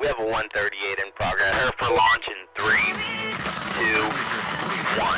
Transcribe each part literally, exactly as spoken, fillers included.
We have a one thirty-eight in progress. Prepare for launch in three, two, one.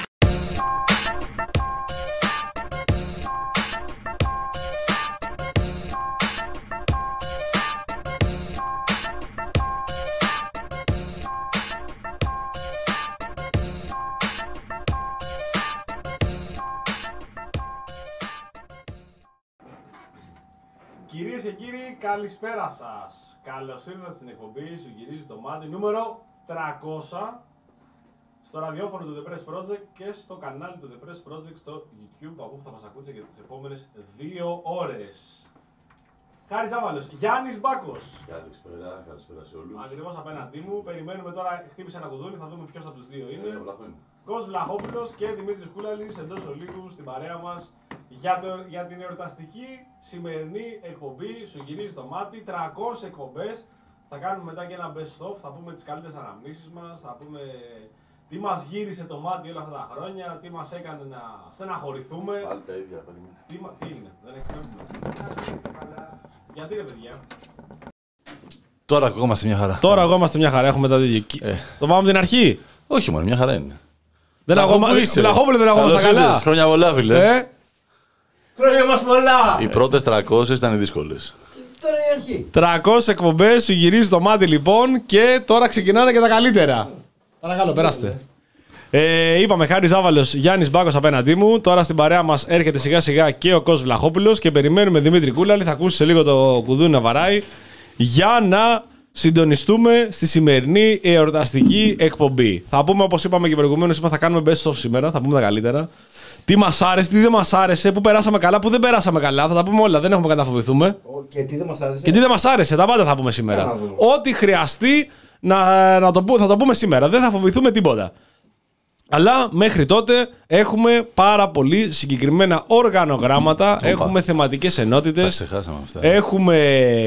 Κυρίες και κύριοι, καλησπέρα σας. Καλώς ήρθατε στην εκπομπή Σου Γυρίζει το Μάτι νούμερο τριακόσια στο ραδιόφωνο του The Press Project και στο κανάλι του The Press Project στο YouTube, από όπου θα μας ακούτε για τις επόμενες δύο ώρες. Χάρης Ζάβαλος, Γιάννης Μπάκος. Καλησπέρα, καλησπέρα σε όλους. Ακριβώς απέναντί μου. Περιμένουμε τώρα, χτύπησε ένα κουδούνι, θα δούμε ποιος από τους δύο είναι. Ε, Κος Βλαχόπουλος και Δημήτρης Κούλαλης εντός ολίγου στην παρέα μας για, το, για την εορταστική σημερινή εκπομπή Σου Γυρίζει το Μάτι. τριακόσιες εκπομπές. Θα κάνουμε μετά και ένα best of, θα πούμε τις καλύτερες αναμνήσεις μας, θα πούμε τι μας γύρισε το μάτι όλα αυτά τα χρόνια, τι μας έκανε να στεναχωρηθούμε. Πάλι τα ίδια, περίμενε. Τι, τι έγινε, δεν έχει νόημα. Γιατί ρε παιδιά. Τώρα ακουγόμαστε μια χαρά. Τώρα ακουγόμαστε μια χαρά, έχουμε τα ίδια. Ε. Το πάμε από την αρχή. Όχι μόνο, μια χαρά είναι. Δεν ακούμαστε. Βλαχόπουλο δεν ακούμαστε καλά. Χρόνια πολλά, φίλε. Ε? Χρόνια μας πολλά! Οι πρώτες τριακόσιες ήταν οι δύσκολες. Τώρα η αρχή. τριακόσιες εκπομπές, Σου Γυρίζει το Μάτι λοιπόν και τώρα ξεκινάνε και τα καλύτερα. Παρακαλώ, περάστε. Ε, είπαμε Χάρης Ζάβαλος, Γιάννης Μπάκος απέναντί μου. Τώρα στην παρέα μας έρχεται σιγά σιγά και ο Κος Βλαχόπουλος και περιμένουμε Δημήτρη Κούλαλη. Θα ακούσει σε λίγο το κουδούνι να βαράει για να συντονιστούμε στη σημερινή εορταστική εκπομπή. Θα πούμε, όπως είπαμε και προηγουμένως, θα κάνουμε best of σήμερα, θα πούμε τα καλύτερα. Τι μας άρεσε, τι δεν μας άρεσε, πού περάσαμε καλά, πού δεν περάσαμε καλά. Θα τα πούμε όλα, δεν έχουμε κάτι να φοβηθούμε. Και τι δεν μας άρεσε. Και τι δεν μας άρεσε, τα πάντα θα πούμε σήμερα. Ό,τι χρειαστεί να, να το, θα το πούμε σήμερα. Δεν θα φοβηθούμε τίποτα. Αλλά μέχρι τότε έχουμε πάρα πολύ συγκεκριμένα οργανογράμματα, Οπα. έχουμε θεματικές ενότητες, αυτά. έχουμε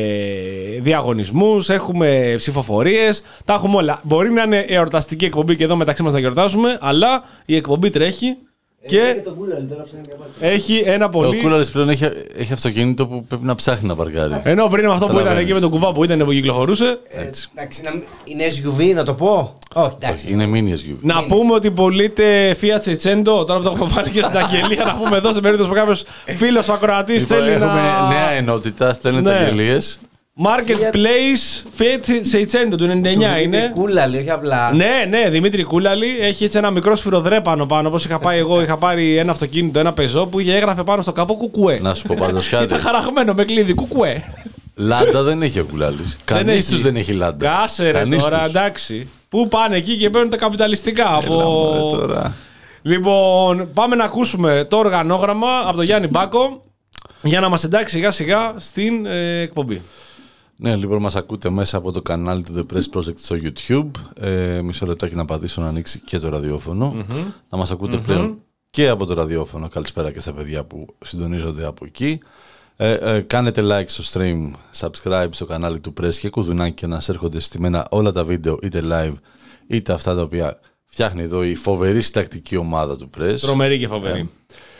διαγωνισμούς, έχουμε ψηφοφορίες, τα έχουμε όλα. Μπορεί να είναι εορταστική εκπομπή και εδώ μεταξύ μας να γιορτάζουμε, αλλά η εκπομπή τρέχει. Και, και τον Κούλαλη, τώρα έχει ένα πολύ. Ο Κούλαλης πλέον έχει, έχει αυτοκίνητο που πρέπει να ψάχνει να παρκάρει. Ενώ πριν με αυτό που ήταν εκεί με τον κουβά που ήταν που κυκλοφορούσε. Έτσι. Εντάξει, είναι ες γιου βι να το πω. Όχι, εντάξει. Είναι mini ες γιου βι. Να πούμε ότι πωλείται Fiat Seicento, τώρα που το έχουμε βάλει και στην αγγελία, να πούμε εδώ σε περίπτωση που κάποιος φίλος ο ακροατής λοιπόν, θέλει έχουμε να. Έχουμε νέα ενότητα, στέλνετε ναι. αγγελίες. Marketplace Fiat Seicento του ενενήντα εννιά του είναι. Δημήτρη Κούλαλη, όχι απλά. Ναι, ναι, Δημήτρη Κούλαλη. Έχει έτσι ένα μικρό σφυροδρέπανο πάνω. Όπως είχα πάει εγώ, είχα πάρει ένα αυτοκίνητο, ένα πεζό που είχε έγραφε πάνω στο καπό κουκουέ. Να σου πω πάντως κάτι. Ήταν χαραγμένο με κλείδι κουκουέ. Λάντα δεν έχει ο Κουλάλης. Κανείς τους δεν έχει λάντα. Κάσε ρε τώρα, εντάξει. Πού πάνε εκεί και παίρνουν τα καπιταλιστικά από. Τώρα. Λοιπόν, πάμε να ακούσουμε το οργανόγραμμα από τον Γιάννη Μπάκο για να μας εντάξει σιγά σιγά στην ε, εκπομπή. Ναι, λοιπόν, μας ακούτε μέσα από το κανάλι του The Press Project στο YouTube. Ε, μισό λεπτάκι να πατήσω να ανοίξει και το ραδιόφωνο. Mm-hmm. Να μας ακούτε mm-hmm. πλέον και από το ραδιόφωνο. Καλησπέρα και στα παιδιά που συντονίζονται από εκεί. Ε, ε, κάνετε like στο stream, subscribe στο κανάλι του Press και κουδουνάκι να σας έρχονται στημένα όλα τα βίντεο, είτε live είτε αυτά τα οποία φτιάχνει εδώ η φοβερή συντακτική ομάδα του Press. Τρομερή και φοβερή.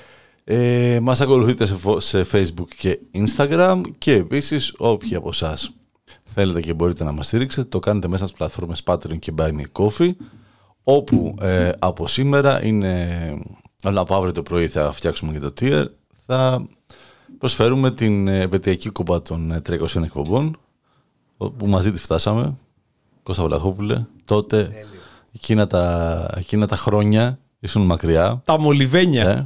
Ε, ε, μας ακολουθείτε σε, σε Facebook και Instagram και επίσης όποιοι από εσάς θέλετε και μπορείτε να μας στήριξετε το κάνετε μέσα στις πλατφόρμες Patreon και Buy Me Coffee, όπου ε, από σήμερα είναι, από αύριο το πρωί θα φτιάξουμε και το tier, θα προσφέρουμε την επαιτειακή κούπα των τριακοσίων εκπομπών που μαζί τη φτάσαμε. Κώστα Βλαχόπουλε, τότε εκείνα τα, εκείνα τα χρόνια ήσουν μακριά. Τα μολυβένια. Ε?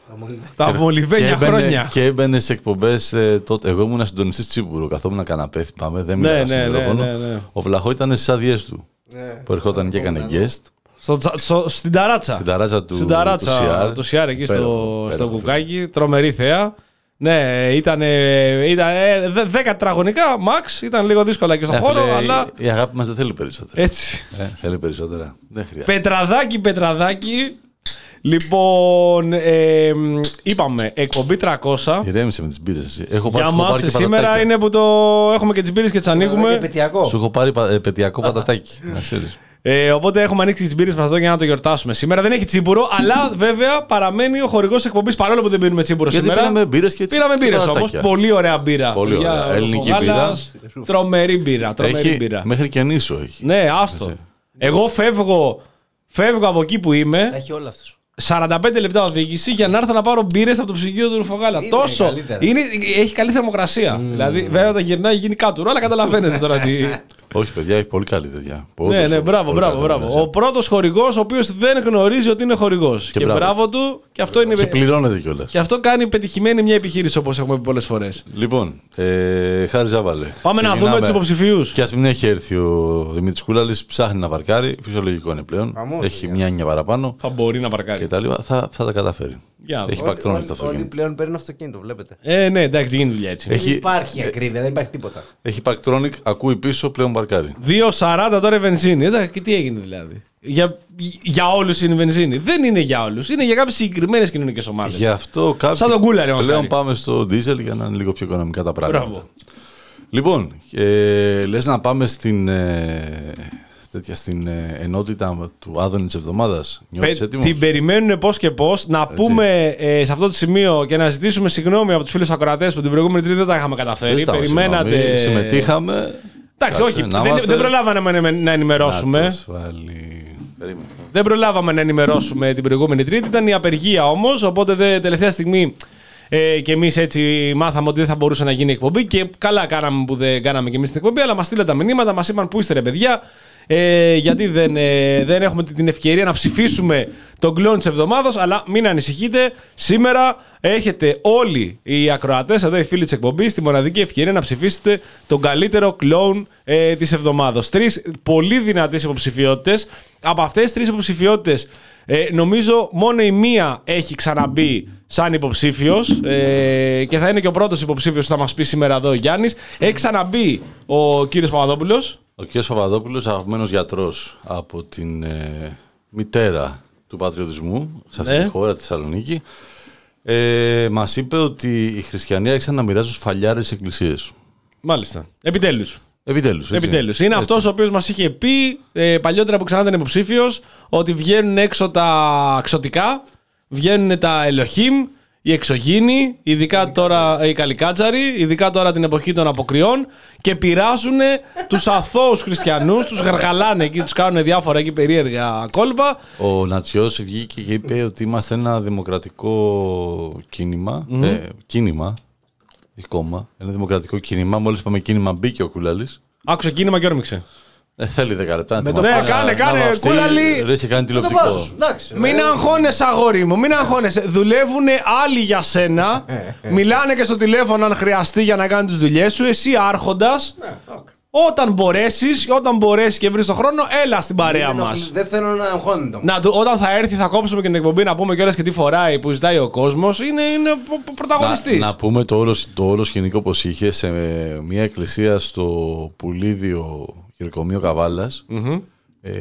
Τα μολυβένια χρόνια. Και έμπαινε σε εκπομπές ε, τότε. Εγώ ήμουν συντονιστής Τσίπουρο. Καθόμουν καναπέ, πάμε. Δεν μιλάω στο μικρόφωνο. Ναι, ναι, ναι. Ο Βλαχό ήταν στις άδειές του. Ναι, που ερχόταν και έκανε guest. Στο, στο, στην ταράτσα. Στην ταράτσα του, στην ταράτσα, του Σιάρ. Του Σιάρ εκεί πέρα, στο, πέρα, στο κουκάκι. Τρομερή θέα. Ναι, ήταν, ήταν δέκα τετραγωνικά, max. Ήταν λίγο δύσκολα και στον ε, χώρο. Φίλε, αλλά... Η αγάπη μας δεν θέλει περισσότερα. Έτσι. Ε, θέλει περισσότερα. Δεν χρειάζεται. Πετραδάκι, πετραδάκι. Λοιπόν, ε, είπαμε εκπομπή τριακόσια. Ηρέμησε με τις μπύρες εσύ. Έχω πάρει, για μας σήμερα πατατάκια. Είναι που το έχουμε και τις μπύρες και τις ανοίγουμε. Πετειακό. Σου έχω πάρει πα, πετειακό πατατάκι, να ξέρεις. Ε, οπότε έχουμε ανοίξει τις μπύρες μας εδώ για να το γιορτάσουμε. Σήμερα δεν έχει τσίπουρο, αλλά βέβαια παραμένει ο χορηγός εκπομπής παρόλο που δεν πίνουμε τσίπουρο Γιατί σήμερα. πήραμε μπύρες και Πήραμε μπύρες όμως. Πολύ ωραία μπύρα. Πολύ ωραία. Ελληνική μπύρα. Τρομερή μπύρα. Τρομερή Έχει, μπύρα. μέχρι και νήσο έχει. Ναι, άστο. Εγώ φεύγω, φεύγω από εκεί που είμαι. Έχει όλα αυτό. σαράντα πέντε λεπτά οδήγηση για να έρθω να πάρω μπύρες από το ψυγείο του Ρουφογάλα. Είναι Τόσο. καλύτερα. Είναι, έχει καλή θερμοκρασία. Mm. Δηλαδή, βέβαια, όταν γυρνάει γίνει κάτω, αλλά καταλαβαίνετε τώρα τι. Όχι, παιδιά, έχει πολύ καλή τέτοια. Ναι, ναι, μπράβο, μπράβο, μπράβο. Ο πρώτος χορηγός ο οποίος δεν γνωρίζει ότι είναι χορηγός. Και, και μπράβο. μπράβο του. Και αυτό, είναι... και πληρώνεται κιόλας. Και αυτό κάνει πετυχημένη μια επιχείρηση, όπως έχουμε πει πολλές φορές. Λοιπόν, ε, Χάρη Ζάβαλε. Πάμε να δούμε τους υποψηφίους. Και ας μην έχει έρθει ο Δημήτρης Κούλαλης, ψάχνει να παρκάρει. Φυσιολογικό είναι πλέον. Αμώς, έχει για. μια έννοια παραπάνω. Θα μπορεί να παρκάρει. Και τα λοιπά. Θα, θα τα καταφέρει. Για, έχει Όλοι- πακτρώνει όλοι- το Όλοι αυτοκίνητο. πλέον παίρνουν αυτοκίνητο, βλέπετε. Ε, ναι, εντάξει, δεν γίνει δουλειά έτσι. Έχει- Δεν υπάρχει ακρίβεια, δεν υπάρχει τίποτα. Έχει Parktronic, ακούει πίσω, πλέον παρκάρει. δύο σαράντα τώρα η βενζίνη. Εντάξει, και τι έγινε δηλαδή. Για, για όλους είναι η βενζίνη. Δεν είναι για όλους. Είναι για κάποιες συγκεκριμένες κοινωνικές ομάδες. Γι' αυτό κάποιοι Σαν τον Κούλαρη όμως πλέον κάνει. πάμε στο diesel για να είναι λίγο πιο οικονομικά τα πράγματα. Μπράβο. Λοιπόν, ε, λες να πάμε στην, ε, τέτοια, στην ε, ενότητα του Άδωνη της εβδομάδας. Νιώθεις Πε- έτοιμος? την περιμένουν πώς και πώς. Να πούμε ε, σε αυτό το σημείο και να ζητήσουμε συγγνώμη από τους φίλους ακροατές που την προηγούμενη Τρίτη δεν τα είχαμε καταφέρει. Δεν στάω, Περιμένατε. συγγνώμη, συμμετείχαμε. Εντάξει, Κάτσε, όχι. να Δεν, είμαστε- δεν προλάβαμε να, να ενημερώσουμε. Να το ασφαλεί. Περίμενε. Δεν προλάβαμε να ενημερώσουμε την προηγούμενη Τρίτη. Ήταν η απεργία όμως. Οπότε δε, τελευταία στιγμή ε, και εμείς έτσι μάθαμε ότι δεν θα μπορούσε να γίνει εκπομπή. Και καλά κάναμε που δεν κάναμε και εμείς την εκπομπή. Αλλά μας στείλαν τα μηνύματα, μας είπαν πού είστε ρε παιδιά. Ε, γιατί δεν, ε, δεν έχουμε την ευκαιρία να ψηφίσουμε τον κλόν της εβδομάδας. Αλλά μην ανησυχείτε. Σήμερα έχετε όλοι οι ακροατές, εδώ οι φίλοι της εκπομπής, τη μοναδική ευκαιρία να ψηφίσετε τον καλύτερο κλόν ε, της εβδομάδας. Τρεις πολύ δυνατές υποψηφιότητες. Από αυτές τις τρεις υποψηφιότητες ε, νομίζω μόνο η μία έχει ξαναμπεί σαν υποψήφιος ε, και θα είναι και ο πρώτος υποψήφιος που θα μας πει σήμερα εδώ ο Γιάννης. Έχει ξαναμπεί ο κύριος Παπαδόπουλος. Ο κ. Παπαδόπουλος, αγαπημένος γιατρός από την ε, μητέρα του πατριωτισμού, σε αυτή Ναι. τη χώρα, τη Θεσσαλονίκη, ε, μας είπε ότι οι χριστιανοί άρχισαν να μοιράζουν σφαλιάρες στις εκκλησίες. Μάλιστα. Επιτέλους. Επιτέλους. έτσι. Επιτέλους. Είναι Έτσι. αυτός ο οποίος μας είχε πει ε, παλιότερα που ξανά ήταν υποψήφιος ότι βγαίνουν έξω τα ξωτικά, βγαίνουν τα Ελοχήμ, οι εξωγήινοι, ειδικά τώρα οι καλικάτσαροι, ειδικά τώρα την εποχή των αποκριών και πειράζουν τους αθώους χριστιανούς, τους γαργαλάνε εκεί, τους κάνουν διάφορα εκεί περίεργα κόλπα. Ο Νατσιός βγήκε και είπε ότι είμαστε ένα δημοκρατικό κίνημα. Ε, κίνημα, όχι κόμμα. Ένα δημοκρατικό κίνημα. Μόλις είπαμε κίνημα, μπήκε ο Κούλαλης. Άκουσε κίνημα και όρμηξε. Ε, θέλει δέκα λεπτά να το- ετοιμαστεί. Ναι, κάνε, Να- κάνε, να βαφτεί. Κούλαλη. Ρε, είχε κάνει Το βάζω. τηλεοπτικό. Εντάξει. Μην ε, αγχώνεσαι, αγόρι μου, μην αγχώνεσαι. Δουλεύουν άλλοι για σένα. Μιλάνε και στο τηλέφωνο αν χρειαστεί για να κάνουν τις δουλειές σου. Εσύ άρχοντας, ναι, οκ. όταν μπορέσεις, όταν μπορέσεις και βρεις τον χρόνο, έλα στην παρέα Δεν μας. ενοχλεί- Δεν θέλω να αγχώνεται. Να του, όταν θα έρθει, θα κόψουμε και την εκπομπή να πούμε κιόλας και τι φοράει που ζητάει ο κόσμος. Είναι, είναι προ- προ- πρωταγωνιστής. Να, να πούμε το όλο, το όλο σκηνικό πως είχε σε μια εκκλησία στο Πουλίδιο Γεροκομείο Καβάλας. Μμμ. Ε,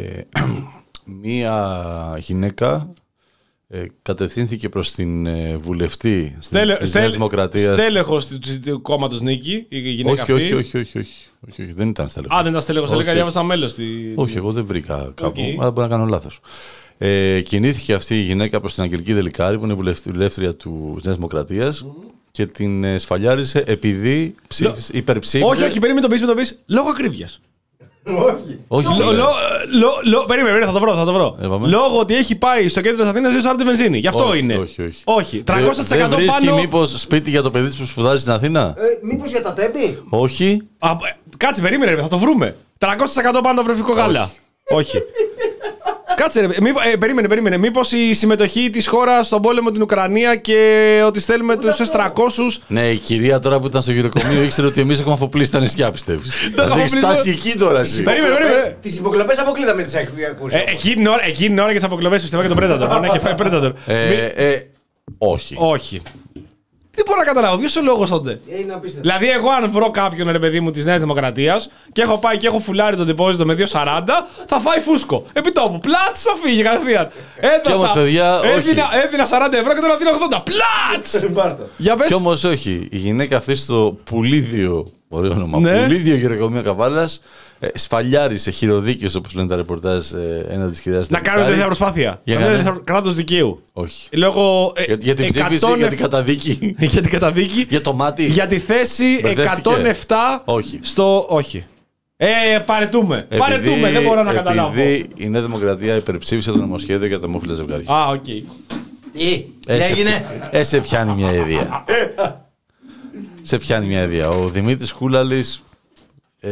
μία γυναίκα ε, κατευθύνθηκε προς την ε, βουλευτή Στέλε, της στέλ- Νέας Δημοκρατίας. Στέλεχος του, του, του κόμματος Νίκη, η γυναίκα όχι, αυτή. όχι, όχι, όχι, όχι, όχι, όχι, δεν ήταν στέλεχος. Α, δεν ήταν στέλεχος, Όχι, τελικά όχι. διάβασα μέλος. Στη... Όχι, εγώ δεν βρήκα κάπου, Οκ. αλλά μπορεί να κάνω λάθος. Ε, κινήθηκε αυτή η γυναίκα προς την Αγγελική Δελικάρη, που είναι βουλευτή- βουλεύτρια του της Νέας Δημοκρατίας, και την ε, σφαλιάρισε επειδή ψήφισε, υπερψήφισε. Όχι, όχι, περίμενε το πεις, μην το πεις. Λόγω ακρίβειας. Όχι. όχι, Λο- φίλε. λο- λο- λο- Περίμενε, περίμενε, θα το βρω, θα το βρω. Ε, πάμε. Λόγω ότι έχει πάει στο κέντρο της Αθήνας δύο σαράντα βενζίνη. Γι' αυτό όχι, είναι. Όχι, όχι. Όχι. τριακόσια τοις εκατό Δεν βρίσκει πάνω. μήπως σπίτι για το παιδί της που σπουδάζει στην Αθήνα. Ε, Μήπως για τα τέμπη. Όχι. Α, ε, Κάτσε, περίμενε, ρε, θα το βρούμε. τριακόσια τοις εκατό πάνω το βρεφικό γάλα. Όχι. Κάτσε, ρε, μήπως- ε, περίμενε, περίμενε. Μήπως η συμμετοχή της χώρας στον πόλεμο την Ουκρανία και ότι στέλνουμε τους ες τριακόσιους. Ναι, η κυρία τώρα που ήταν στο γυροκομείο ήξερε ότι εμείς έχουμε αφοπλίσει τα νησιά, πιστεύεις. Δηλαδή έχεις αφοπλίσει- φτάσει εκεί τώρα εσύ. Περίμενε, περίμενε. Τις υποκλοπές αποκλείδαμε τις ακούς. Ε, εκείνη την ώρα, εκείνη την ώρα για τις αποκλοπές πιστεύω και τον Predator. Μπορεί να έχει φάει Predator. Ε, Μη- ε, όχι. Όχι. Δεν μπορώ να καταλάβω. Ποιος είναι ο λόγος τότε. Είναι απίστευτο. Δηλαδή, εγώ αν βρω κάποιον ρε παιδί μου τη Νέα Δημοκρατία και έχω πάει και έχω φουλάρει το deposit με δύο σαράντα, θα φάει φούσκο. Επί τόπου. Πλάτ, θα φύγει κατευθείαν. Κι όμως, παιδιά, όχι. έδινα, έδινα σαράντα ευρώ και τώρα δίνω ογδόντα. Πλάτ! Πάρ' το. Για πες. Κι όμως όχι. Η γυναίκα αυτή στο Πουλίδιο Ωραίο όνομα. Ναι. Πουλίδιο γεροκομείο Καβάλας. Ε, σφαλιάρισε χειροδίκαιος, όπως λένε τα ρεπορτάζ, ε, έναντι της κυρίας Να κάνουμε τέτοια προσπάθεια. Για Να κάνε. κάνουμε κράτος δικαίου. Όχι. Λόγω. ε, Για, για την ψήφιση, εκατόν για την καταδίκη. για την καταδίκη. Για το μάτι. Για τη θέση Μπερδεύτηκε. εκατόν επτά Όχι. στο. Όχι. Ε, παρετούμε. Επειδή- Παρετούμε. Δεν μπορώ να καταλάβω. Επειδή η Νέα Δημοκρατία υπερψήφισε το νομοσχέδιο για τα ομόφυλα ζευγάρια. Α, οκ. Τι, τι έγινε. Ε, σε πιάνει μια ιδέα. σε πιάνει μια ιδέα. Ο Δημήτρης Κούλαλης. Ε,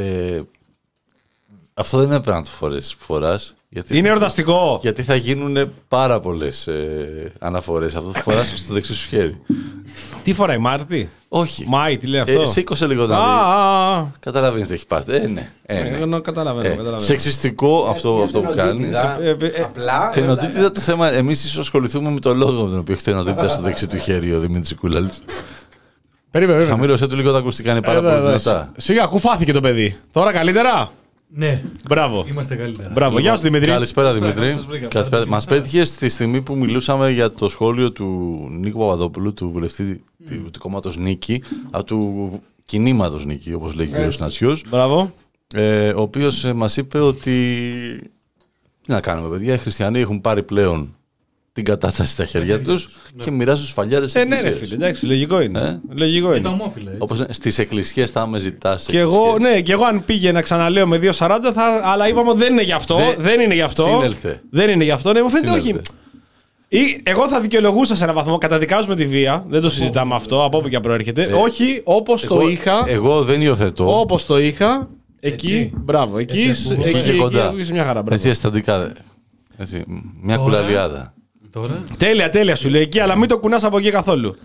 αυτό δεν έπρεπε να το φορέσεις που φοράς. Γιατί, Είναι εορταστικό. γιατί θα γίνουν πάρα πολλές ε, αναφορές. Αυτό το φοράς στο δεξί σου χέρι. Τι φοράει, Μάρτι. Όχι. Μάη, τι λέει αυτό. Ε, σήκωσε λίγο Α, να δει. α, α. Καταλαβαίνεις τι έχει πάθει. Ε, ναι. Ε, ναι. Εγώ καταλαβαίνω. Ε, καταλαβαίνω. σεξιστικό αυτό, αυτό που κάνει. Χτενοτήτηδα, Ε, ε, ε, Απλά. Χτενοτήτηδα το θέμα. Εμείς ίσως ασχοληθούμε με το λόγο με τον οποίο χτενοτήτητα στο δεξί του χέρι ο Δημήτρης Κούλαλης. Περίμενε. περίμενε. Χαμήλωσέ του λίγο τα ακουστικά, είναι πάρα Ε, πολύ δε, δε. δυνατά. Σιγά, κουφάθηκε το παιδί. Τώρα καλύτερα. Ναι, Μπράβο. είμαστε καλύτερα. Μπράβο. Γεια σου Δημήτρη. Καλησπέρα Δημήτρη. Σας βρήκα. Καλησπέρα. Μας πέτυχε στη στιγμή που μιλούσαμε για το σχόλιο του Νίκου Παπαδόπουλου, του βουλευτή του, του κόμματος Νίκη, α, του κινήματος Νίκη, όπως λέει ο κ. Νατσιός, Μπράβο. ε, ο οποίος ε, μας είπε ότι. Τι να κάνουμε, παιδιά, οι χριστιανοί έχουν πάρει πλέον την κατάσταση στα χέρια τους και μοιράζουν σφαλιάρες Ε, ναι, ρε φίλε, εντάξει, λογικό είναι. Ε? Λογικό Και τα είναι. ομόφυλα. ε. Όπως στις εκκλησίες θα με ζητάς. Και εγώ, ναι, και εγώ αν πήγαινα, ξαναλέω με δύο σαράντα, θα, αλλά είπαμε ότι δεν είναι γι' αυτό. Δε- δεν είναι γι' αυτό. Σύνελθε. Δεν είναι γι' αυτό. Ναι, μου φαίνεται όχι. Σύνελθε. Ή, εγώ θα δικαιολογούσα σε έναν βαθμό, καταδικάζουμε τη βία. Δεν το συζητάμε αυτό, από όπου και αν προέρχεται. Όχι όπως το Εγώ- είχα. Εγώ δεν υιοθετώ. Όπως το είχα. Εκεί, Έτσι. μπράβο. Εκεί, Έτσι, εκεί, εκεί εκεί, και εκεί, κοντά. εκεί, είσαι μια χαρά. Μπράβο. Έτσι αισθαντικά. δε. Έτσι, μια Τώρα- κουλαλιάδα. Τώρα. Τέλεια, τέλεια σου λέει εκεί, αλλά μην το κουνάς από εκεί καθόλου.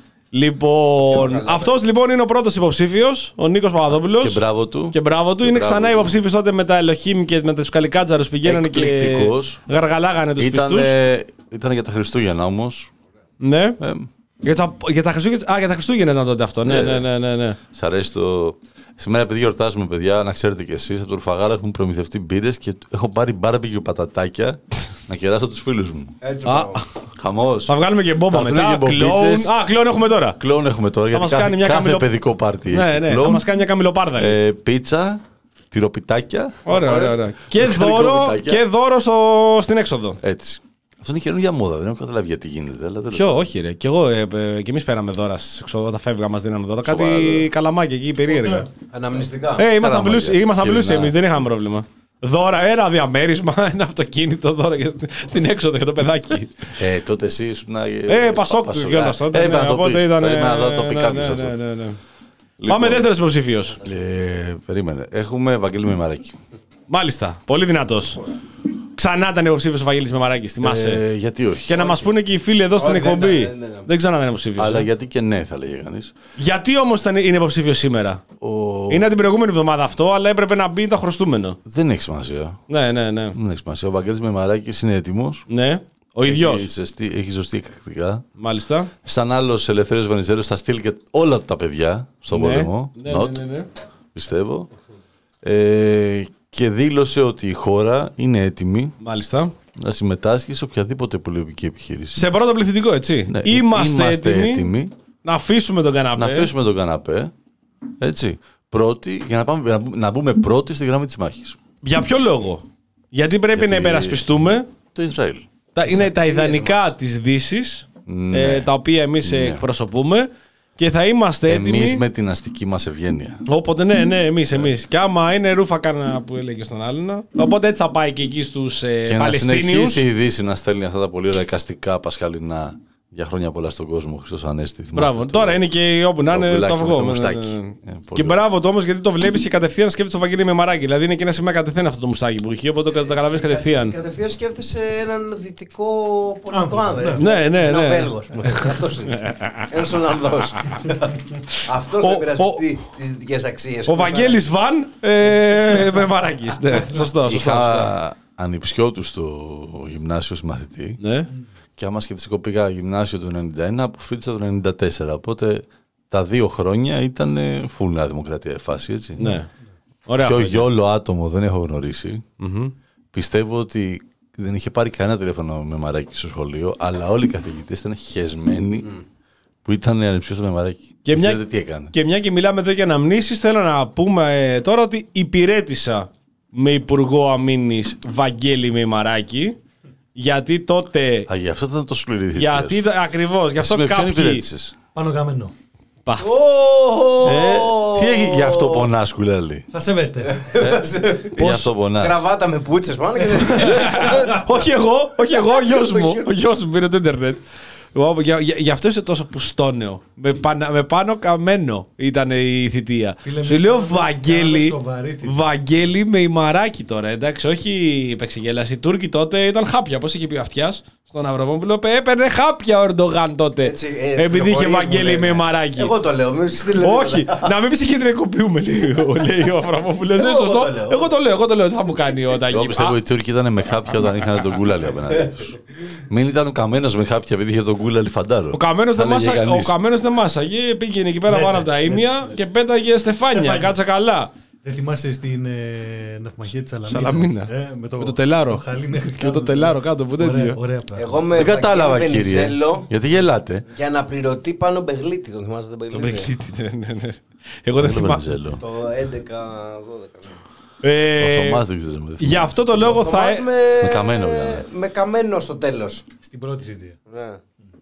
Λοιπόν, αυτός λοιπόν είναι ο πρώτος υποψήφιος, ο Νίκος Παπαδόπουλος. Και μπράβο του. Και μπράβο του. Και είναι μπράβο ξανά του. υποψήφιος τότε με τα Ελοχήμ και με τους Καλικάτζαρους πηγαίνανε και Εκπληκτικός. γαργαλάγανε τους πιστούς. Ήτανε, ήτανε για τα Χριστούγεννα όμως. Ναι. Ε, Για τα, για, τα Χριστούγεννα, α, για τα Χριστούγεννα ήταν τότε αυτό. Ναι, ναι, ναι. ναι, ναι. Σ' αρέσει το. Σήμερα, επειδή γιορτάζουμε, παιδιά, να ξέρετε κι εσείς, από το Ρουφαγάλα έχουν προμηθευτεί μπύρες και έχω πάρει μπάρμπεκιου πατατάκια να κεράσω τους φίλους μου. Έτσι, Α, μπράβο. Χαμός. θα βγάλουμε και μπόμπα Θα έρθουν μετά. και μπομπίτσες. Κλόουν. Α, κλόουν έχουμε τώρα. Κλόουν έχουμε τώρα, γιατί μας κάθε, κάνει μια κάθε καμιλο- παιδικό πάρτι Ναι, έχει ναι. Θα κλόουν. μας κάνει μια καμιλοπάρδα. Ε, πίτσα, τυροπιτάκια. Ωραία, ωραία, ωραία. Και Μηχανικό δώρο, βιτάκια. και δώρο στο, στην έξοδο. Έτσι. Αυτό είναι καινούργια μόδα, δεν έχω καταλάβει γιατί γίνεται. Αλλά τέλος Ποιο, πάντων. όχι ρε. Κι εγώ, ε, ε, κι εμείς πέραμε δώρα στις έξοδο, όταν φεύγα μας δίνανε δώρα. Κάτι Σοβαρά, τώρα. καλαμάκια εκεί περίεργα. Αναμνηστικά. Ε, ήμασταν Καλαμάκια. πλούσιοι, ήμασταν Χελινά. πλούσιοι εμείς, δεν είχαμε πρόβλημα. Δώρα, ένα διαμέρισμα, ένα αυτοκίνητο δώρα για στην- στην έξοδο για το παιδάκι. Ε, τότε εσύ ήσουν. Ε, Πασόκ του κιόλας τότε. Ε, ναι, έπρεπε να το οπότε πεις. ήταν, Περίμενα να το πει ναι, κάποιος ναι, αυτό. ναι, ναι, ναι. Λοιπόν, Πάμε δεύτερος υποψήφιος. ε, περίμενε. Έχουμε Βαγγέλη Μημαράκη. Μάλιστα, πολύ δυνατός. Ξανά ήταν υποψήφιος ο Βαγγέλης Μεμαράκης, θυμάσαι. Ε, γιατί όχι. Και να μας πούνε και οι φίλοι εδώ στην Όχι, δεν εκπομπή. ήταν, δεν ήταν. Δεν ξανά ήταν υποψήφιος. Αλλά ε. γιατί και ναι, θα λέγε κανείς. Γιατί όμως ήταν- είναι υποψήφιος σήμερα. Ο... Είναι την προηγούμενη εβδομάδα αυτό, αλλά έπρεπε να μπει το χρωστούμενο. Δεν έχει σημασία. Ναι, ναι, ναι. Δεν έχει σημασία. Ο Βαγγέλης Μημαράκης είναι έτοιμος. Ναι, ο ίδιος. Έχει ζεστεί, έχει ζωστεί εκρηκτικά. Μάλιστα. Σαν άλλος Ελευθέριος Βενιζέλος θα στείλει και όλα του τα παιδιά στον Ναι. πόλεμο. Ναι, Not, ναι, ναι, ναι. πιστεύω. Ε, και δήλωσε ότι η χώρα είναι έτοιμη Μάλιστα. να συμμετάσχει σε οποιαδήποτε πολεμική επιχείρηση. Σε πρώτο πληθυντικό, έτσι. Ναι, Είμαστε, είμαστε έτοιμοι, έτοιμοι να αφήσουμε τον καναπέ. να αφήσουμε τον καναπέ. Έτσι. Πρώτοι, για να, πάμε, να μπούμε- να μπούμε πρώτοι στη γραμμή της μάχης. Για ποιο λόγο. Γιατί πρέπει Γιατί- να υπερασπιστούμε. Το Ισραήλ. Τα, είναι τα αξίες ιδανικά της Δύσης, Ναι. ε, τα οποία εμείς Ναι. εκπροσωπούμε και θα είμαστε έτοιμοι. Εμείς με την αστική μας ευγένεια. Όποτε, ναι, ναι, εμείς, εμείς. Και άμα είναι ρούφα κάνα που έλεγε στον άλλον. Οπότε έτσι θα πάει και εκεί στους ε, Και να Παλαιστίνιους. συνεχίσει η Δύση να στέλνει αυτά τα πολύ ωραία εικαστικά πασχαλινά για χρόνια πολλά στον κόσμο. Χριστός Ανέστη. Μπράβο. Θυμάστε το- Τώρα είναι και όπου να το είναι το βουλάκι με αυγό. το Ναι, ναι, μουστάκι. ναι. Ε, πολύ Και ωραία. μπράβο το όμως γιατί το βλέπεις και κατευθείαν σκέφτεσαι το Βαγγέλη με μαράκι. Δηλαδή είναι και ένα σημείο κατευθείαν αυτό το μουστάκι που έχει, οπότε το καταλαβαίνεις κατευθείαν. Κατευθείαν σκέφτεσαι έναν δυτικό Άνθρωπο, πολιτοάνδρα. ναι. Ναι, ναι, Ένα ναι. Βέλγος. Αυτός είναι. Ένας Ολλανδός. Αυτός Ο- θα υπερασπιστεί τις δυτικές αξίες. Ο Βαγγέλης Βαν ε, με μαράκης. Ναι, σωστό, σωστό. σωστό. Είχα ανιψιό του στο γυμνάσιο συμμαθητή. Ναι. Και άμα σκεφτικό πήγα γυμνάσιο το ενενήντα ένα, αποφύτησα το ενενήντα τέσσερα. Οπότε τα δύο χρόνια ήταν φουλ Νέα Δημοκρατία η φάση, έτσι. Ναι. Ωραία. Πιο χρόνια. γιόλο άτομο δεν έχω γνωρίσει. Μμμ. Πιστεύω ότι δεν είχε πάρει κανένα τηλέφωνο με μαράκι στο σχολείο, αλλά όλοι οι καθηγητές ήταν χεσμένοι που ήταν ανυψιός στο Μεμαράκι. Και μια, ξέρετε τι έκανε. και μια και μιλάμε εδώ για αναμνήσεις, θέλω να πούμε ε, τώρα ότι υπηρέτησα με Υπουργό Αμήνης Βαγγέλη Μημαράκη. Γιατί τότε. Α, γι' αυτό ήταν τόσο σκληρή η θητεία Γιατί σου. ακριβώς, γι' αυτό Εσύ με ποιον κάποιοι. υπηρέτησες? Πάνω καμένο. Πα. Ε, τι έγινε, γι' αυτό πονάς, σκουλέλη. Θα σεβέστε. Γι' αυτό πονάς. Κραβάτα με πούτσες πάνω και δεν. όχι εγώ, όχι εγώ, ο γιος μου. Ο γιος μου πήρε το ίντερνετ. Για- για- Γι' αυτό είσαι τόσο πουστόνεο. Με, πάνω, με πάνω καμένο ήταν η θητεία. Φίλε, Σου μην λέω κάνουμε Βαγγέλη, σοβαρή θητεία. Βαγγέλη με ημαράκι τώρα, εντάξει, όχι επεξεγέλαση. Οι Τούρκοι τότε ήταν χάπια. Πώς είχε πει ο Αυτιάς στον Αβραμόπουλο, έπαιρνε χάπια ο Ερντογάν τότε. Έτσι, ε, επειδή είχε πληροφορίες μου Βαγγέλη λένε. με ημαράκι. Εγώ το λέω. μην στείλετε Όχι, τίποτα. να μην πει συγκεντρικοποιούμε, λέει, ο- λέει ο Αβραμόπουλο. Δεν είναι Εγώ σωστό. το λέω. Εγώ το λέω, εγώ το λέω. Τι θα μου κάνει ο Τάκη. Εγώ πιστεύω οι Τούρκοι ήταν με χάπια όταν είχαν τον Κούλαλη απέναντί τους. Μην ήταν ο Καμένος με χάπια επειδή είχε τον Κούλαλη φαντάρο. Ο Καμένος Θα δεν έλεγε μάσα- ο κανείς. Καμένος δεν μάσαγε, πήγαινε εκεί πέρα Ναι, πάνω ναι. από τα ίμια και πέταγε στεφάνια. Στεφάνια. Κάτσε καλά. Δεν θυμάσαι στην ε, ναυμαχία τη Σαλαμίνα. Σαλαμίνα. Ε, με, το, Με το τελάρο. Το χαλί μέχρι Με κάτω. το τελάρο κάτω που τέτοιο. Ωραία, ωραία πράγματα. Εγώ με Δεν κατάλαβα, Βαγγέλη κύριε. Βενιζέλο Γιατί γελάτε. για να πληρωτεί πάνω Μπεγλίτη. Τον θυμάστε τον Το Μπεγλίτη? Μπρεξίτη, ναι, ναι, ναι. Εγώ δεν Το θυμάμαι. Βενιζέλο. Το έντεκα δώδεκα. ναι. Ε, Ο Θωμάς δεν ξέρουμε. δεν Γι' θυμάμαι. αυτό το λόγο θα. Θωμάς ε- με... Με καμένο βγάλε. με καμένο στο τέλος. Στην πρώτη θητεία. Ναι.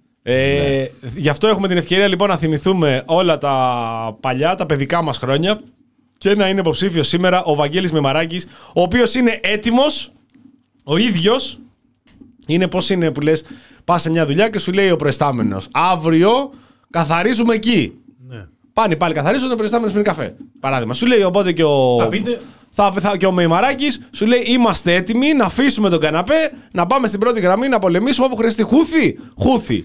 Ε, Γι' αυτό έχουμε την ευκαιρία λοιπόν να θυμηθούμε όλα τα παλιά, τα παιδικά μας χρόνια και να είναι υποψήφιος σήμερα ο Βαγγέλης Μημαράκης, ο οποίος είναι έτοιμος, ο ίδιος, είναι πώς είναι που λες, πας σε μια δουλειά και σου λέει ο προϊστάμενος, αύριο καθαρίζουμε εκεί. Ναι. Πάνε πάλι καθαρίζουν, ο προϊστάμενος πίνει καφέ. Παράδειγμα. Σου λέει οπότε και ο. Θα πείτε. Θα, θα, και ο Μημαράκης σου λέει: είμαστε έτοιμοι να αφήσουμε τον καναπέ, να πάμε στην πρώτη γραμμή να πολεμήσουμε όπου χρειαστεί. Χούθη! Χούθη!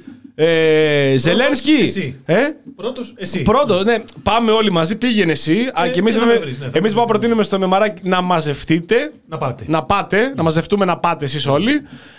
Ε, Ζελένσκι! εσύ. Ε? Πρώτος, εσύ. Πρώτο, ναι, πάμε όλοι μαζί, πήγαινε εσύ. Α, και εμείς και θα βέβαια- με βρεις, ναι, θα εμείς με πάμε βρεις. προτείνουμε στο Μημαράκη να μαζευτείτε. Να πάτε. Να πάτε, να μαζευτούμε να πάτε εσείς όλοι.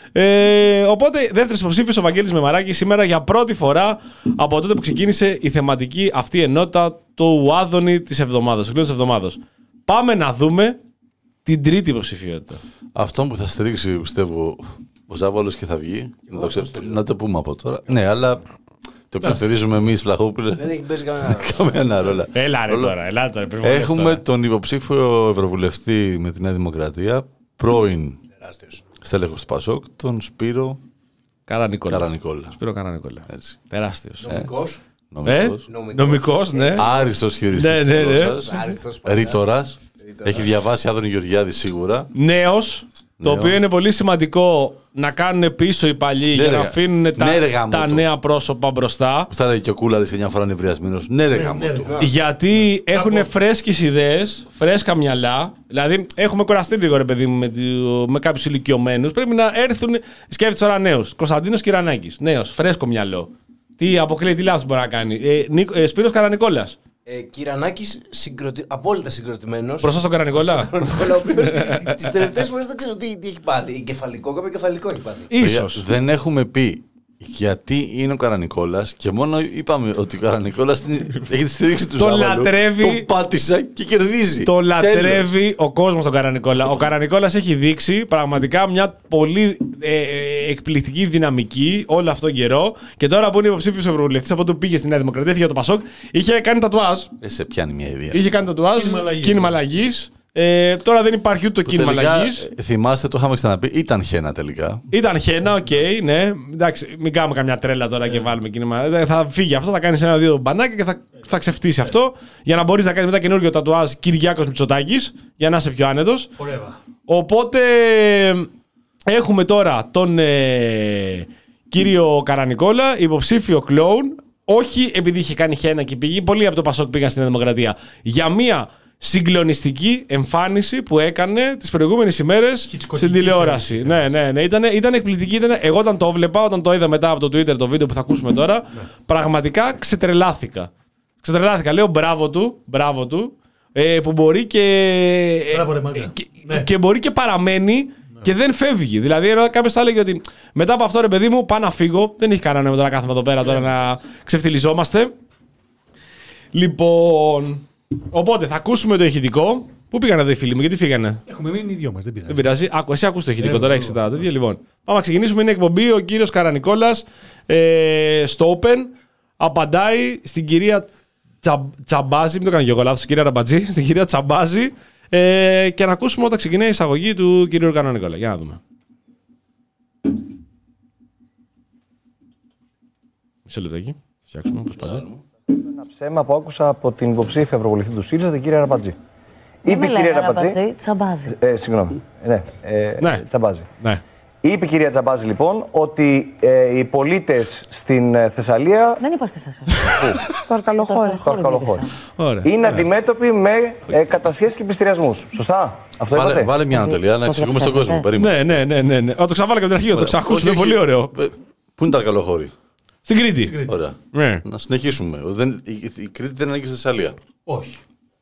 Ε, οπότε, δεύτερος υποψήφιος ο Βαγγέλης Μημαράκης σήμερα για πρώτη φορά από τότε που ξεκίνησε η θεματική αυτή ενότητα του Άδωνη της εβδομάδας, του κλείνου της εβδομάδας. Πάμε να δούμε την τρίτη υποψηφιότητα. Αυτό που θα στηρίξει, πιστεύω, ο Ζάβαλος και θα βγει. Να το, ξέρω- να το πούμε από τώρα. Ναι, αλλά το υποστηρίζουμε εμείς, Πλαχόπουλε. Δεν έχει παίζει κανένα. Καμία ρόλα. Έλα ρε Ρόλο. τώρα, έλα τώρα. πρέπει να βγεις Έχουμε τώρα. τον υποψήφιο ευρωβουλευτή με τη Νέα Δημοκρατία, πρώην Τεράστιος. στέλεχος του Πασόκ, τον Σπύρο Καρανικόλα. Καρανικόλα. Σπύρο Καρανικόλα. Έτσι. Τεράστιος. Νομικός. Ε, Νομικός. νομικός, ναι. Άριστος χειριστής Ναι, της ναι, ναι. γλώσσας. Άριστος πάντα. Ρήτορας. Έχει διαβάσει Άδωνη Γεωργιάδη σίγουρα. Νέος, το Νέος. οποίο είναι πολύ σημαντικό να κάνουν πίσω οι παλιοί για ρε, να γα- αφήνουν τα, ναι, ρε, γάμο τα το. νέα πρόσωπα μπροστά. Που θα λέει και ο Κούλαλης και μια φορά νευριασμένος. Ναι, ρε Ναι, γάμο ναι, του. ρε. Γιατί έχουν Κάπου- φρέσκες ιδέες, φρέσκα μυαλά. Δηλαδή, έχουμε κουραστεί λίγο, ρε παιδί μου, με, το- με κάποιους ηλικιωμένους. Πρέπει να έρθουν. Σκέφτεσαι τώρα νέους. Κωνσταντίνος Κυρανάκης. Νέος, φρέσκο μυαλό. Τι αποκλείει, τι λάθος μπορεί να κάνει. Ε, Νίκο- ε, Σπύρος Καρανικόλας. Ε, Κυρανάκης συγκροτι... απόλυτα συγκροτημένος. Μπροστά στον Καρανικόλα. Ο οποίος τις τελευταίες φορές δεν ξέρω τι, τι έχει πάθει. Εγκεφαλικό, κάποιο εγκεφαλικό έχει πάθει. Ίσως. Δεν έχουμε πει γιατί είναι ο Καρανικόλας και μόνο είπαμε ότι ο Καρανικόλας την- έχει τη στήριξη του Τον Ζάβαλου. λατρεύει. Τον πάτησα και κερδίζει. Το Τέλος. λατρεύει ο κόσμος τον Καρανικόλα. Ο Καρανικόλας έχει δείξει πραγματικά μια πολύ ε, ε, εκπληκτική δυναμική όλο αυτόν τον καιρό. Και τώρα που είναι υποψήφιος ευρωβουλευτής, από το πήγε στη Νέα Δημοκρατία, έφυγε από το Πασόκ, είχε κάνει τατουάζ. Ε, σε πιάνει μια ιδέα. Είχε κάνει τατουάζ. Κίνημα αλλαγής. Κίνημα αλλαγής. Ε, τώρα δεν υπάρχει ούτε το κίνημα Τελικά, αλλαγής. ε, θυμάστε, το είχαμε ξαναπεί, ήταν χένα τελικά. Ήταν χένα, οκ, ναι. Εντάξει, μην κάνουμε καμιά τρέλα τώρα και βάλουμε κίνημα. Ε, Θα φύγει αυτό, θα κάνει ένα-δύο μπανάκια και θα, θα ξεφτύσει αυτό. Για να μπορεί να κάνει μετά καινούργιο τατουάζ Κυριάκος Μητσοτάκης, για να είσαι πιο άνετος. Forever. Οπότε έχουμε τώρα τον ε, κύριο Καρανικόλα, υποψήφιο κλόουν. Όχι επειδή είχε κάνει χένα και πήγε. Πολλοί από το Πασόκ πήγαν στην Νέα Δημοκρατία. Για μια συγκλονιστική εμφάνιση που έκανε τις προηγούμενες ημέρες Χιτσκοκική στην τηλεόραση. Ναι, ναι, ναι. Ήταν, ήταν εκπληκτική. Ήταν, εγώ όταν το έβλεπα, όταν το είδα μετά από το Twitter το βίντεο που θα ακούσουμε τώρα, πραγματικά ξετρελάθηκα. Ξετρελάθηκα. Λέω μπράβο του, μπράβο του, ε, που μπορεί και, Μπράβο, ρε μάγκα. και, Ναι. και μπορεί και παραμένει και δεν φεύγει. Δηλαδή, κάποιο θα έλεγε ότι μετά από αυτό, ρε παιδί μου, πάω να φύγω. Δεν έχει κανένα νόημα να κάθομαι εδώ πέρα τώρα να ξεφτυλιζόμαστε. Λοιπόν, οπότε θα ακούσουμε το ηχητικό. Πού πήγανε εδώ οι φίλοι μου, γιατί φύγανε. Έχουμε μείνει οι δυο μας, δεν πειράζει. Δεν πειράζει. Άκου, εσύ ακούς το ηχητικό Ε, τώρα, ε, έχεις ε, τα τέτοια. Λοιπόν, πάμε να ξεκινήσουμε. Είναι εκπομπή ο κύριος Καρανικόλας ε, στο Open. απαντάει στην κυρία Τσα... Τσαμπάζη, μην το κάνω και εγώ λάθος, στην κυρία Ραμπατζή, στην κυρία Τσαμπάζη, ε, και να ακούσουμε όταν ξεκινάει η εισαγωγή του κυρίου Κανονικόλα. Για να δούμε. Μισό λεπτάκι. Φτιάξουμε όπως πάντα. Ένα ψέμα που άκουσα από την υποψήφια ευρωβουλευτή του ΣΥΡΙΖΑ, την κυρία Ραμπατζή. Είπε η κυρία Ραμπατζή, Τσαμπάζη. Ε, συγγνώμη. Ναι, ε, ναι. Τσαμπάζη. Ναι. Είπε η κυρία Τσαμπάζη λοιπόν ότι ε, οι πολίτες στην ε, Θεσσαλία. Δεν είπα στη Θεσσαλία. Στο Αρκαλοχώρι. Στο Αρκαλοχώρι. Είναι αντιμέτωποι με ε, κατασχέσεις και πληστηριασμούς. Σωστά. Αυτό βάλε, είπατε. Βάλε μια ανατολία να εξηγούμε στον κόσμο. Ναι, ναι, ναι. ναι, ναι. Το ξαβάλα και από την αρχή, το ξακούσουμε. Πολύ ωραίο. Πού είναι το Αρκαλοχώρι? Στην Κρήτη. Ωραία. Ναι. Να συνεχίσουμε. Δεν, η, η Κρήτη δεν ανήκει στη Θεσσαλία. Όχι.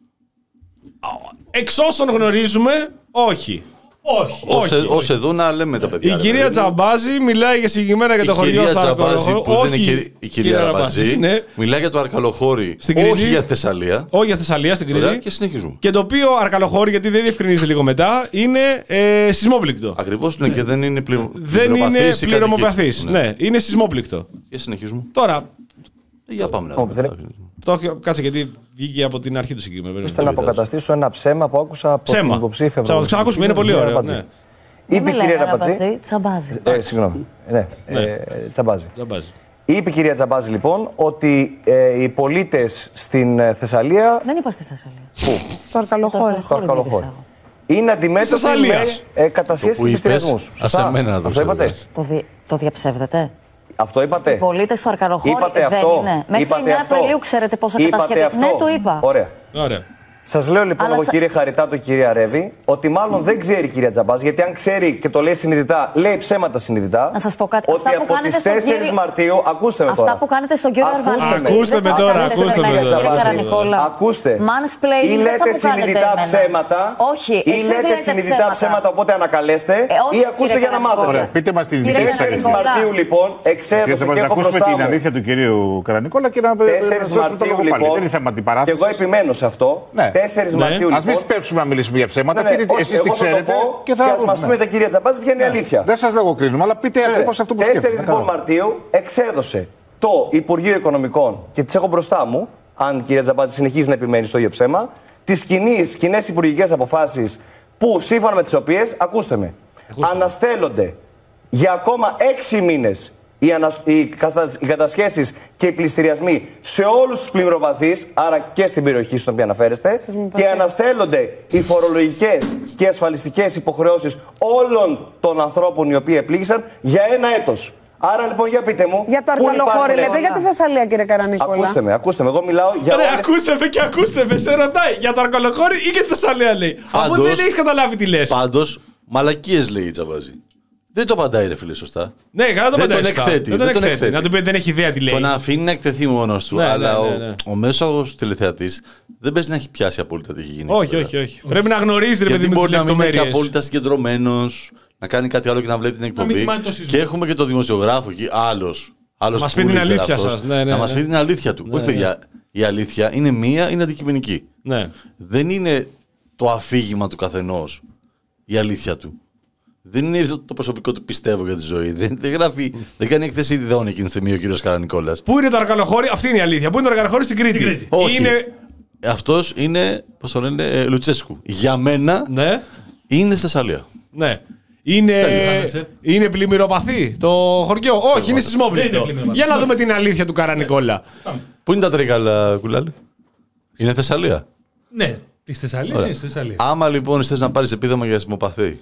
Εξ όσων γνωρίζουμε, όχι. Όχι. όχι, όχι. Ως εδώ να λέμε τα παιδιά. Η κυρία Τσαμπάζη μιλάει για συγκεκριμένα για το χωριό στο Αρκαλοχώρι. Όχι, η κυρία Ραμπατζή ναι. μιλάει για το Αρκαλοχώρι. Στην όχι για Θεσσαλία. Όχι για Θεσσαλία, στην Κρήτη. Και συνεχίζουμε. Και το οποίο Αρκαλοχώρι, γιατί δεν διευκρινίζεται λίγο μετά, είναι ε, σεισμόπληκτο. Ακριβώς είναι και δεν είναι πληρο... Δεν είναι πληρωμοπαθής. Ναι. ναι, είναι σεισμόπληκτο. Και συνεχίζουμε. Τώρα. Για πάμε να δούμε. Το κάτσε γιατί βγήκε από την αρχή του συγκεκριμένου. Ήθελα να αποκαταστήσω ένα ψέμα που άκουσα από ψέμα. την υποψήφια ευρωβουλευτή. Θα το ξανακούσουμε, είναι πολύ ωραίο. Ναι. Είπε η κυρία Ραμπατζή, Τσαμπάζη. Ε, συγγνώμη. Ναι, ναι. Ε, Τσαμπάζη. Τσαμπάζη. Είπε η κυρία Τσαμπάζη λοιπόν ότι ε, οι πολίτες στην ε, Θεσσαλία. Δεν είπα στη Θεσσαλία. Πού? Στο Αρκαλοχώρι. Στο Αρκαλοχώρι. Είναι αντιμέτωποι με ε, κατασχέσεις και πληστηριασμούς. Σωστά. Αυτό είπατε. Το, δι... το διαψεύδετε. Αυτό είπατε. Οι πολίτες του Αρκαλοχώρι δεν αυτό. είναι. Μέχρι Είπατε εννέα αυτό. Απριλίου ξέρετε πόσα Είπατε κατασχέδια. Ναι, το είπα. Ωραία. Ωραία. Σας λέω λοιπόν Αλλά εγώ σα... κύριε Χαριτάτο και κυρία Ρεύη ότι μάλλον δεν ξέρει η κυρία Τσαμπάζη, γιατί αν ξέρει και το λέει συνειδητά, λέει ψέματα συνειδητά. Να σας πω κάτι. Ότι αυτά από τις τέσσερις κύριο... Μαρτίου, ακούστε με αυτά τώρα. Αυτά που κάνετε στον κύριο Αρβανίτη. Ακούστε με τώρα, ακούστε με τώρα. Ακούστε. Mansplaining, ή λέτε συνειδητά ψέματα. Όχι, ή λέτε συνειδητά ψέματα, οπότε ανακαλέστε. Ε, ή ακούστε για να μάθετε. Ωραία, πείτε μας τη δική σας τέσσερις Μαρτίου λοιπόν εξέδωσε και έχω μπροστά μου. την αλήθεια του κυρίου Καρανικόλα και να τέσσερις Μαρτίου λοιπόν. Δεν είναι θέμα την παράθεση. Και εγώ επιμένω σε αυτό. τέσσερις Μαρτίου. Ας μην σπεύσουμε να μιλήσουμε για ψέματα. Ναι, ναι, πείτε, εσείς τι ξέρετε. Και θα μας πούμε τα κυρία Τσαμπάζη ποια είναι η αλήθεια. Δεν σας λογοκρίνουμε, αλλά πείτε ακριβώς αυτό που σκέφτεται. τέσσερις λοιπόν Μαρτίου εξέδωσε το Υπουργείο Οικονομικών και τις έχω μπροστά μου, αν η κυρία Τσαμπάζη συνεχίζει να επιμένει στο ίδιο ψέμα, τις κοινές υπουργικές αποφάσεις που σύμφωνα με τις οποίες, ακούστε με, αναστέλλονται για ακόμα έξι μήνες οι, ανασ... οι, κατα... οι κατασχέσεις και οι πληστηριασμοί σε όλους τους πλημμυροπαθείς, άρα και στην περιοχή στην οποία αναφέρεστε, και αναστέλλονται οι φορολογικές και ασφαλιστικές υποχρεώσεις όλων των ανθρώπων οι οποίοι επλήγησαν για ένα έτος. Άρα λοιπόν για πείτε μου. Για το Αρκαλοχώρι λέτε, για τη Θεσσαλία κύριε Καρανικόλα. Ακούστε με, ακούστε με. Εγώ μιλάω για. Ρε, όλες... ακούστε με και ακούστε με. Σε ρωτάει για το Αρκαλοχώρι ή για τη Θεσσαλία λέει. Πάντως, αφού δεν έχει καταλάβει τι λες. Πάντως, μαλακίες λέει η Τσαμπάζη. Δεν το απαντάει, ρε φίλε, σωστά. Ναι, καλά το απαντάει. Δεν τον εκθέτει. Δεν τον εκθέτει. εκθέτει. Να του πει δεν έχει ιδέα τι λέει. Το να αφήνει να εκτεθεί μόνος του. Ναι, αλλά ναι, ναι, ναι. ο, ο μέσος τηλεθεατής δεν παίζει να έχει πιάσει απόλυτα τι έχει γίνει. Όχι, όχι, όχι. Πρέπει να γνωρίζει, ρε παιδί μου, τις λεπτομέρειες. Μπορεί να μην είναι και απόλυτα συγκεντρωμένος, να κάνει κάτι άλλο και να βλέπει την εκπομπή. Και έχουμε και το δημοσιογράφο εκεί, άλλος. Να μας πει την αλήθεια σας. Να μας πει την αλήθεια του. Όχι, παιδιά, η αλήθεια είναι μία, είναι αντικειμενική. Δεν είναι το αφήγημα του καθενός η αλήθεια του. Δεν είναι το προσωπικό του πιστεύω για τη ζωή. Δεν, δεν, γράφει, δεν κάνει έκθεση ιδεών εκείνη τη στιγμή ο κύριος Καρανικόλας. Πού είναι το Αρκαλοχώρι, αυτή είναι η αλήθεια. Πού είναι το Αρκαλοχώρι στην Κρήτη. Κρήτη. Όχι. Είναι... Αυτός είναι, πώς το λένε, ε, Λουτσέσκου. Για μένα ναι. είναι στη Θεσσαλία. Ναι. Είναι, είναι πλημμυροπαθή το χωριό. Όχι, είναι σεισμόπληκτο. Για να δούμε την αλήθεια του Καρανικόλα. Πού είναι τα τρίκαλα, Κουλάλη. Είναι Θεσσαλία. Ναι. Τη Θεσσαλία είναι στη Θεσσαλία. Άμα λοιπόν θες να πάρεις επίδομα για σεισμοπαθή,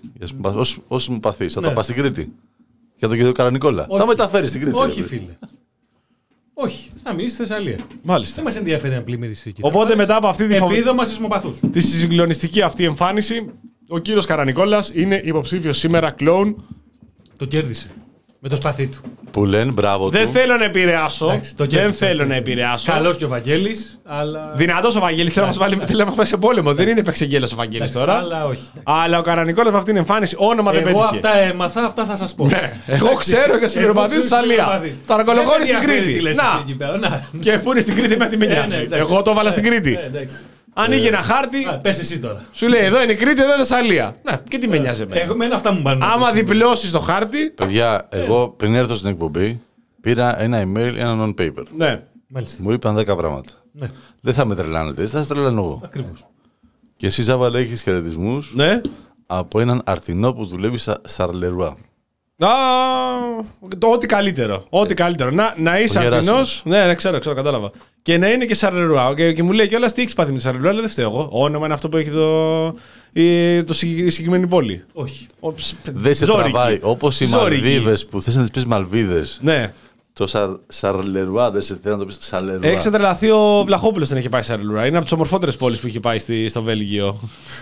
ως σεισμοπαθής, θα ναι. το πας στην Κρήτη. Για τον κύριο Καρανικόλα. Όχι. Θα μεταφέρεις στην Κρήτη. Όχι, φίλε. Όχι, θα μείνει στη Θεσσαλία. Μάλιστα. Δεν μας ενδιαφέρει να πλημμυρίσει εκεί. Οπότε μετά από αυτή τη επίδομα σεισμοπαθούς. Τη συγκλονιστική αυτή εμφάνιση, ο κύριος Καρανικόλας είναι υποψήφιος σήμερα κλόουν. Το κέρδισε. Με το σπαθί του. Που λένε μπράβο δεν του. θέλω να επηρεάσω. Εντάξει, δεν θέλω να επηρεάσω. Καλός και ο Βαγγέλης, αλλά. Δυνατός ο Βαγγέλης. Θέλει να μας πάει σε πόλεμο. Δεν είναι παίξεγγέλος ο Βαγγέλης τώρα. Αλλά όχι. Αλλά ο Καρανικόλας με αυτήν την εμφάνιση όνομα δεν πέτυχε. Εγώ αυτά έμαθα, αυτά θα σας πω. Εγώ ξέρω για συμπληρωματή στη Θεσσαλία. Το Αρκαλοχώρι στην Κρήτη. Να. Και πού είναι στην Κρήτη με τη με νοιάζει. Εγώ το έβαλα στην Κρήτη. Ανοίγει ένα χάρτη. Πες εσύ τώρα. Σου λέει εδώ είναι η Κρήτη, εδώ είναι η Θεσσαλία. Ναι, και τι με νοιάζει εμένα. Εγώ, εμένα αυτά μου πάνε. Άμα διπλώσεις το χάρτη. Παιδιά, εγώ πριν έρθω στην εκπομπή πήρα ένα email, ένα non-paper. Ναι. Μάλιστα. Μου είπαν δέκα πράγματα. Ναι. Δεν θα με τρελάνετε, θα σε τρελάνω εγώ. Ακριβώς. Και εσύ, Ζάβαλε, έχεις χαιρετισμούς Ναι. από έναν αρτινό που δουλεύει στα Σαρλερουά. Α, το ό,τι καλύτερο. Ό,τι καλύτερο. Να, να είσαι Ο αρτινός. Γεράσιμος. Ναι, ναι, ξέρω, ξέρω, κατάλαβα. Και να είναι και Σαρλερουά. Και, και μου λέει κιόλας τι έχεις πάθει με τη Σαρλερουά. Λέει δεν φταίω εγώ. Όνομα είναι αυτό που έχει το, η, το συγκεκ- η συγκεκριμένη πόλη. Όχι. Ο, ψ, Δεν σε ζόρικη. τραβάει. Όπως οι Ζόρικη. Μαλδίβες που θες να τις πεις Μαλβίδες. Ναι. Το Σαρ, Σαρλερουά δεν σε θέλει να το πεις Σαρλερουά. Έχει ξετρελαθεί ο Βλαχόπουλος δεν έχει πάει σε Σαρλερουά. Είναι από τις ομορφότερες πόλεις που έχει πάει στη, στο Βέλγιο.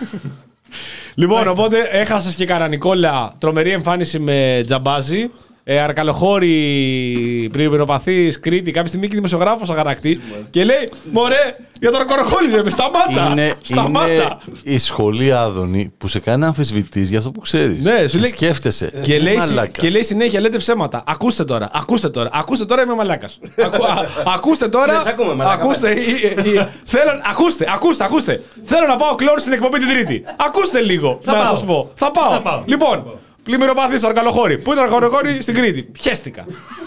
Λοιπόν, οπότε έχασες και Καρανικόλα, τρομερή εμφάνιση με Τζαμπάζη. Ε, Αρκαλοχώρη, πλημμυροπαθής, Κρήτη, κάποια στιγμή και δημοσιογράφος αγανακτή και λέει: Μωρέ, για τον Αρκαλοχώρη ρε, σταμάτα! Είναι, σταμάτα! είναι η σχολή Άδωνη που σε κάνει να αμφισβητείς για αυτό που ξέρεις. Ναι, σου Και λέει- σκέφτεσαι. Και λέει, Μαλάκα. και λέει συνέχεια, λέτε ψέματα. Ακούστε τώρα, ακούστε τώρα, ακούστε τώρα, είμαι μαλάκας. Ακού, α, ακούστε τώρα. Ναι, σ' ακούμε, μαλάκα, ακούστε, η- η- η- θέλω, ακούστε, ακούστε, ακούστε. Θέλω να πάω κλόν στην εκπομπή την Τρίτη. Ακούστε λίγο, Θα να πάω. σας πω. Θα πάω. Θα πάω. Λοιπόν, πλημμυροπαθή στο Αρκαλοχώρη. Πού ήταν ο Αρκαλοχώρη στην Κρήτη. Χαίστηκα.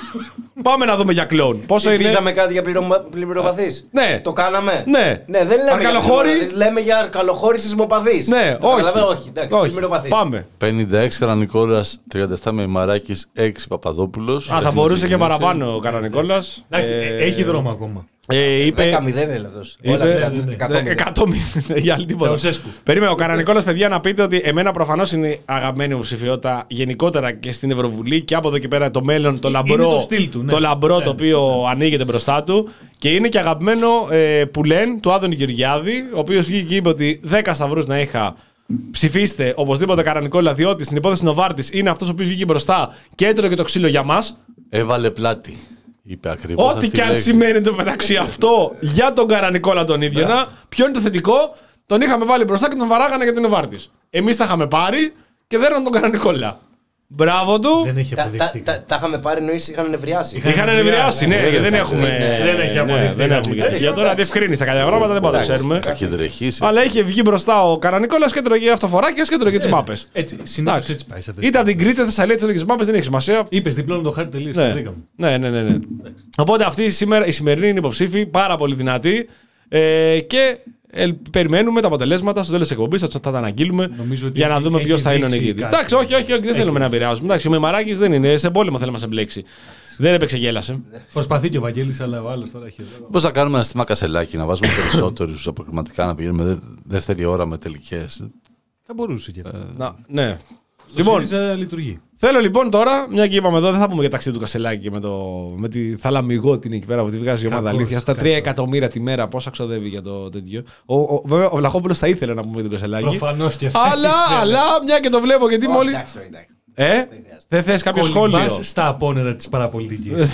Πάμε να δούμε για κλόν. Πόσο είναι. Ψηφίσαμε κάτι για πληρωμα- πλημμυροπαθείς. Ναι. Το κάναμε. Ναι. Ναι, δεν λέμε Αρκαλοχώρη. για πλημμυροπαθείς, λέμε για αρκαλοχώρη σεισμοπαθείς. Ναι, Το όχι. καταλαβαίνω, όχι. Εντάξει, όχι. πλημμυροπαθείς. Πάμε. πενήντα έξι Καρανικόλας, τριάντα επτά Μεϊμαράκης, έξι Παπαδόπουλος. Α, θα μπορούσε και παραπάνω ο Καρανικόλας. Εντάξει, Ε, έχει δρόμο ακόμα. ε, είπε. δέκα μηδέν είναι αυτός. Είπε- Όλα ναι, μετά, ναι. εκατό μηδέν. εκατό μηδέν για άλλη τίποτα. Τσαουσέσκου. Περίμενε, ο Καρανικόλας, παιδιά, να πείτε ότι εμένα προφανώς είναι η αγαπημένη μου ψηφιότητα γενικότερα και στην Ευρωβουλή και από εδώ και πέρα το μέλλον, το Είναι λαμπρό, το στυλ του, ναι. το, λαμπρό Ναι. το οποίο ανοίγεται μπροστά του. Και είναι και αγαπημένο ε, που λένε του Άδωνη Γεωργιάδη, ο οποίος βγήκε και είπε ότι δέκα σταυρούς να είχα. Ψηφίστε οπωσδήποτε Καρανικόλα, διότι στην υπόθεση Νοβάρτης είναι αυτός ο οποίος βγήκε μπροστά και έτρωγε και το ξύλο για μας. Έβαλε πλάτη. Είπε ακριβώς Ό,τι αυτή και η αν λέξη. σημαίνει το μεταξύ αυτό για τον Καρανικόλα τον ίδιο. Να, ποιο είναι το θετικό, τον είχαμε βάλει μπροστά και τον βαράγανε για την Νοβάρτης. Εμείς τα είχαμε πάρει και δέρναν τον Καρανικόλα. Μπράβο του. Δεν έχει Τα- τα- αποδειχθεί. τα- Τα είχαμε πάρει εννοείς είχαν νευριάσει. Είχαν- Είχαν ενευριάσει, ναι, και δεν έχουμε. Δεν έχει ναι, αποδειχθεί. Δεν έχουμε και στοιχεία. Τώρα διευκρίνησα κάποια πράγματα, δεν μπορούμε να ξέρουμε. Έχει τρεχήσει. Αλλά είχε βγει μπροστά ο Καρανικόλα και έτρωγε αυτοφοράκια και έτρωγε τι μάπε. Έτσι, συνήθως έτσι πάει σε αυτές. Είτε από την Κρήτη, Θεσσαλία, έτρωγε τι μάπε, δεν έχει σημασία. Είπες διπλώνω το χάρτη τελείως. Ναι. το βρήκαμε. Ναι, ναι, ναι, ναι. Οπότε αυτή σήμερα, η σημερινή είναι υποψήφη, πάρα πολύ δυνατή. Ε, και ε, περιμένουμε τα αποτελέσματα στο τέλος της εκπομπής, θα τα αναγγείλουμε Νομίζω ότι για να έχει- δούμε ποιος έχει θα είναι ο δείξει νικητής. κάτι. Εντάξει, όχι, όχι, όχι, δεν θέλουμε να επηρεάζουμε. Εντάξει, ο Μεμαράκης δεν είναι, σε πόλεμο θέλει να μας εμπλέξει. Δεν έπαιξε, γέλασε. Προσπαθεί και ο Βαγγέλης, αλλά ο άλλος τώρα έχει εδώ. Πώς θα κάνουμε ένα στήμα κασελάκι, να βάζουμε περισσότερους αποκριματικά, να πηγαίνουμε δε- δεύτερη ώρα με τελικές. Θα μπορούσε και αυτό. Να, ναι. Στο Λοιπόν, ΣΥΡΙΖΑ λειτουργεί. θέλω λοιπόν τώρα, μια και είπαμε εδώ, δεν θα πούμε για ταξίδι του Κασελάκη και με, το, με τη θαλαμιγό την εκεί πέρα που τη βγάζει η ομάδα Κακός, αλήθεια. Αυτά τα κακός. τρία εκατομμύρια τη μέρα, πόσα ξοδεύει για το τέτοιο. Ο, ο, βέβαια, ο Βλαχόπουλος θα ήθελε να πούμε για τον Κασελάκη. Προφανώς και Αλλά, αλλά, μια και το βλέπω γιατί μόλι. Εντάξει, εντάξει. Ε, δεν θες κάποιο σχόλιο. Κολυμπάς στα απόνερα της παραπολιτικής.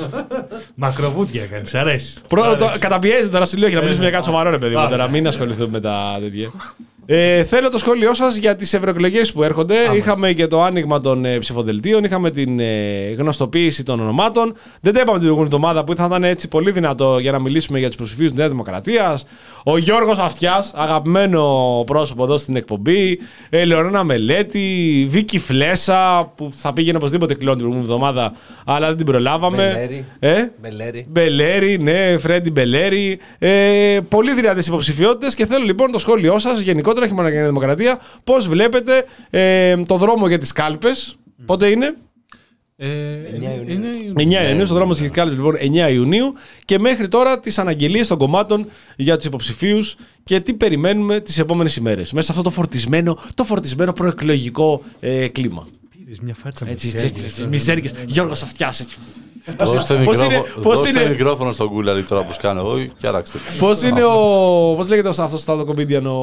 Μακροβούτια κάνεις, αρέσει. Πρώτο, Αρέσει. το, καταπιέζεται τώρα στη λόγια να μιλήσουμε για κάτι σοβαρό, ρε παιδί μου. Πάμε. Τώρα μην ασχοληθούμε με τα τέτοια. Ε, θέλω το σχόλιο σας για τις ευρωεκλογές που έρχονται. Είχαμε και το άνοιγμα των ε, ψηφοδελτίων, είχαμε την ε, γνωστοποίηση των ονομάτων. Δεν τα είπαμε την προηγούμενη εβδομάδα που θα ήταν έτσι πολύ δυνατό για να μιλήσουμε για τους προσφυγίους της Νέας Δημοκρατίας. Ο Γιώργος Αυτιάς, αγαπημένο πρόσωπο εδώ στην εκπομπή. Ε, Λεωνένα Μελέτη, Βίκη Φλέσα που θα πήγαινε οπωσδήποτε κλόν την προηγούμενη εβδομάδα, αλλά δεν την προλάβαμε. Μπελέρη. Ε? Μπελέρη. Μπελέρη, ναι, Φρέντι Μπελέρη. Ε, πολύ δυνατές υποψηφιότητες και θέλω λοιπόν το σχόλιο σας γενικότερα, όχι μόνο για την Δημοκρατία, πώς βλέπετε ε, το δρόμο για τις κάλπες. Πότε είναι? Ε, εννιά Ιουνίου. είναι Ιουνίου. εννιά Ιουνίου, στο δρόμο της κάλπες λοιπόν εννιά Ιουνίου και μέχρι τώρα τις αναγγελίες των κομμάτων για τους υποψηφίους και τι περιμένουμε τις επόμενες ημέρες. Μέσα σε αυτό το φορτισμένο, το φορτισμένο προεκλογικό ε, κλίμα. Πήρες μια φάτσα με Έτσι, τις έτσι, έτσι, μιζέρικες. Γιώργος Αυτιάς, έτσι. Δώστε, πώς μικρόφωνο, είναι- πώς δώστε είναι- μικρόφωνο στον κούλαρη τώρα που κάνω εγώ και αράξτε. Πώς είναι ο. Πώς λέγεται αυτός το comedian, ο.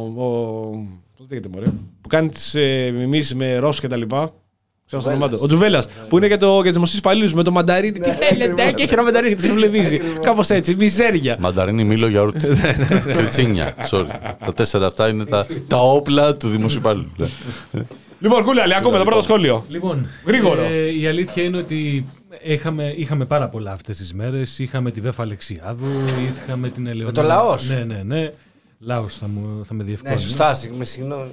ο πώς λέγεται, μωρέ. Που κάνει τις ε, μιμήσεις με Ρώσους και τα λοιπά. Ξέρω το όνομά του. Ο Τζουβέλλας. Που είναι για, το, για τις δημοσίες υπαλλήλους με το μανταρίνι. Τι θέλετε, και έχει ένα μανταρίνι και το ξεβλεδίζει. Κάπως έτσι, μιζέρια. Μανταρίνι, μήλο, γιαούρτι. Κριτσίνια. Sorry. Τα τέσσερα αυτά είναι τα, τα όπλα του δημοσιοπαλλήλου. Λοιπόν, Κούλαλη, ακούμε το πρώτο σχόλιο. Λοιπόν, Γρήγορο. ε, η αλήθεια είναι ότι είχαμε, είχαμε πάρα πολλά αυτές τις μέρες. Είχαμε τη Βέφα Αλεξιάδου, είχαμε την Ελεονόρα. το Λαός. Ναι, ναι, ναι. Λαός θα, μου, θα με Ναι, διευκόλυνε. σωστά, με συγγνώμη.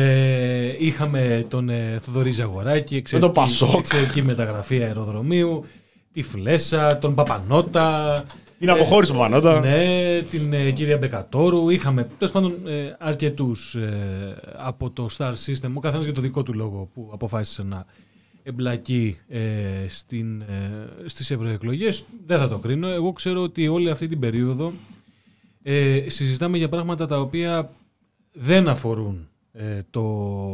Ε, είχαμε τον ε, Θοδωρή Ζαγοράκη, εξαιρετική, το Πασόκ. εξαιρετική μεταγραφή αεροδρομίου, τη Φλέσα, τον Παπανότα, Την αποχώρηση του Πανότα. Ναι, την ε, κυρία Μπεκατόρου. Είχαμε τέλος πάντων ε, αρκετούς ε, από το Star System, ο καθένας για το δικό του λόγο που αποφάσισε να εμπλακεί ε, στην, ε, στις ευρωεκλογές. Δεν θα το κρίνω. Εγώ ξέρω ότι όλη αυτή την περίοδο ε, συζητάμε για πράγματα τα οποία δεν αφορούν ε, το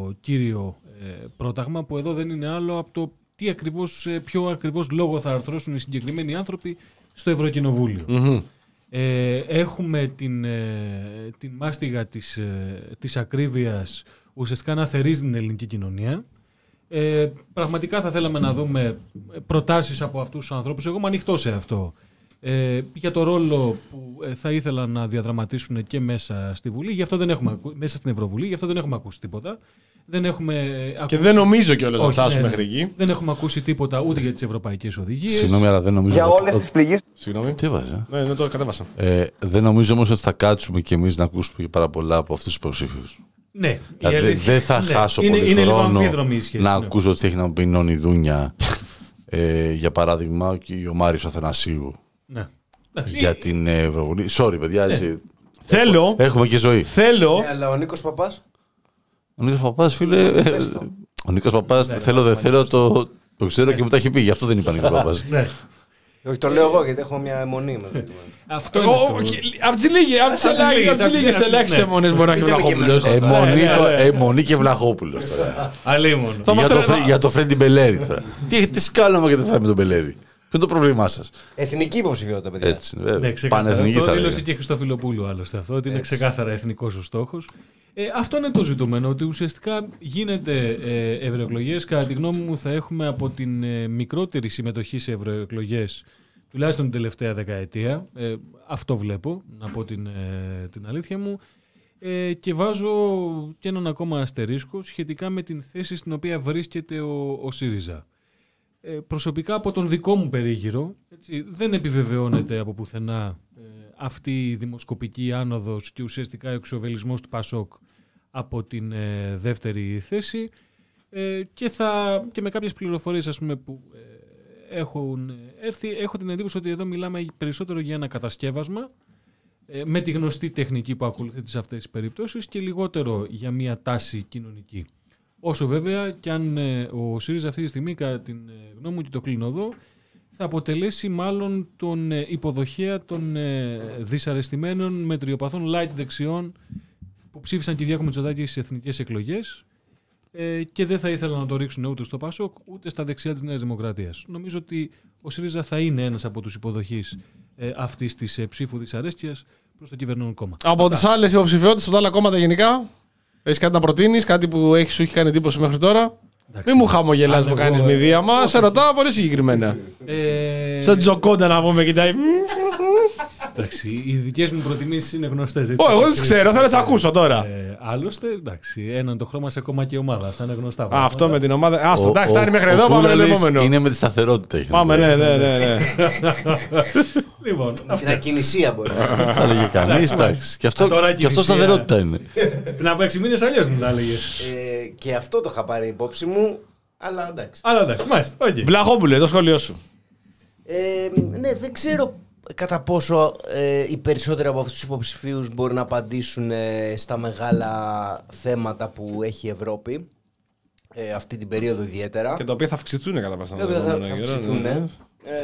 κύριο ε, πρόταγμα, που εδώ δεν είναι άλλο από το τι ακριβώς, ε, ποιο ακριβώς λόγο θα αρθρώσουν οι συγκεκριμένοι άνθρωποι στο Ευρωκοινοβούλιο. Mm-hmm. Ε, έχουμε την, ε, την μάστιγα της, ε, της ακρίβειας ουσιαστικά να θερίζει την ελληνική κοινωνία. Ε, πραγματικά θα θέλαμε να δούμε προτάσεις από αυτούς τους ανθρώπους. Εγώ είμαι ανοιχτό σε αυτό. Ε, για το ρόλο που ε, θα ήθελα να διαδραματίσουν και μέσα στη Βουλή, γι' αυτό δεν έχουμε, μέσα στην Ευρωβουλή, γι' αυτό δεν έχουμε ακούσει τίποτα. Δεν έχουμε ακούσει... Και δεν νομίζω κιόλας να φτάσουμε ναι, μέχρι εκεί. Δεν έχουμε ακούσει τίποτα ούτε για τις ευρωπαϊκές οδηγίες. Συγγνώμη, αλλά δεν νομίζω. Για όλες τις πληγές. Συγγνώμη. Τι έβαζε. Ναι, ναι, το κατέβασα. Ε, δεν νομίζω όμως ότι θα κάτσουμε κι εμείς να ακούσουμε και πάρα πολλά από αυτούς τους υποψήφιους. Ναι. Δηλαδή, δεν θα ναι, χάσω είναι, πολύ είναι χρόνο σχέση, να ναι. ακούσω ότι έχει να μου πει Νόνη Δούνια, ε, για παράδειγμα, και ο Μάριος Αθανασίου. Ναι. Για την Ευρωβουλή. Sorry, παιδιά. Ναι. Έτσι. Θέλω. Έχουμε και ζωή. Θέλω. Ναι, αλλά ο Νίκος Παπάς. Ο Νίκος Παπάς, φίλε. Ε, ο Νίκος Παπάς, θέλω, δεν θέλω, το, το ξέρω και μου τα έχει πει. Γι' αυτό δεν είπα Νίκος Παπάς. Όχι, το λέω εγώ γιατί έχω μια αιμονή με το. Αυτό είναι το... Από τις λίγες ελάχιστες αιμονές μπορεί να έχει Βλαχόπουλος. Αιμονή και Βλαχόπουλος. Αλίμονο. Για το Φρέντι Μπελέρη τώρα. Τι σκάλωμα και δεν θα με τον Μπελέρη. Ποιο είναι το πρόβλημά σας. Εθνική υποψηφιότητα, παιδιά. Έτσι, βέβαια. Ναι, Πανεθνική το θα δήλωσε έλεγα. και Χριστοφιλοπούλου άλλωστε αυτό, ότι είναι Έτσι. ξεκάθαρα εθνικός ο στόχος. Ε, αυτό είναι το ζητούμενο, ότι ουσιαστικά γίνεται ε, ευρωεκλογές. Κατά τη γνώμη μου θα έχουμε από την ε, μικρότερη συμμετοχή σε ευρωεκλογές τουλάχιστον την τελευταία δεκαετία. Ε, αυτό βλέπω, να πω την, ε, την αλήθεια μου. Ε, και βάζω και έναν ακόμα αστερίσκο σχετικά με την θέση στην οποία βρίσκεται ο, ο ΣΥΡΙΖΑ. Ε, προσωπικά από τον δικό μου περίγυρο, έτσι, δεν επιβεβαιώνεται από πουθενά ε, αυτή η δημοσκοπική άνοδος και ουσιαστικά ο εξοβελισμός του ΠΑΣΟΚ από την ε, δεύτερη θέση ε, και, θα, και με κάποιες πληροφορίες ας πούμε, που ε, έχουν έρθει, έχω την εντύπωση ότι εδώ μιλάμε περισσότερο για ένα κατασκεύασμα ε, με τη γνωστή τεχνική που ακολουθείται σε αυτές τις περιπτώσεις και λιγότερο για μια τάση κοινωνική. Όσο βέβαια και αν ε, ο ΣΥΡΙΖΑ αυτή τη στιγμή, κατά την ε, γνώμη μου και το κλείνω εδώ, θα αποτελέσει μάλλον τον ε, υποδοχέα των ε, δυσαρεστημένων μετριοπαθών light δεξιών που ψήφισαν Κυριάκο Μητσοτάκη στις εθνικές εκλογές ε, και δεν θα ήθελαν να το ρίξουν ούτε στο ΠΑΣΟΚ ούτε στα δεξιά της Νέας Δημοκρατίας. Νομίζω ότι ο ΣΥΡΙΖΑ θα είναι ένας από τους υποδοχείς ε, αυτής της ε, ψήφου δυσαρέσκειας προς το κυβερνών κόμμα. Από τις άλλες υποψηφιότητες, από τα άλλα κόμματα γενικά, έχεις κάτι να προτείνεις, κάτι που έχει, σου έχει κάνει εντύπωση μέχρι τώρα? Εντάξει, Μην μου χαμογελάς που κάνεις με δίαμα, σε ρωτάω πολύ συγκεκριμένα. Ε... Σαν Τζοκόντα να πούμε, κοιτάει. Εντάξει, οι δικές μου προτιμήσεις είναι γνωστές. Ω, εγώ δεν τις ξέρω, θέλω να τις ακούσω τώρα. Ε, άλλωστε, εντάξει, έναν το χρώμα σε κόμμα και ομάδα. Αυτά είναι γνωστά. Α, αυτό με την ομάδα. Άστο, Ο- εντάξει, ο- φτάνει μέχρι ο εδώ, πάμε Κούλαλης στο επόμενο. Είναι με τη σταθερότητα. έχει να Πάμε, πει. ναι, ναι, ναι. ναι. Λοιπόν, Την ακινησία μπορεί. Θα έλεγε κανείς, εντάξει. Και αυτό, Τώρα και αυτό κινησία. σταθερότητα είναι. πριν από έξι μήνες αλλιώς μου τα έλεγες. Ε, και αυτό το είχα πάρει υπόψη μου, αλλά εντάξει. Αλλά εντάξει, μάλιστα. οκ. Βλαχόπουλε, το σχόλιο σου. Ε, ναι, δεν ξέρω κατά πόσο ε, οι περισσότεροι από αυτούς τους υποψηφίους μπορούν να απαντήσουν ε, στα μεγάλα θέματα που έχει η Ευρώπη ε, αυτή την περίοδο ιδιαίτερα. Και τα οποία θα αυξηθούν κατά πάσα Βέβαια θα, θα πιθανότητα. αυξηθούν. Ναι, ναι. Ε,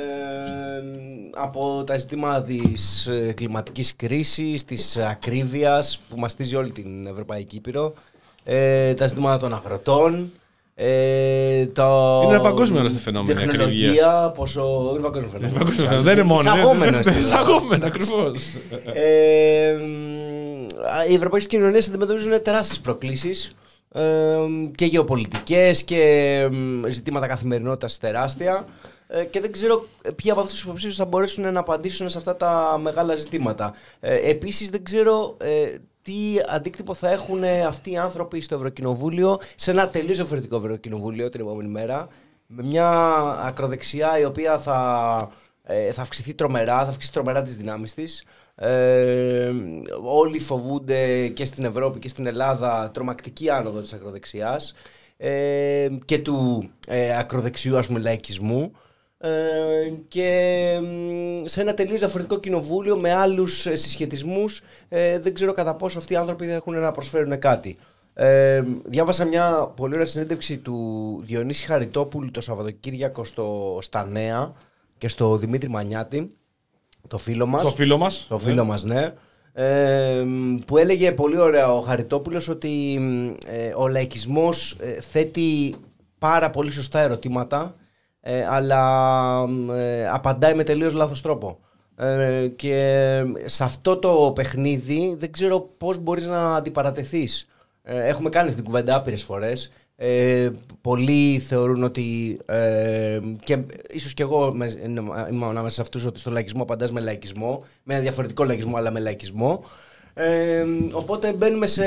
από τα ζητήματα της ε, κλιματικής κρίσης, της ακρίβειας που μαστίζει όλη την Ευρωπαϊκή Ήπειρο, ε, τα ζητήματα των αγροτών, ε, το... Είναι ένα παγκόσμιο άλλωστε φαινόμενο η τεχνολογία, ακρίβεια. πόσο... είναι παγκόσμιο φαινόμενο. Παγκόσμιο φαινόμενο. Δεν είναι μόνο. Εισαγόμενο ναι, στην ναι, Ελλάδα. Εισαγόμενο, ακριβώς. Ε, οι ευρωπαϊκές κοινωνίες αντιμετωπίζουν τεράστιες προκλήσεις ε, και γεωπολιτικές και ε, ζητήματα καθημερινότητας τεράστια ε, και δεν ξέρω ποιοι από αυτούς τους υποψήφιους θα μπορέσουν να απαντήσουν σε αυτά τα μεγάλα ζητήματα. Ε, επίσης δεν ξέρω ε, τι αντίκτυπο θα έχουν αυτοί οι άνθρωποι στο Ευρωκοινοβούλιο, σε ένα τελείως διαφορετικό Ευρωκοινοβούλιο την επόμενη μέρα, με μια ακροδεξιά η οποία θα, ε, θα αυξηθεί τρομερά, θα αυξήσει τρομερά τις δυνάμεις της. Ε, όλοι φοβούνται και στην Ευρώπη και στην Ελλάδα τρομακτική άνοδο της ακροδεξιάς ε, και του ε, ακροδεξιού ας πούμε λαϊκισμού. ε, και σε ένα τελείως διαφορετικό κοινοβούλιο με άλλους συσχετισμούς. Ε, δεν ξέρω κατά πόσο αυτοί οι άνθρωποι έχουν να προσφέρουν κάτι. Ε, διάβασα μια πολύ ωραία συνέντευξη του Διονύση Χαριτόπουλου το Σαββατοκύριακο στο, στα Νέα και στο Δημήτρη Μανιάτη, το φίλο μας. Το φίλο μας. Το φίλο μας, ναι. Ε, που έλεγε πολύ ωραία ο Χαριτόπουλος ότι ε, ο λαϊκισμός ε, θέτει πάρα πολύ σωστά ερωτήματα, ε, αλλά ε, απαντάει με τελείως λάθος τρόπο. Ε, και σε αυτό το παιχνίδι δεν ξέρω πώς μπορείς να αντιπαρατεθείς. Ε, έχουμε κάνει την κουβέντα άπειρες φορές. Ε, πολλοί θεωρούν ότι ε, και ίσως και εγώ είμαι ανάμεσα σε αυτούς ότι στο λαϊκισμό απαντάς με λαϊκισμό, με ένα διαφορετικό λαϊκισμό αλλά με λαϊκισμό. Ε, οπότε μπαίνουμε σε,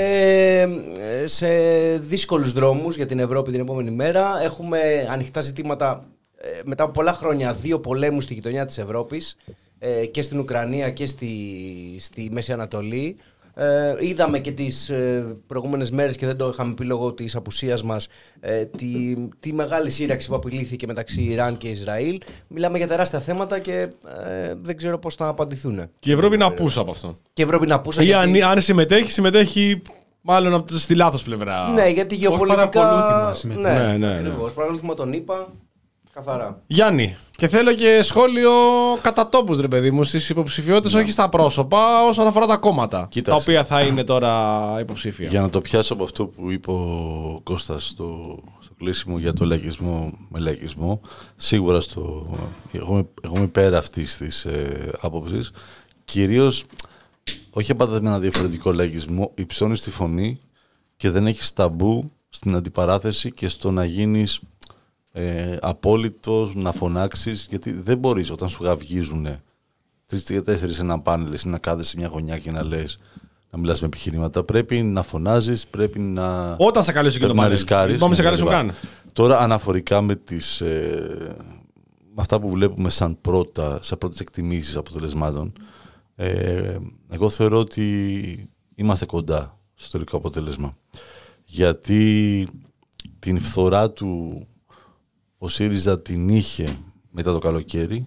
σε δύσκολους δρόμους για την Ευρώπη την επόμενη μέρα. Έχουμε ανοιχτά ζητήματα ε, μετά από πολλά χρόνια, δύο πολέμους στη γειτονιά της Ευρώπης, ε, και στην Ουκρανία και στη, στη Μέση Ανατολή. Ε, είδαμε και τις ε, προηγούμενες μέρες και δεν το είχαμε πει λόγω της απουσίας μας ε, τη, τη μεγάλη σύραξη που απειλήθηκε μεταξύ Ιράν και Ισραήλ. Μιλάμε για τεράστια θέματα και ε, δεν ξέρω πώς θα απαντηθούν. Και η Ευρώπη είναι απούσα από αυτό. Και η Ευρώπη είναι απούσα. Ή γιατί... αν συμμετέχει, συμμετέχει μάλλον στη λάθος πλευρά. Ναι, γιατί γεωπολιτικά. Ναι, ναι, ναι, ακριβώς. ναι. Παρακολούθημα τον είπα. Καθαρά. Γιάννη, και θέλω και σχόλιο κατά τόπους, ρε παιδί μου, στις υποψηφιότητες, όχι στα πρόσωπα, όσον αφορά τα κόμματα. Κοίτας. Τα οποία θα είναι τώρα υποψήφια. Για να το πιάσω από αυτό που είπε ο Κώστας στο, στο κλείσιμο για το λαϊκισμό με λαϊκισμό, σίγουρα στο, εγώ, είμαι, εγώ είμαι πέρα αυτής της ε, άποψης. Κυρίως, όχι πάντα με ένα διαφορετικό λαϊκισμό, υψώνεις τη φωνή και δεν έχεις ταμπού στην αντιπαράθεση και στο να γίνεις Ε, απόλυτος, να φωνάξεις, γιατί δεν μπορείς όταν σου γαυγίζουν τρεις και τέσσερις σε ένα πάνελ ή να κάθεσαι σε μια γωνιά και να λες, να μιλάς με επιχειρήματα. Πρέπει να φωνάζεις, πρέπει να. Όταν σε καλέσουν και το πάνελ. Πάμε σε καλέσουν καν. Τώρα αναφορικά με, τις, ε, με αυτά που βλέπουμε σαν πρώτα, σαν πρώτες εκτιμήσεις αποτελεσμάτων, ε, εγώ θεωρώ ότι είμαστε κοντά στο τελικό αποτέλεσμα. Γιατί την φθορά του ο ΣΥΡΙΖΑ την είχε μετά το καλοκαίρι,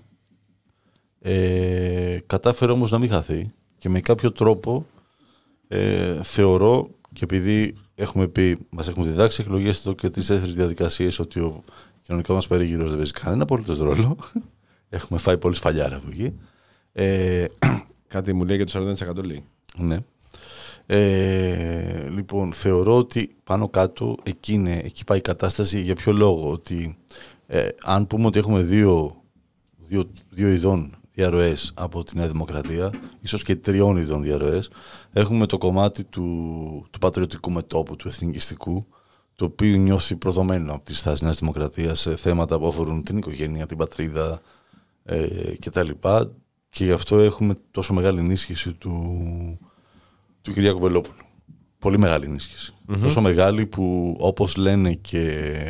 ε, κατάφερε όμως να μην χαθεί και με κάποιο τρόπο ε, θεωρώ, και επειδή έχουμε πει, μας έχουμε διδάξει εκλογές εδώ και τις τέσσερις διαδικασίες ότι ο κοινωνικός μας περίγυρος δεν παίζει κανένα απολύτως ρόλο, έχουμε φάει πολύ σφαλιάρα από εκεί. Ε, Κάτι μου λέει για το σαράντα τοις εκατό λέει. Ναι. Ε, λοιπόν, θεωρώ ότι πάνω κάτω εκεί, είναι, εκεί πάει η κατάσταση. Για ποιο λόγο? Ότι ε, αν πούμε ότι έχουμε δύο, δύο, δύο ειδών διαρροές από τη Νέα Δημοκρατία, ίσως και τριών ειδών διαρροές, έχουμε το κομμάτι του, του πατριωτικού μετώπου, του εθνικιστικού, το οποίο νιώθει προδομένο από τη στάση Νέας Δημοκρατίας σε θέματα που αφορούν την οικογένεια, την πατρίδα ε, κτλ. Και γι' αυτό έχουμε τόσο μεγάλη ενίσχυση του του Κυριάκου Βελόπουλου. Πολύ μεγάλη ενίσχυση. Mm-hmm. Τόσο μεγάλη που, όπως λένε και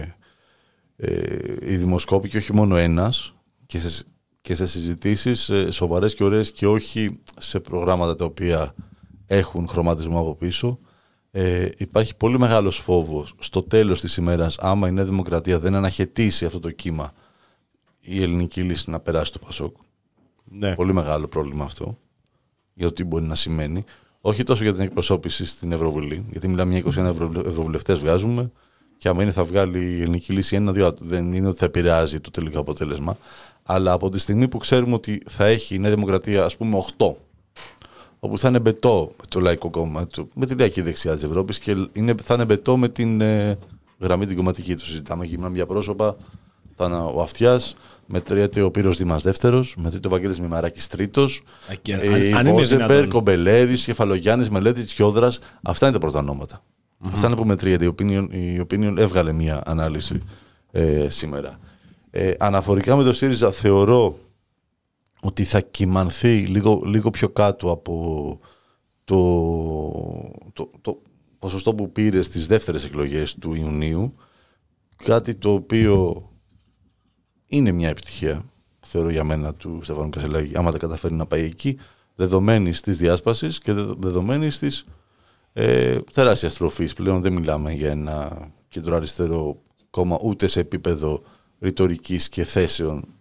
ε, οι δημοσκόποι, και όχι μόνο ένας, και σε, και σε συζητήσεις ε, σοβαρές και ωραίες και όχι σε προγράμματα τα οποία έχουν χρωματισμό από πίσω, ε, υπάρχει πολύ μεγάλος φόβος στο τέλος της ημέρας, άμα η Νέα Δημοκρατία δεν αναχαιτήσει αυτό το κύμα, η ελληνική λύση να περάσει το Πασόκ. Ναι. Πολύ μεγάλο πρόβλημα αυτό, για το τι μπορεί να σημαίνει. Όχι τόσο για την εκπροσώπηση στην Ευρωβουλή, γιατί μιλάμε για είκοσι ένα ευρωβουλευτές βγάζουμε, και άμα είναι θα βγάλει η ελληνική λύση ένα-δύο, δεν είναι ότι θα επηρεάζει το τελικό αποτέλεσμα. Αλλά από τη στιγμή που ξέρουμε ότι θα έχει η Νέα Δημοκρατία, ας πούμε, οκτώ, όπου θα είναι μπετό με το Λαϊκό Κόμμα, με τη λαϊκή δεξιά της Ευρώπης, και είναι, θα είναι μπετό με την ε, γραμμή την κομματική του. Συζητάμε και μιλάμε για πρόσωπα. Θα είναι ο Αυτιάς, μετριέται ο Πύρος Δήμας δεύτερος, μετριέται ο Βαγγέλης Μημαράκης τρίτος, η Βόζεμπερ, Κομπελέρης, Κεφαλογιάννης, Μελέτης, Τσιόδρας. Αυτά είναι τα πρώτα ονόματα. Mm-hmm. Αυτά είναι που μετριέται. Η Opinion, η Opinion έβγαλε μία ανάλυση ε, σήμερα. Ε, αναφορικά με το ΣΥΡΙΖΑ, θεωρώ ότι θα κυμανθεί λίγο, λίγο πιο κάτω από το, το, το ποσοστό που πήρε στις δεύτερες εκλογές του Ιουνίου. Κάτι το οποίο είναι μια επιτυχία, θεωρώ για μένα, του Στεφάνου Κασελάκη, άμα τα καταφέρει να πάει εκεί, δεδομένης της διάσπασης και δεδομένης της ε, τεράστιας τροφής. Πλέον δεν μιλάμε για ένα κεντροαριστερό κόμμα ούτε σε επίπεδο ρητορικής και θέσεων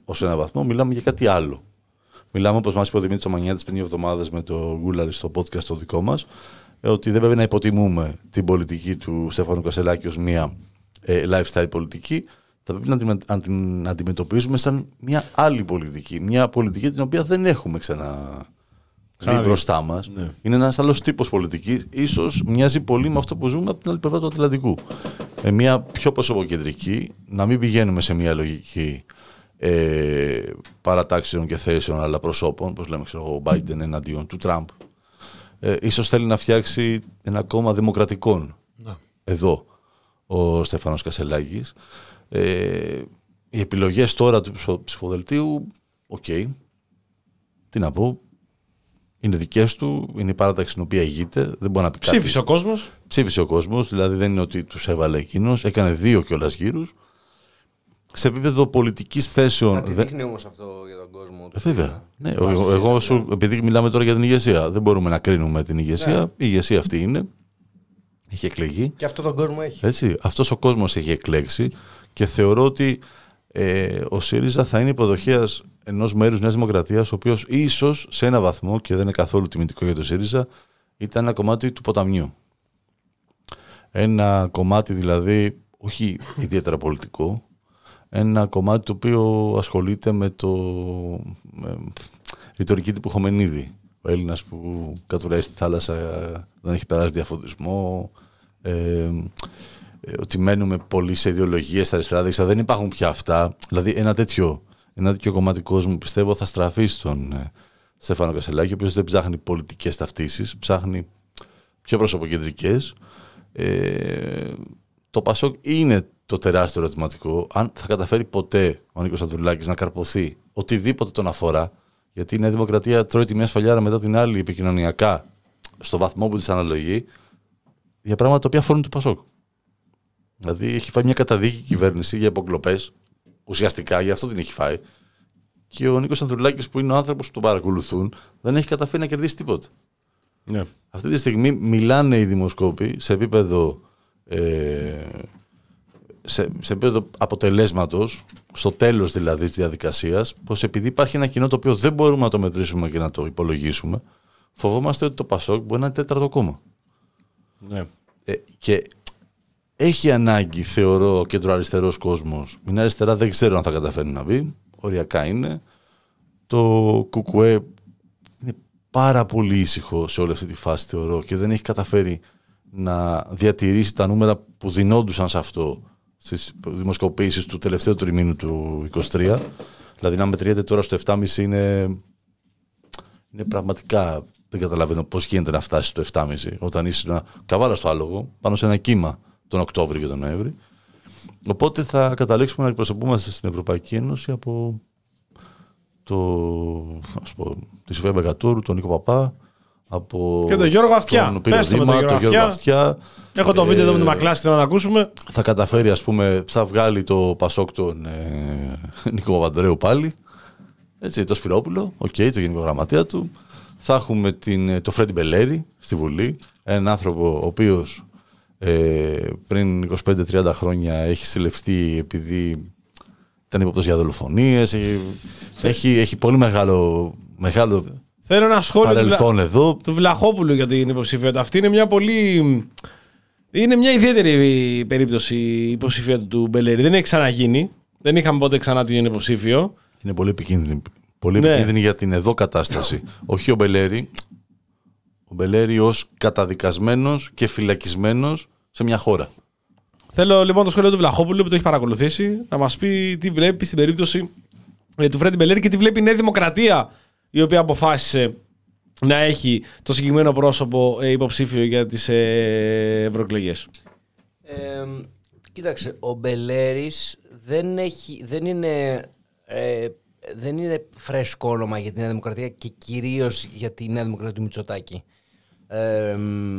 ως ένα βαθμό, μιλάμε για κάτι άλλο. Μιλάμε, όπως μας είπε ο Δημήτρης Ομανιάτης πριν δύο εβδομάδες με το Γκούλαρη στο podcast το δικό μας, ότι δεν πρέπει να υποτιμούμε την πολιτική του Στέφανου Κασελάκη ως μια ε, lifestyle πολιτική. Θα πρέπει να την, να την αντιμετωπίζουμε σαν μια άλλη πολιτική. Μια πολιτική την οποία δεν έχουμε ξανά δει μπροστά μας. Ναι. Είναι ένας άλλος τύπος πολιτικής. Ίσως μοιάζει πολύ με αυτό που ζούμε από την άλλη πλευρά του Ατλαντικού. Ε, μια πιο προσωποκεντρική, να μην πηγαίνουμε σε μια λογική ε, παρατάξεων και θέσεων αλλά προσώπων, όπως λέμε ξέρω, ο Biden εναντίον του Τραμπ. Ε, ίσως θέλει να φτιάξει ένα κόμμα δημοκρατικών. Να. Εδώ ο Στέφανος Κασελάκης. Ε, οι επιλογές τώρα του ψηφοδελτίου, οκ, okay. Τι να πω, είναι δικές του, είναι η παράταξη στην οποία ηγείται, δεν μπορεί να πει κάτι. Ψήφισε ο κόσμος. Ψήφισε ο κόσμος, δηλαδή δεν είναι ότι τους έβαλε εκείνος, έκανε δύο κιόλας γύρους. Σε επίπεδο πολιτικής θέσεων. Κάτι δείχνει όμως αυτό για τον κόσμο. Ε, βέβαια. Ναι, εγώ, εγώ σου, επειδή μιλάμε τώρα για την ηγεσία, δεν μπορούμε να κρίνουμε την ηγεσία. Ναι. Η ηγεσία αυτή είναι. Έχει εκλεγεί. Και αυτό τον κόσμο έχει. Έτσι, αυτός ο κόσμος έχει εκλέξει και θεωρώ ότι ε, ο ΣΥΡΙΖΑ θα είναι υποδοχέας ενός μέρους Νέας Δημοκρατίας, ο οποίος ίσως σε ένα βαθμό, και δεν είναι καθόλου τιμητικό για το ΣΥΡΙΖΑ, ήταν ένα κομμάτι του ποταμιού. Ένα κομμάτι δηλαδή, όχι ιδιαίτερα πολιτικό, ένα κομμάτι το οποίο ασχολείται με το με, ρητορική τύπου Χομενίδη. Ο Έλληνας που κατουράει στη θάλασσα, δεν έχει περάσει διαφωτισμό, ε, ότι μένουμε πολύ σε ιδεολογίες στα αριστερά, δεξιά. Δεν υπάρχουν πια αυτά. Δηλαδή ένα τέτοιο, ένα τέτοιο κομμάτι κόσμου πιστεύω θα στραφεί στον ε, Στέφανο Κασελάκη, ο οποίος δεν ψάχνει πολιτικές ταυτίσεις, ψάχνει πιο προσωποκεντρικές. Ε, το Πασόκ είναι το τεράστιο ερωτηματικό. Αν θα καταφέρει ποτέ ο Νίκος Ανδρουλάκης να καρποθεί οτιδήποτε τον αφορά, γιατί η Νέα Δημοκρατία τρώει τη μια σφαλιάρα μετά την άλλη επικοινωνιακά, στο βαθμό που της αναλογεί, για πράγματα τα οποία αφορούν το Πασόκ. Δηλαδή έχει φάει μια καταδίκη κυβέρνηση για υποκλοπές, ουσιαστικά για αυτό την έχει φάει. Και ο Νίκος Ανδρουλάκης, που είναι ο άνθρωπος που τον παρακολουθούν, δεν έχει καταφέρει να κερδίσει τίποτα. Ναι. Αυτή τη στιγμή μιλάνε οι δημοσκόποι σε επίπεδο, ε, σε, σε επίπεδο αποτελέσματος, στο τέλος δηλαδή της διαδικασίας, πως επειδή υπάρχει ένα κοινό το οποίο δεν μπορούμε να το μετρήσουμε και να το υπολογίσουμε, φοβόμαστε ότι το Πασόκ μπορεί να είναι τέταρτο κόμμα. Ναι. Ε, και έχει ανάγκη, θεωρώ, ο κεντροαριστερός κόσμος. Μην αριστερά δεν ξέρω αν θα καταφέρει να μπει. Οριακά είναι. Το ΚΚΕ είναι πάρα πολύ ήσυχο σε όλη αυτή τη φάση, θεωρώ, και δεν έχει καταφέρει να διατηρήσει τα νούμερα που δινόντουσαν σε αυτό στις δημοσκοπήσεις του τελευταίου τριμήνου του είκοσι τρία. Δηλαδή να μετριέται τώρα στο επτά κόμμα πέντε είναι, είναι πραγματικά, δεν καταλαβαίνω πώς γίνεται να φτάσει στο επτά κόμμα πέντε όταν είσαι ένα καβάλα στο άλογο πάνω σε ένα κύμα τον Οκτώβριο και τον Νοέμβρη. Οπότε θα καταλήξουμε να εκπροσωπούμαστε στην Ευρωπαϊκή Ένωση από το, ας πω, τη Σοφία Μπεκατούρου, τον Νίκο Παπά, από και τον Γιώργο Αυτιά. Τον Πύρο Δήμα, τον Γιώργο Αυτιά. Έχω το βίντεο εδώ με τη Μακλάση, να το ακούσουμε. Θα καταφέρει, ας πούμε, θα βγάλει το Πασόκ τον ε, Νίκο Παπαντρέου πάλι. Έτσι, το Σπυρόπουλο, okay, το γενικό γραμματέα του. Θα έχουμε την, το Φρέντι Μπελέρη στη Βουλή. Έναν άνθρωπο ο οποίος ε, πριν είκοσι πέντε τριάντα χρόνια έχει συλληφθεί επειδή ήταν ύποπτος για δολοφονίες. Έχει, έχει, έχει πολύ μεγάλο, μεγάλο θέλω ένα σχόλιο παρελθόν του, εδώ. Του Βλαχόπουλου για την υποψηφιότητα. Αυτή είναι μια πολύ... Είναι μια ιδιαίτερη περίπτωση η υποψηφιότητα του Μπελέρη. Δεν έχει ξαναγίνει. Δεν είχαμε ποτέ ξανά την υποψήφιο. Είναι πολύ επικίνδυνη. Πολύ ναι. επικίνδυνη για την εδώ κατάσταση. Όχι ο Μπελέρη. Ο Μπελέρη ως καταδικασμένος και φυλακισμένος σε μια χώρα. Θέλω λοιπόν το σχόλιο του Βλαχόπουλου που το έχει παρακολουθήσει να μας πει τι βλέπει στην περίπτωση του Φρέντι Μπελέρη και τι βλέπει η Νέα Δημοκρατία, η οποία αποφάσισε να έχει το συγκεκριμένο πρόσωπο υποψήφιο για τις ευρωεκλογές. Ε, κοίταξε, ο Μπελέρης δεν, έχει, δεν, είναι, ε, δεν είναι φρέσκο όνομα για τη Νέα Δημοκρατία και κυρίως για τη Νέα Δημοκρατία του Μητσοτάκη. Ε,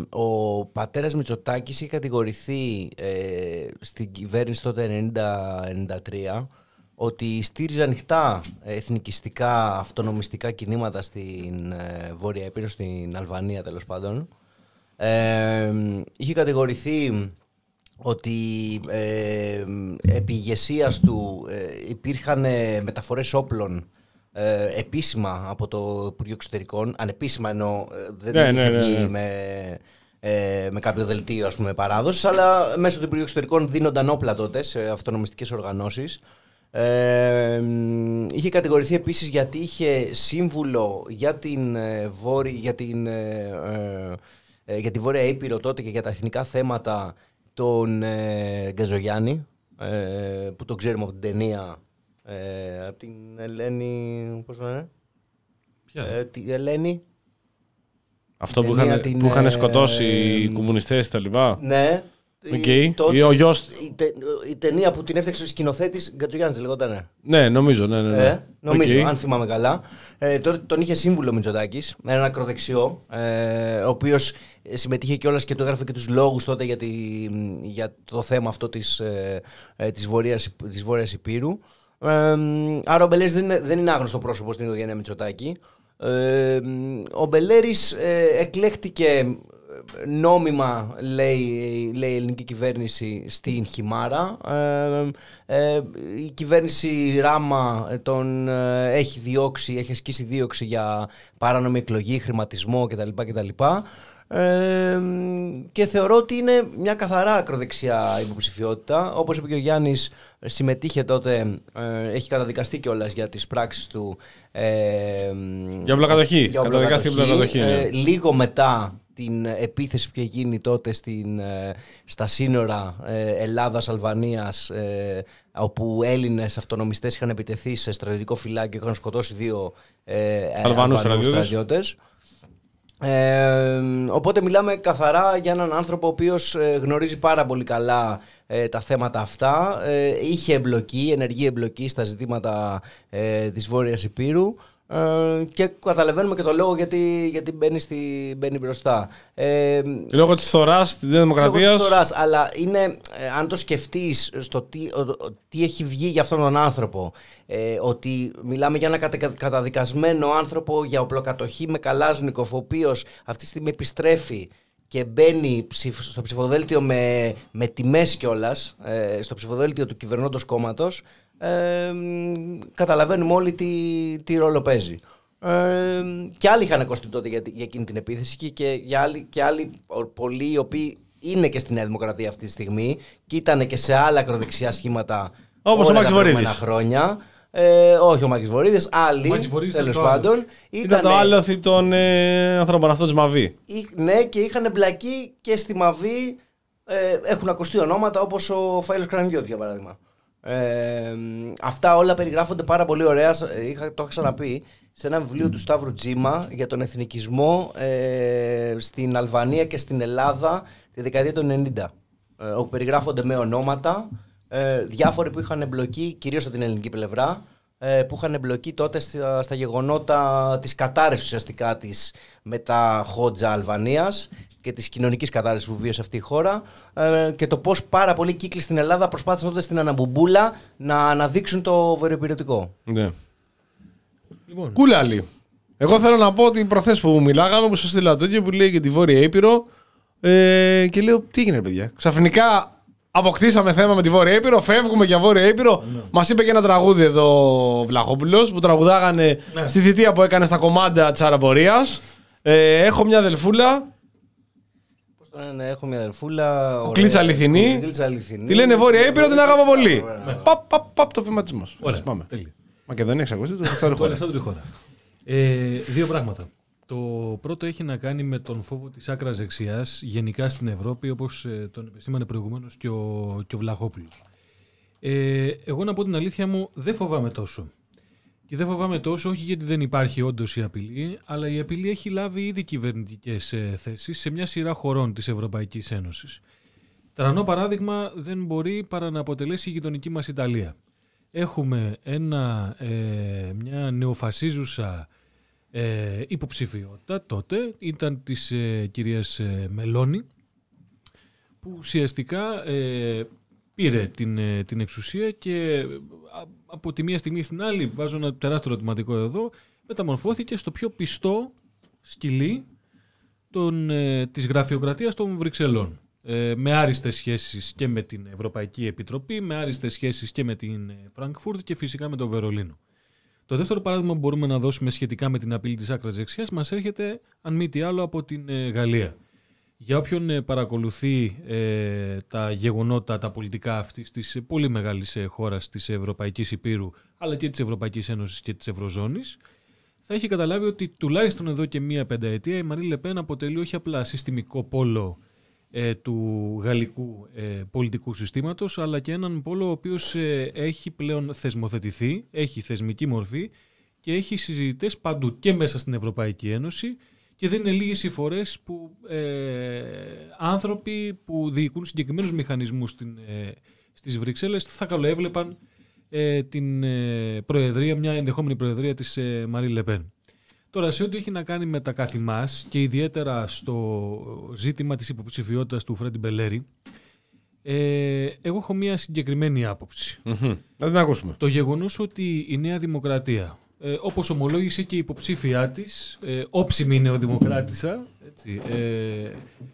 ο πατέρας Μητσοτάκης είχε κατηγορηθεί ε, στην κυβέρνηση τότε ενενήντα ενενήντα τρία ότι στήριζε ανοιχτά εθνικιστικά, αυτονομιστικά κινήματα στην ε, Βόρεια Ήπειρο, στην Αλβανία τέλος πάντων. Ε, είχε κατηγορηθεί ότι ε, επί ηγεσίας του ε, υπήρχαν μεταφορές όπλων ε, επίσημα από το Υπουργείο Εξωτερικών, ανεπίσημα ενώ ε, δεν ναι, είχε ναι, ναι, βγει ναι. με, ε, με κάποιο δελτίο ας πούμε, παράδοσης, αλλά μέσω του Υπουργείου Εξωτερικών δίνονταν όπλα τότε σε αυτονομιστικές οργανώσεις. Ε, είχε κατηγορηθεί επίσης γιατί είχε σύμβουλο για την, ε, βόρη, για την, ε, ε, για τη Βόρεια Ήπειρο τότε και για τα εθνικά θέματα τον ε, Γκαζογιάννη, ε, που τον ξέρουμε από την ταινία, ε, από την Ελένη, πώς το λένε, ε, τη Ελένη. Αυτό που είχαν, την, που είχαν σκοτώσει ε, οι κομμουνιστές τα λοιπά. Ναι. Okay. Τότε, Ή ο γιος... η, τε, η ταινία που την έφτιαξε ο σκηνοθέτης Γκατζογιάννης λεγότανε. Ναι, νομίζω, ναι, ναι, ναι. Ε, νομίζω, Okay. αν θυμάμαι καλά. Ε, τότε τον είχε σύμβουλο Μητσοτάκης, έναν ακροδεξιό, ε, ο οποίος συμμετείχε κιόλας και του έγραφε και τους λόγους τότε για, τη, για το θέμα αυτό της, ε, της, Βορειάς, της Βόρειας Ηπείρου. Ε, άρα ο Μπελέρης δεν είναι, δεν είναι άγνωστο πρόσωπο στην οικογένεια Μητσοτάκη. Ε, ο Μπελέρης ε, εκλέχτηκε νόμιμα, λέει, λέει η ελληνική κυβέρνηση, στην Χιμάρα. Ε, ε, η κυβέρνηση Ράμα τον ε, έχει διώξει, έχει ασκήσει δίωξη για παράνομη εκλογή, χρηματισμό κτλ. κτλ. Ε, και θεωρώ ότι είναι μια καθαρά ακροδεξιά υποψηφιότητα. Όπως είπε και ο Γιάννης, συμμετείχε τότε, ε, έχει καταδικαστεί κιόλας για τις πράξεις του. Ε, για πλακατοχή. Για πλακατοχή ναι. ε, λίγο μετά την επίθεση που είχε γίνει τότε στην, στα σύνορα ε, Ελλάδας-Αλβανίας, ε, όπου Έλληνες αυτονομιστές είχαν επιτεθεί σε στρατιωτικό φυλάκιο και είχαν σκοτώσει δύο ε, Αλβανούς στρατιώτες. Ε, οπότε μιλάμε καθαρά για έναν άνθρωπο ο οποίος ε, γνωρίζει πάρα πολύ καλά ε, τα θέματα αυτά, ε, είχε εμπλοκή, ενεργή εμπλοκή στα ζητήματα ε, της Βόρειας Ηπείρου. Uh, και καταλαβαίνουμε και το λόγο γιατί, γιατί μπαίνει, στη, μπαίνει μπροστά. Ε, λόγω της φθοράς της Δημοκρατίας. Λόγω της φθοράς, αλλά είναι, ε, αν το σκεφτείς στο τι, ο, ο, τι έχει βγει για αυτόν τον άνθρωπο, ε, ότι μιλάμε για ένα κατα, καταδικασμένο άνθρωπο για οπλοκατοχή με Καλάζνικοφ, ο οποίος αυτή τη στιγμή επιστρέφει και μπαίνει στο ψηφοδέλτιο με, με τιμές κιόλας, ε, στο ψηφοδέλτιο του κυβερνώντος κόμματος. Ε, καταλαβαίνουμε όλοι τι, τι ρόλο παίζει. Ε, και άλλοι είχαν κοστεί τότε για, για εκείνη την επίθεση και, και, για άλλοι, και άλλοι πολλοί οι οποίοι είναι και στη Νέα Δημοκρατία αυτή τη στιγμή και ήταν και σε άλλα ακροδεξιά σχήματα όπως ο Μάκης Βορίδης χρόνια. Ε, όχι ο Μάκης Βορίδης, άλλοι τέλος πάντων. Ήταν το άλοθη των ε, ανθρώπων αυτών της Μαβή. Ναι, και είχαν εμπλακεί και στη Μαβή, ε, έχουν ακουστεί ονόματα όπως ο Φάιλος Κρανιώτης για παράδειγμα. Ε, αυτά όλα περιγράφονται πάρα πολύ ωραία, είχα, το είχα ξαναπεί, σε ένα βιβλίο του Σταύρου Τζίμα για τον εθνικισμό ε, στην Αλβανία και στην Ελλάδα τη δεκαετία του ενενήντα, ε, όπου περιγράφονται με ονόματα ε, διάφοροι που είχαν εμπλοκή, κυρίως από την ελληνική πλευρά, ε, που είχαν εμπλοκή τότε στα, στα γεγονότα της κατάρρευσης ουσιαστικά της μετά Χότζα Αλβανίας και της κοινωνικής κατάρρευσης που βίωσε αυτή η χώρα, ε, και το πώς πάρα πολλοί κύκλοι στην Ελλάδα προσπάθησαν τότε στην αναμπουμπούλα να αναδείξουν το βορειοϊπειρωτικό. Ναι. Λοιπόν. Κούλαλη. Εγώ θέλω να πω ότι προχθές που μιλάγαμε, που σας στείλα το και που λέει για τη Βόρεια Ήπειρο, ε, και λέω τι έγινε παιδιά. Ξαφνικά αποκτήσαμε θέμα με τη Βόρεια Ήπειρο, φεύγουμε για Βόρεια Ήπειρο. Ναι. Μας είπε και ένα τραγούδι εδώ ο Βλαχόπουλος που τραγουδάγανε ναι. στη θητεία που έκανε στα κομμάτια της αεροπορίας. Ε, έχω μια αδελφούλα. Ναι, ναι, έχω μια αδερφούλα. Ο Κλίτσα αληθινή. Τη λένε Βόρεια Ήπειρο, την αγαπώ πολύ. Παπ, παπ, παπ, το βηματισμό. Ωραία, πάμε. Μακεδονία, εξακούστηκε, το ξέρω χώρα. χώρα. Ε, δύο πράγματα. Το πρώτο έχει να κάνει με τον φόβο της άκρας δεξιάς γενικά στην Ευρώπη, όπως ε, τον επισήμανε προηγουμένως και ο, και ο Βλαχόπουλος. Ε, εγώ να πω την αλήθεια μου, δεν φοβάμαι τόσο. Και δεν φοβάμαι τόσο, όχι γιατί δεν υπάρχει όντως η απειλή, αλλά η απειλή έχει λάβει ήδη κυβερνητικές ε, θέσεις σε μια σειρά χωρών της Ευρωπαϊκής Ένωσης. Τρανό παράδειγμα δεν μπορεί παρά να αποτελέσει η γειτονική μας Ιταλία. Έχουμε ένα, ε, μια νεοφασίζουσα ε, υποψηφιότητα τότε, ήταν της ε, κυρίας ε, Μελώνη, που ουσιαστικά ε, πήρε την, ε, την εξουσία και από τη μία στιγμή στην άλλη, βάζω ένα τεράστιο ερωτηματικό εδώ, μεταμορφώθηκε στο πιο πιστό σκυλί των, ε, της γραφειοκρατίας των Βρυξελών. ε, με άριστες σχέσεις και με την Ευρωπαϊκή Επιτροπή, με άριστες σχέσεις και με την Φραγκφούρτη και φυσικά με το Βερολίνο. Το δεύτερο παράδειγμα που μπορούμε να δώσουμε σχετικά με την απειλή της άκρας δεξιάς μας έρχεται, αν μη τι άλλο, από την ε, Γαλλία. Για όποιον ε, παρακολουθεί ε, τα γεγονότα, τα πολιτικά αυτής της ε, πολύ μεγάλης ε, χώρας της Ευρωπαϊκής Υπήρου, αλλά και της Ευρωπαϊκής Ένωσης και της Ευρωζώνης, θα έχει καταλάβει ότι τουλάχιστον εδώ και μία πενταετία η Μαρίν Λε Πεν αποτελεί όχι απλά συστημικό πόλο ε, του γαλλικού ε, πολιτικού συστήματος, αλλά και έναν πόλο ο οποίος ε, έχει πλέον θεσμοθετηθεί, έχει θεσμική μορφή και έχει συζητητές παντού και μέσα στην Ευρωπαϊκή Ένωση, και δεν είναι λίγες οι φορές που ε, άνθρωποι που διοικούν συγκεκριμένους μηχανισμούς στην, ε, στις Βρυξέλλες θα καλοέβλεπαν ε, την ε, προεδρία, μια ενδεχόμενη προεδρία της ε, Μαρίν Λε Πεν. Τώρα, σε ό,τι έχει να κάνει με τα καθημάς και ιδιαίτερα στο ζήτημα της υποψηφιότητας του Φρέντι Μπελέρη, ε, εγώ έχω μια συγκεκριμένη άποψη. Mm-hmm. Να την ακούσουμε. Το γεγονός ότι η Νέα Δημοκρατία, ε, όπως ομολόγησε και η υποψήφιά της, ε, όψιμη νεοδημοκράτησα, έτσι, ε,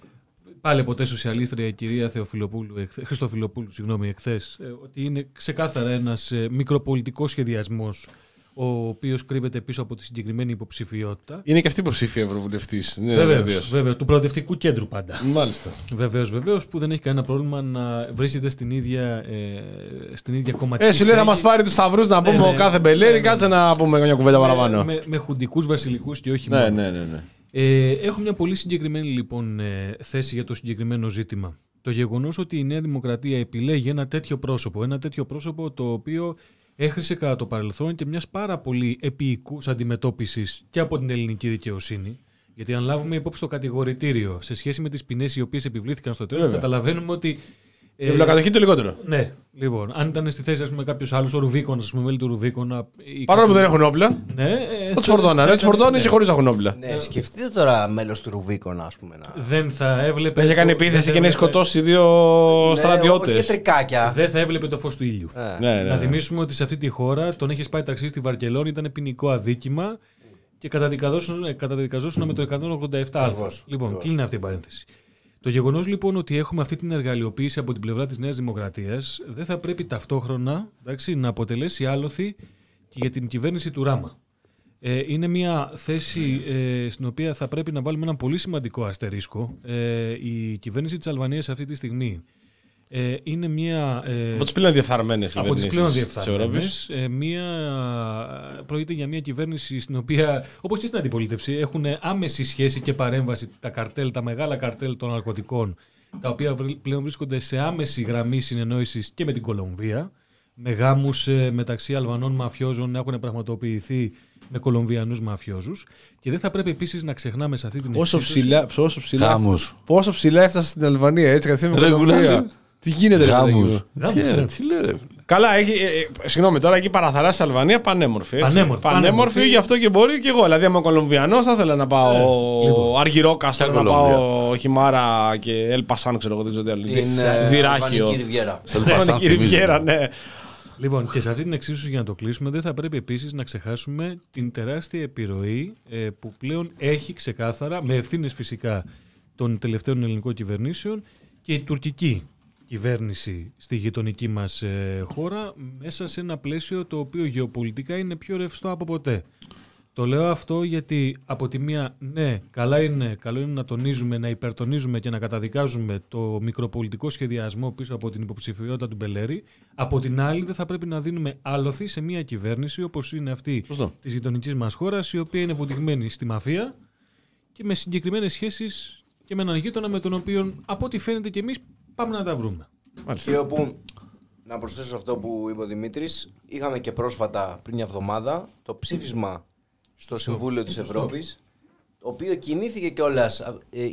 πάλι ποτέ σοσιαλίστρια η κυρία Θεοφιλοπούλου, Χριστοφιλοπούλου, συγγνώμη, εχθές, ε, ότι είναι ξεκάθαρα ένας ε, μικροπολιτικός σχεδιασμός ο οποίος κρύβεται πίσω από τη συγκεκριμένη υποψηφιότητα. Είναι και αυτή υποψήφια ευρωβουλευτής. Ναι, βεβαίως, βεβαίως, του προοδευτικού κέντρου πάντα. Μάλιστα. Βεβαίως, βεβαίως, που δεν έχει κανένα πρόβλημα να βρίσκεται στην ίδια, ε, στην ίδια κομματική. Ε, σου λέει να μας πάρει τους σταυρούς να πούμε ναι, ο κάθε Μπελέρη, ναι, ναι, κάτσε να πούμε μια κουβέντα με, παραπάνω. Με, με χουντικούς βασιλικούς και όχι ναι, μόνο. Ναι, ναι, ναι. Ε, έχω μια πολύ συγκεκριμένη λοιπόν ε, θέση για το συγκεκριμένο ζήτημα. Το γεγονός ότι η Νέα Δημοκρατία επιλέγει ένα τέτοιο πρόσωπο, ένα τέτοιο πρόσωπο το οποίο έχρισε κατά το παρελθόν και μιας πάρα πολύ επίοικους αντιμετώπισης και από την ελληνική δικαιοσύνη. Γιατί αν λάβουμε υπόψη το κατηγορητήριο σε σχέση με τις ποινές οι οποίες επιβλήθηκαν στο τέλος, καταλαβαίνουμε ότι. Η ευλοκατοχή το λιγότερο. Ναι, λοιπόν. Αν ήταν στη θέση με κάποιο άλλο, ο Ρουβίκονα, α πούμε, μέλη του Ρουβίκονα. Παρόλο που δεν έχουν όπλα. Ναι, θα του φορτώνανε. Του φορτώνουν και χωρίς να έχουν όπλα. Ναι, σκεφτείτε τώρα μέλος του Ρουβίκονα, α πούμε. Να... Δεν θα έβλεπε. Έχει κάνει επίθεση και να έχει σκοτώσει δύο στρατιώτες. Δεν θα έβλεπε το φως του ήλιου. Να θυμίσουμε ότι σε αυτή τη χώρα τον έχει πάει ταξίδι στη Βαρκελόνη, ήταν ποινικό αδίκημα και καταδικαζόσουν με το εκατόν ογδόντα επτά. Λοιπόν, κλείνει αυτή η παρένθεση. Το γεγονός λοιπόν ότι έχουμε αυτή την εργαλειοποίηση από την πλευρά της Νέας Δημοκρατίας δεν θα πρέπει ταυτόχρονα, εντάξει, να αποτελέσει άλοθη και για την κυβέρνηση του Ράμα. Ε, είναι μια θέση ε, στην οποία θα πρέπει να βάλουμε ένα πολύ σημαντικό αστερίσκο. Ε, η κυβέρνηση της Αλβανίας αυτή τη στιγμή ε, είναι μια. Ε, από τις πλέον διεφθαρμένες από τις πλέον διεφθαρμένες. Ε, μια, πρόκειται για μια κυβέρνηση στην οποία, όπως και στην αντιπολίτευση, έχουν άμεση σχέση και παρέμβαση τα καρτέλ, τα μεγάλα καρτέλ των ναρκωτικών, τα οποία πλέον βρίσκονται σε άμεση γραμμή συνεννόησης και με την Κολομβία. Με γάμους ε, μεταξύ Αλβανών μαφιόζων έχουν πραγματοποιηθεί με Κολομβιανούς μαφιόζους. Και δεν θα πρέπει επίσης να ξεχνάμε σε αυτή την πόσο ψηλά, πόσο ψηλά, πόσο ψηλά έφτασε στην Αλβανία, έτσι καθόλου με Κολομβία. Τι γίνεται, ρε παιδί. Τι λέει, καλά, έχει, ε, συγγνώμη, τώρα εκεί παραθαρά στην Αλβανία πανέμορφη. Έτσι. Πανέμορφη, πανέμορφη, γι' αυτό και μπορεί και εγώ. Δηλαδή, είμαι Κολομβιανός, θα ήθελα να πάω ε, λοιπόν. Αργυρόκαστρο, να πάω Χιμάρα και Ελπασάν, ξέρω εγώ, δεν ξέρω τι άλλο. Διράχιο. Αλβανική Ριβιέρα, ναι. Λοιπόν, και σε αυτή την εξίσωση για να το κλείσουμε, δεν θα πρέπει επίσης να ξεχάσουμε την τεράστια επιρροή ε, που πλέον έχει ξεκάθαρα, με ευθύνες φυσικά των τελευταίων ελληνικών κυβερνήσεων, και η τουρκική κυβέρνηση στη γειτονική μας ε, χώρα, μέσα σε ένα πλαίσιο το οποίο γεωπολιτικά είναι πιο ρευστό από ποτέ. Το λέω αυτό γιατί από τη μία, ναι, καλά είναι, καλό είναι να τονίζουμε, να υπερτονίζουμε και να καταδικάζουμε το μικροπολιτικό σχεδιασμό πίσω από την υποψηφιότητα του Μπελέρη. Από την άλλη, δεν θα πρέπει να δίνουμε άλοθη σε μια κυβέρνηση όπως είναι αυτή της γειτονικής μας χώρας, η οποία είναι βουδιγμένη στη μαφία και με συγκεκριμένες σχέσεις και με έναν γείτονα με τον οποίο, από ό,τι φαίνεται και εμείς, πάμε να τα βρούμε. Και όπου, να προσθέσω σε αυτό που είπε ο Δημήτρης, είχαμε και πρόσφατα πριν μια εβδομάδα το ψήφισμα στο Συμβούλιο της Ευρώπης, το οποίο κινήθηκε κιόλας.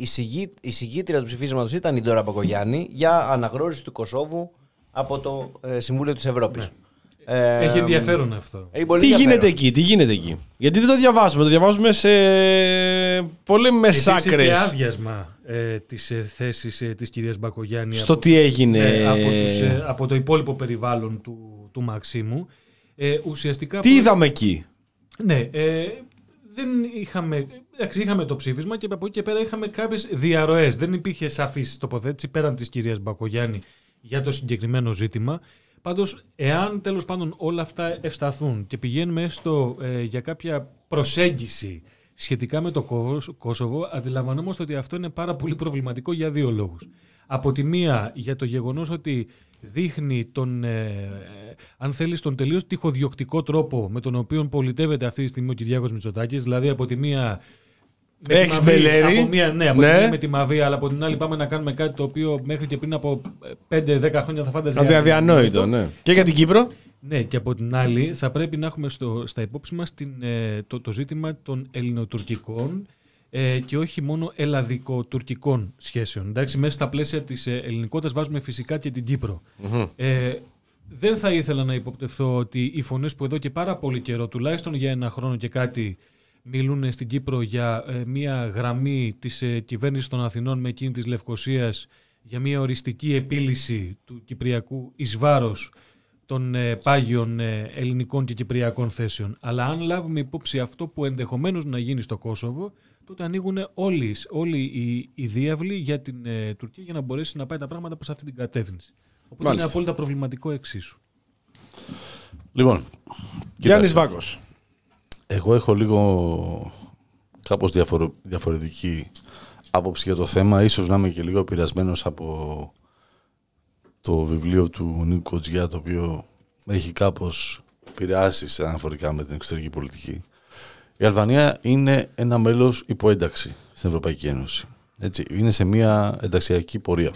Η συγγήτρια του ψηφίσματος ήταν η Ντόρα Μπακογιάννη για αναγνώριση του Κωσόβου από το ε, Συμβούλιο της Ευρώπης. Ναι. Ε, έχει ενδιαφέρον αυτό. Έχει πολύ τι ενδιαφέρον. γίνεται εκεί, τι γίνεται εκεί. Γιατί δεν το διαβάζουμε, το διαβάζουμε σε πολύ μεσάκρες. Υπήρξε και άδειασμα ε, της ε, θέσης ε, της κυρίας Μπακογιάννη. Στο από, τι έγινε. Ε, από, τους, ε, από το υπόλοιπο περιβάλλον του, του Μαξίμου. Ε, ουσιαστικά τι είδαμε εκεί. Ναι, ε, δεν είχαμε, εντάξει, είχαμε το ψήφισμα και από εκεί και πέρα είχαμε κάποιες διαρροές. Δεν υπήρχε σαφής τοποθέτηση πέραν της κυρίας Μπακογιάννη για το συγκεκριμένο ζήτημα. Πάντως, εάν τέλος πάντων όλα αυτά ευσταθούν και πηγαίνουμε έστω ε, για κάποια προσέγγιση σχετικά με το Κόσοβο, αντιλαμβανόμαστε ότι αυτό είναι πάρα πολύ προβληματικό για δύο λόγους. Από τη μία, για το γεγονός ότι δείχνει τον, ε, αν θέλεις, τον τελείως τυχοδιοκτικό τρόπο με τον οποίο πολιτεύεται αυτή τη στιγμή ο Κυριάκος Μητσοτάκης. Δηλαδή, από τη μία. Έχεις Μπελέρη. Από μία, ναι, από ναι. τη μία με τη Μαβή, αλλά από την άλλη πάμε να κάνουμε κάτι το οποίο μέχρι και πριν από πέντε δέκα χρόνια θα φάνταζε. Δηλαδή αδιανόητο, ναι. Και για την Κύπρο. Ναι, και από την άλλη θα πρέπει να έχουμε στο, στα υπόψη μας την, ε, το, το ζήτημα των ελληνοτουρκικών ε, και όχι μόνο ελλαδικο-τουρκικών σχέσεων. Εντάξει, μέσα στα πλαίσια της ε, ελληνικότητας βάζουμε φυσικά και την Κύπρο. Mm-hmm. Ε, δεν θα ήθελα να υποπτευθώ ότι οι φωνές που εδώ και πάρα πολύ καιρό, τουλάχιστον για ένα χρόνο και κάτι, μιλούν στην Κύπρο για ε, μια γραμμή της ε, κυβέρνησης των Αθηνών με εκείνη της Λευκωσίας για μια οριστική επίλυση του Κυπριακού εις βάρος των ε, πάγιων ε, ελληνικών και κυπριακών θέσεων. Αλλά αν λάβουμε υπόψη αυτό που ενδεχομένως να γίνει στο Κόσοβο, τότε ανοίγουν όλοι, όλοι οι, οι διάβλοι για την ε, Τουρκία για να μπορέσει να πάει τα πράγματα προς αυτή την κατεύθυνση. Οπότε Μάλιστα. είναι απόλυτα προβληματικό εξίσου. Λοιπόν, Γιάννης Μπάκος. Εγώ έχω λίγο κάπως διαφορο, διαφορετική άποψη για το θέμα. Ίσως να είμαι και λίγο επηρεασμένος από το βιβλίο του Νίκου Κοτζιά, το οποίο έχει κάπως επηρεάσει σε αναφορικά με την εξωτερική πολιτική. Η Αλβανία είναι ένα μέλος υποένταξη στην Ευρωπαϊκή Ένωση. Έτσι, είναι σε μια ενταξιακή πορεία.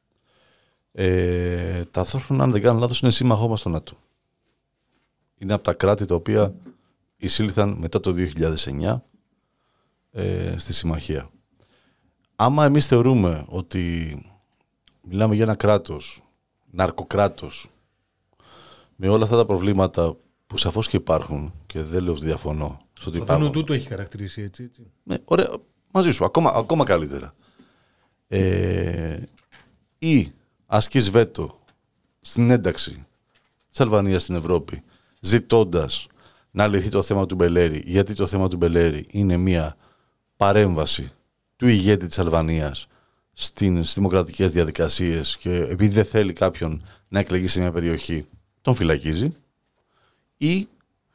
Ε, ταυτόχρονα, αν δεν κάνω λάθος, είναι σύμμαχό μας στο ΝΑΤΟ. Είναι από τα κράτη τα οποία εισήλθαν μετά το δύο χιλιάδες εννιά ε, στη συμμαχία. Άμα εμείς θεωρούμε ότι μιλάμε για ένα κράτος, ναρκοκράτος, με όλα αυτά τα προβλήματα που σαφώς και υπάρχουν, και δεν λέω ότι διαφωνώ. Το Δάνο του το έχει χαρακτηρίσει έτσι. έτσι. Ναι, ωραία, μαζί σου, ακόμα, ακόμα καλύτερα. Ε, ή ασκείς βέτο στην ένταξη της Αλβανίας στην Ευρώπη, ζητώντας να λυθεί το θέμα του Μπελέρη, γιατί το θέμα του Μπελέρη είναι μια παρέμβαση του ηγέτη της Αλβανίας στις δημοκρατικές διαδικασίες και επειδή δεν θέλει κάποιον να εκλεγεί σε μια περιοχή, τον φυλακίζει, ή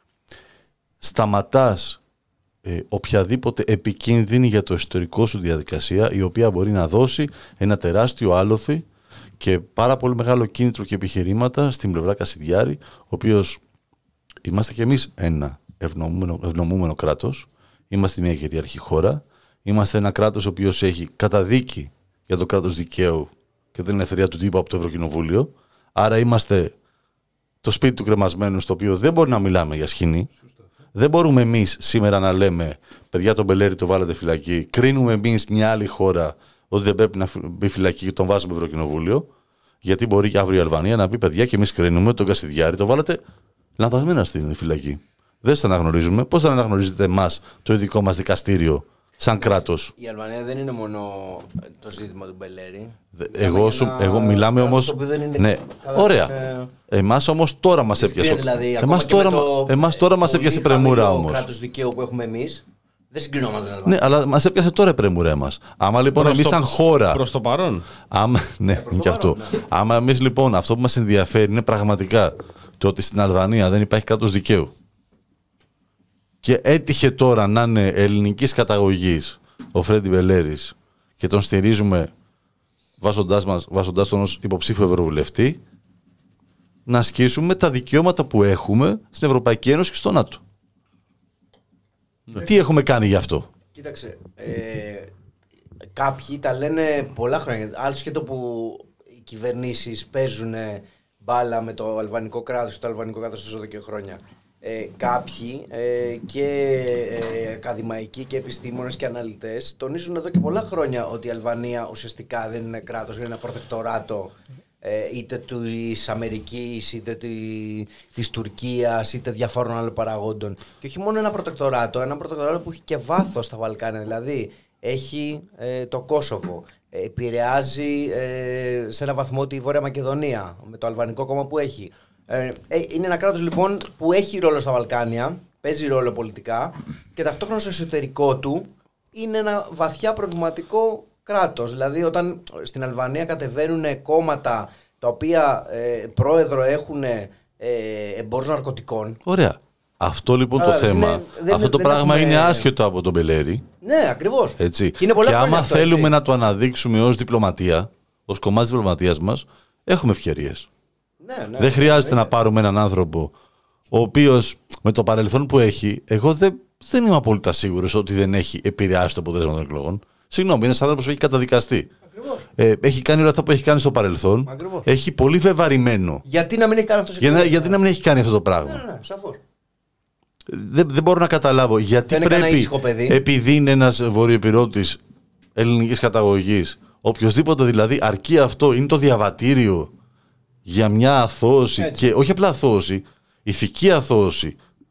σταματάς ε, οποιαδήποτε επικίνδυνη για το εσωτερικό σου διαδικασία, η οποία μπορεί να δώσει ένα τεράστιο άλοθη και πάρα πολύ μεγάλο κίνητρο και επιχειρήματα στην πλευρά Κασιδιάρη, ο οποίος είμαστε κι εμείς ένα ευνομούμενο, ευνομούμενο κράτος, είμαστε μια κυριαρχή χώρα, είμαστε ένα κράτος ο οποίος έχει καταδίκη για το κράτος δικαίου και την ελευθερία του τύπου από το Ευρωκοινοβούλιο, άρα είμαστε το σπίτι του κρεμασμένου, στο οποίο δεν μπορεί να μιλάμε για σκηνή. Δεν μπορούμε εμείς σήμερα να λέμε παιδιά, τον Μπελέρη το βάλετε φυλακή, κρίνουμε εμείς μια άλλη χώρα ότι δεν πρέπει να μπει φυλακή και τον βάζουμε Ευρωκοινοβούλιο, γιατί μπορεί και αύριο η Αλβανία να πει παιδιά και εμείς κρίνουμε τον Κασιδιάρη το βάλετε λανθασμένα στην φυλακή. Δεν σας αναγνωρίζουμε. Πώς θα αναγνωρίζετε εμάς το ειδικό μας δικαστήριο σαν κράτος? Η Αλβανία δεν είναι μόνο το ζήτημα του Μπελέρη. Εγώ, σου, εγώ μιλάμε όμως. Ναι, ωραία. Ε... Εμάς όμως τώρα μας έπιασε. Δηλαδή, εμάς τώρα, το... εμάς τώρα μας έπιασε πρεμούρα όμως. Το κράτος δικαίου που έχουμε εμείς δεν συγκρινόμαστε με την Αλβανία. Ναι, αλλά μας έπιασε τώρα η πρεμούρα μας. Άμα λοιπόν εμείς σαν χώρα. Προς το παρόν. Άμα, ναι, ναι είναι και αυτό. Ναι. Άμα εμείς λοιπόν αυτό που μας ενδιαφέρει είναι πραγματικά το ότι στην Αλβανία δεν υπάρχει κράτος δικαίου. Και έτυχε τώρα να είναι ελληνικής καταγωγής ο Φρέντι Μπελέρης και τον στηρίζουμε βάζοντάς, μας, βάζοντάς τον ως υποψήφιο ευρωβουλευτή, να ασκήσουμε τα δικαιώματα που έχουμε στην Ευρωπαϊκή Ένωση και στο ΝΑΤΟ. Ναι. Τι έχουμε κάνει γι' αυτό? Κοίταξε, ε, κάποιοι τα λένε πολλά χρόνια. Άλλο και το που οι κυβερνήσεις παίζουν μπάλα με το αλβανικό κράτος και το αλβανικό κράτος τόσο και χρόνια. Ε, κάποιοι ε, και ε, ακαδημαϊκοί και επιστήμονες και αναλυτές τονίζουν εδώ και πολλά χρόνια ότι η Αλβανία ουσιαστικά δεν είναι κράτος, είναι ένα προτεκτοράτο ε, είτε της Αμερικής, είτε της Τουρκίας, είτε διαφόρων άλλων παραγόντων. Και όχι μόνο ένα προτεκτοράτο, ένα προτεκτοράτο που έχει και βάθος στα Βαλκάνια, δηλαδή έχει ε, το Κόσοβο, ε, επηρεάζει ε, σε ένα βαθμό τη Βόρεια Μακεδονία με το αλβανικό κόμμα που έχει. Ε, είναι ένα κράτος λοιπόν που έχει ρόλο στα Βαλκάνια, παίζει ρόλο πολιτικά και ταυτόχρονα στο εσωτερικό του είναι ένα βαθιά προβληματικό κράτος. Δηλαδή, όταν στην Αλβανία κατεβαίνουν κόμματα τα οποία ε, πρόεδρο έχουν ε, εμπόρους ναρκωτικών. Ωραία. Αυτό λοιπόν Άρα, το θέμα, είναι, δεν, αυτό το δεν πράγμα έχουμε... είναι άσχετο από τον Μπελέρη. Ναι, ακριβώς. Έτσι. Και, είναι πολλά και άμα αυτό, θέλουμε έτσι. να το αναδείξουμε ως διπλωματία, ως κομμάτι της διπλωματίας μας, έχουμε ευκαιρίες. Ναι, ναι, δεν χρειάζεται ναι. να πάρουμε έναν άνθρωπο ο οποίος με το παρελθόν που έχει, εγώ δεν, δεν είμαι απόλυτα σίγουρος ότι δεν έχει επηρεάσει το αποτέλεσμα των εκλογών. Συγγνώμη, είναι ένας άνθρωπος που έχει καταδικαστεί. Ε, έχει κάνει όλα αυτά που έχει κάνει στο παρελθόν. Ακριβώς. Έχει πολύ βεβαρημένο. Γιατί να μην έχει κάνει αυτό Για να, γιατί να μην έχει κάνει αυτό το πράγμα. Ναι, ναι, σαφώς. Δεν, δεν μπορώ να καταλάβω γιατί δεν είναι πρέπει, επειδή είναι ένας βορειοεπιρώτης ελληνικής καταγωγής, οποιοδήποτε δηλαδή, αρκεί αυτό, είναι το διαβατήριο για μια αθώωση. Έτσι. Και όχι απλά αθώωση, ηθική αθώωση.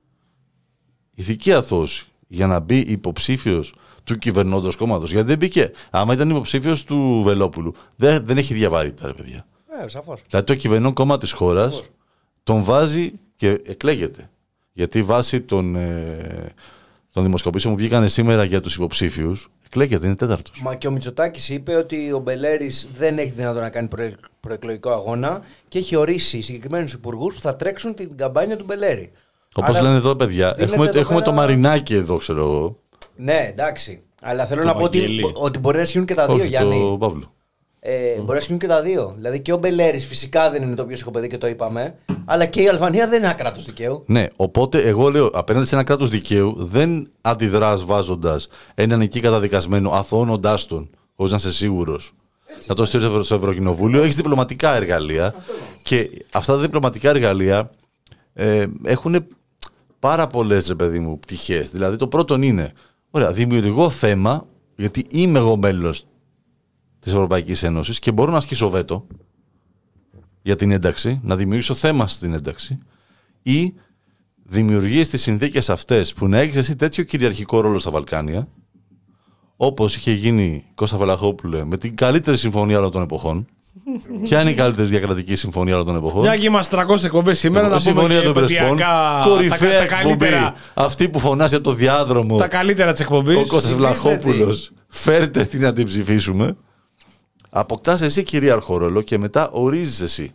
Ηθική αθώωση για να μπει υποψήφιος του κυβερνώντος κόμματος. Γιατί δεν μπήκε. Άμα ήταν υποψήφιος του Βελόπουλου, δεν, δεν έχει διαβαρύτητα, ρε παιδιά. Ναι, σαφώς. Δηλαδή το κυβερνών κόμμα της χώρας σαφώς. Τον βάζει και εκλέγεται. Γιατί βάσει των, ε, των δημοσκοπήσεων που βγήκαν σήμερα για τους υποψήφιους, εκλέγεται, είναι τέταρτος. Μα και ο Μητσοτάκης είπε ότι ο Μπελέρης δεν έχει δυνατόν να κάνει προε, προεκλογικό αγώνα και έχει ορίσει συγκεκριμένους υπουργούς που θα τρέξουν την καμπάνια του Μπελέρη. Όπως λένε εδώ, παιδιά, έχουμε, εδώ έχουμε πέρα... το Μαρινάκι εδώ, ξέρω εγώ. Ναι, εντάξει. Αλλά θέλω το να πω ότι, ότι μπορεί να ισχύουν και τα δύο, όχι, Γιάννη. Το Παύλο. Ε, μπορεί να ισχύουν και τα δύο. Δηλαδή και ο Μπελέρης φυσικά δεν είναι το πιο ψυχοπαίδι και το είπαμε. Αλλά και η Αλβανία δεν είναι ένα κράτος δικαίου. Ναι, οπότε εγώ λέω απέναντι σε ένα κράτος δικαίου δεν αντιδράς βάζοντας έναν εκεί καταδικασμένο, αθωώνοντάς τον, χωρίς να είσαι σίγουρος. Να το στείλεις στο Ευρωκοινοβούλιο, έχεις διπλωματικά εργαλεία. Αυτό. Και αυτά τα διπλωματικά εργαλεία ε, έχουν πάρα πολλές, ρε παιδί μου, πτυχές. Δηλαδή το πρώτο είναι, ωραία, δημιουργώ θέμα, γιατί είμαι εγώ μέλος της Ευρωπαϊκής Ένωσης και μπορώ να ασκήσω βέτο για την ένταξη, να δημιουργήσω θέμα στην ένταξη, ή δημιουργείς τις συνθήκες αυτές που να έχεις εσύ τέτοιο κυριαρχικό ρόλο στα Βαλκάνια, όπως είχε γίνει, Κώστα Βελαχόπουλε, με την καλύτερη συμφωνία όλων των εποχών. Ποια είναι η καλύτερη διακρατική συμφωνία όλων των εποχών? Μια και είμαστε τριακόσιες εκπομπές σήμερα, να πούμε συμφωνία και των Πρεσπών, κορυφαία εκπομπή, αυτή που φωνάζει από το διάδρομο, τα καλύτερα της εκπομπής. Ο Κώστας Βλαχόπουλος, φέρτε την να την ψηφίσουμε. Αποκτάς εσύ κυρίαρχο ρόλο και μετά ορίζεις εσύ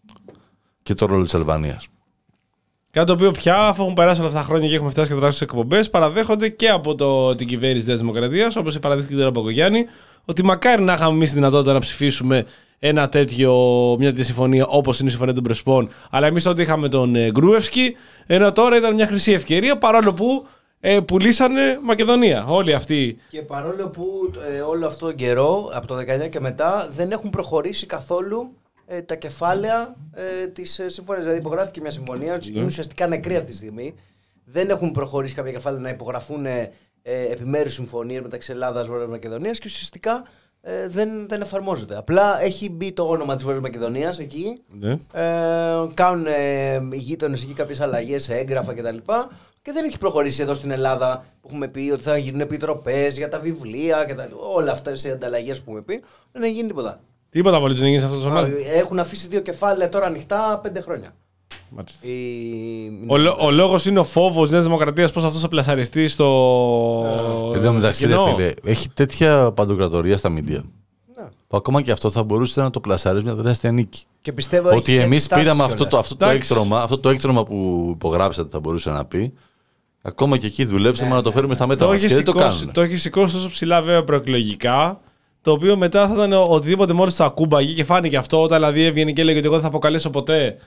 και το ρόλο της Αλβανίας. Κάτι το οποίο πια, αφού έχουν περάσει όλα αυτά τα χρόνια και έχουμε φτάσει και τεράστιες εκπομπές, παραδέχονται και από το, την κυβέρνηση της Νέας Δημοκρατίας, όπως παραδέχτηκε τώρα από τον Γιάννη, ότι μακάρι να είχαμε εμείς τη δυνατότητα να ψηφίσουμε ένα τέτοιο, μια τέτοια συμφωνία όπως είναι η συμφωνία των Πρεσπών. Αλλά εμείς τότε είχαμε τον ε, Γκρούευσκι, ενώ τώρα ήταν μια χρυσή ευκαιρία, παρόλο που ε, πουλήσανε Μακεδονία. Όλοι αυτοί. Και παρόλο που ε, όλο αυτόν τον καιρό, από το δεκαεννιά και μετά, δεν έχουν προχωρήσει καθόλου ε, τα κεφάλαια ε, της ε, συμφωνίας. Δηλαδή, υπογράφηκε μια συμφωνία, mm. είναι ουσιαστικά νεκρή αυτή τη στιγμή. Δεν έχουν προχωρήσει κάποια κεφάλαια να υπογραφούν ε, επιμέρους συμφωνίες μεταξύ Ελλάδας και Βόρειας Μακεδονίας και ουσιαστικά ε, δεν, δεν εφαρμόζεται. Απλά έχει μπει το όνομα της Βόρειας Μακεδονίας εκεί. Mm. Ε, κάνουν ε, οι γείτονες εκεί κάποιες αλλαγές σε έγγραφα κτλ. Και δεν έχει προχωρήσει εδώ στην Ελλάδα που έχουμε πει ότι θα γίνουν επιτροπές για τα βιβλία και τα, όλα αυτές οι ανταλλαγές που έχουμε πει. Δεν έχει γίνει τίποτα. Τίποτα πολύ δεν έγινε σε αυτό το σωμάδι. Έχουν αφήσει δύο κεφάλαια τώρα ανοιχτά πέντε χρόνια. Η... Ο, λο, ο λόγος είναι ο φόβος Νέας Δημοκρατίας, πώς αυτός θα πλασαριστεί στο. Εν τω μεταξύ, φίλε, έχει τέτοια παντοκρατορία στα μίντια. Ναι. Που ακόμα και αυτό θα μπορούσε να το πλασάρει μια τεράστια νίκη. Και πιστεύω ότι εμείς πήραμε αυτό το, αυτό, το έκτρωμα, αυτό το έκτρωμα που υπογράψατε, θα μπορούσε να πει. Ακόμα και εκεί δουλέψαμε ναι, να το φέρουμε ναι, στα μέτρα μας. Και δεν το κάνουν. Το έχει σηκώσει τόσο ψηλά, βέβαια, προεκλογικά. Το οποίο μετά θα ήταν οτιδήποτε μόλις το ακούμπαγε και φάνηκε αυτό. Όταν δηλαδή έβγαινε και έλεγε ότι εγώ δεν θα αποκαλέσω ποτέ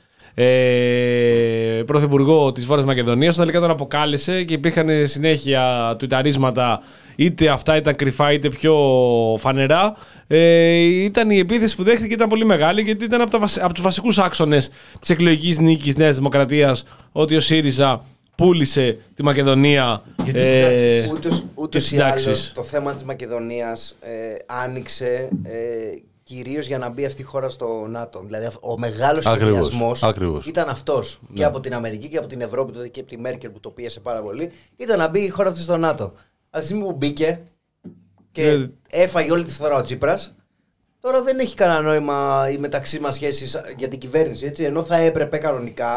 ε, πρωθυπουργό της Βόρειας Μακεδονίας. Όταν τελικά τον αποκάλεσε και υπήρχαν συνέχεια τουιταρίσματα, είτε αυτά ήταν κρυφά είτε πιο φανερά. Ε, ήταν η επίθεση που δέχτηκε, ήταν πολύ μεγάλη, γιατί ήταν από, τα, από τους βασικούς άξονες της εκλογικής νίκης Νέας Δημοκρατίας ότι ο ΣΥΡΙΖΑ πούλησε τη Μακεδονία. Ε, ούτως, ούτως ή άλλως το θέμα της Μακεδονίας ε, άνοιξε ε, κυρίως για να μπει αυτή η χώρα στο ΝΑΤΟ. Δηλαδή ο μεγάλος σχεδιασμός ήταν αυτός. Ναι. Και από την Αμερική και από την Ευρώπη τότε και από τη Μέρκελ που το πίεσε πάρα πολύ, ήταν να μπει η χώρα αυτή στο ΝΑΤΟ. Από τη στιγμή που μπήκε και yeah. έφαγε όλη τη φθορά ο Τσίπρας, τώρα δεν έχει κανένα νόημα οι μεταξύ μας σχέσεις για την κυβέρνηση, έτσι, ενώ θα έπρεπε κανονικά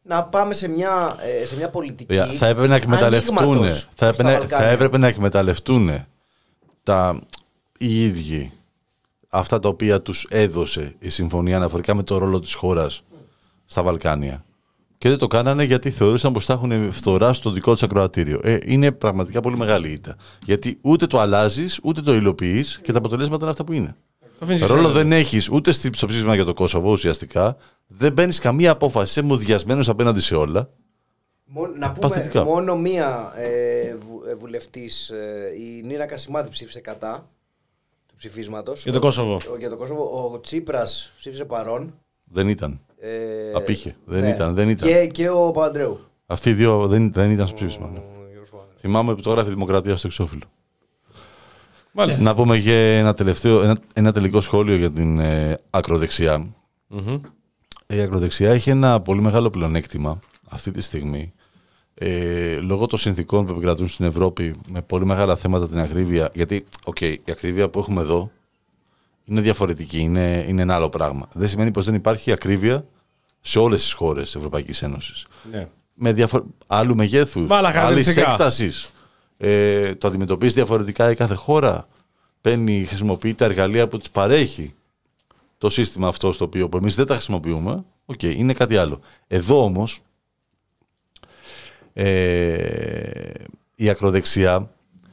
να πάμε σε μια, ε, σε μια πολιτική. Yeah, θα έπρεπε να εκμεταλλευτούν. Θα έπρεπε, θα έπρεπε να εκμεταλλευτούν τα, οι ίδιοι αυτά τα οποία τους έδωσε η συμφωνία αναφορικά με το ρόλο της χώρας στα Βαλκάνια. Και δεν το κάνανε γιατί θεωρούσαν πως θα έχουν φθορά στο δικό τους ακροατήριο. Ε, είναι πραγματικά πολύ μεγάλη ήττα. Γιατί ούτε το αλλάζεις, ούτε το υλοποιείς και τα αποτελέσματα είναι αυτά που είναι. Ρόλο δεν έχεις ούτε στο ψήφισμα για το Κόσοβο ουσιαστικά. Δεν παίρνεις καμία απόφαση. Είσαι μουδιασμένος απέναντι σε όλα. Μόνο, να πούμε παθητικά. Μόνο μία ε, βου, ε, βουλευτής, ε, η Νίνα Κασιμάδη, ψήφισε κατά του ψηφίσματος. Για το Κόσοβο. Ο, για το Κόσοβο. Ο Τσίπρας ψήφισε παρόν. Δεν ήταν. Ε, Απήχε. Δεν, ναι. ήταν, δεν ήταν. Και, και ο Παπαντρέου. Αυτοί οι δύο δεν, δεν ήταν στο ψήφισμα. Ναι. Θυμάμαι που το γράφει η Δημοκρατία στο εξώφυλλο. Μάλιστα. Να πούμε και ένα, τελευταίο, ένα, ένα τελικό σχόλιο για την ε, ακροδεξιά. Mm-hmm. Η ακροδεξιά έχει ένα πολύ μεγάλο πλεονέκτημα αυτή τη στιγμή. Ε, λόγω των συνθηκών που επικρατούν στην Ευρώπη με πολύ μεγάλα θέματα την ακρίβεια. Γιατί, okay, η ακρίβεια που έχουμε εδώ είναι διαφορετική, είναι, είναι ένα άλλο πράγμα. Δεν σημαίνει πως δεν υπάρχει ακρίβεια σε όλες τις χώρες της Ευρωπαϊκής Ένωσης. Ναι. Με διαφο- άλλου μεγέθους, άλλης έκτασης. Ε, το αντιμετωπίζει διαφορετικά η κάθε χώρα. Παίρνει, χρησιμοποιεί τα εργαλεία που της παρέχει το σύστημα αυτό στο οποίο εμείς δεν τα χρησιμοποιούμε. Οκ, okay, είναι κάτι άλλο. Εδώ όμως ε, η ακροδεξιά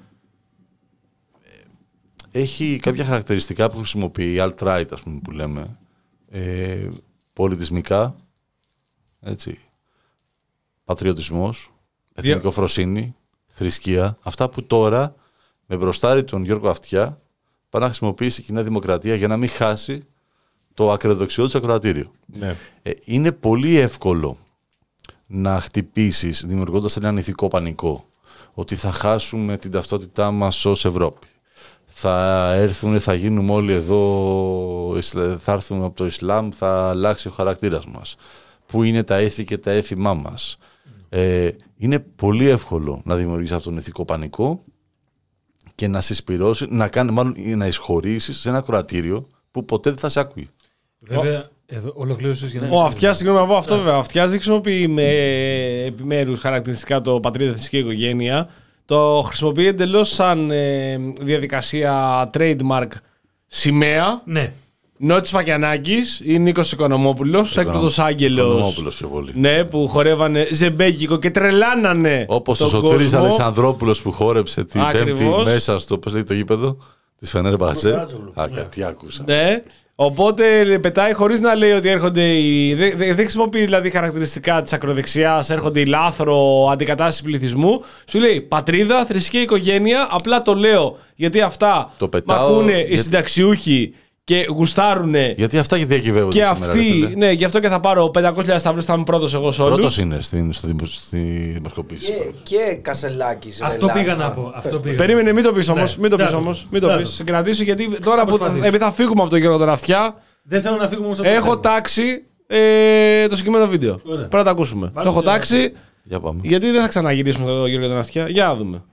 έχει κάποια χαρακτηριστικά που χρησιμοποιεί, alt-right ας πούμε που λέμε, ε, πολιτισμικά, έτσι, πατριωτισμός, εθνικοφροσύνη, θρησκεία, αυτά που τώρα με μπροστάρι τον Γιώργο Αυτιά πάει να χρησιμοποιήσει η Κοινή Δημοκρατία για να μην χάσει το ακροδεξιό της ακροατήριο. Ναι. Ε, είναι πολύ εύκολο να χτυπήσεις δημιουργώντας έναν ηθικό πανικό ότι θα χάσουμε την ταυτότητά μας ως Ευρώπη. Θα έρθουν, θα γίνουμε όλοι εδώ, θα έρθουμε από το Ισλάμ, θα αλλάξει ο χαρακτήρας μας. Πού είναι τα έθη και τα έθιμά μας. Ε, είναι πολύ εύκολο να δημιουργήσεις αυτόν τον ηθικό πανικό και να συσπυρώσει, να, κάνει, μάλλον, να εισχωρήσεις σε ένα ακροατήριο που ποτέ δεν θα σε ακούει. Βέβαια, εδώ ολοκλήρωσες για να... Ο Αυτιάς, συγγνώμη να πω αυτό βέβαια, ο Αυτιάς δεν χρησιμοποιεί με επιμέρους χαρακτηριστικά το πατρίδα, θρησκεία, οικογένεια. Το χρησιμοποιεί εντελώς σαν ε, διαδικασία trademark σημαία. Ναι. Νότης Φακιανάκης ή Νίκος Οικονομόπουλος, έκτοτος Άγγελος. Οικονομόπουλος πιο πολύ. Ναι, που χορεύανε ζεμπέκικο και τρελάνανε. Όπως ο Σωτήρης Αλεξανδρόπουλος που χόρεψε την Πέμπτη μέσα στο, πώς λέει, το γήπεδο της Φενέρμπαχτσε. Α, τι άκουσα. Ναι. Οπότε πετάει χωρίς να λέει ότι έρχονται οι... Δεν, δεν χρησιμοποιεί δηλαδή χαρακτηριστικά της ακροδεξιάς, έρχονται η λάθρο αντικατάσταση πληθυσμού. Σου λέει πατρίδα, θρησκεία, οικογένεια. Απλά το λέω γιατί αυτά μ' ακούνε γιατί... οι συνταξιούχοι και γουστάρουνε. Γιατί αυτά και διακυβεύονται. Και αυτοί, ναι, γι' αυτό και θα πάρω πεντακόσιες χιλιάδες σταυρούς, θα είμαι πρώτος εγώ σε όλους. Πρώτος είναι στην, στο δημο, στη δημοσκοπήση. Και, και Κασελάκης. Αυτό πήγα να πω. Αυτό πήγα. Περίμενε, μην το πεις όμως. Μην το πεις όμως. Μην το πεις. Κρατήσω γιατί τώρα που επειδή θα φύγουμε από τον Γιώργο τον Αυτιά. Δεν θέλω να φύγουμε όμως από το Έχω τάξει ε, το συγκεκριμένο βίντεο. Πρέπει να το ακούσουμε. Το έχω τάξει. Γιατί δεν θα ξαναγυρίσουμε τον Γιώργο τον Αυτιά. Για να δούμε.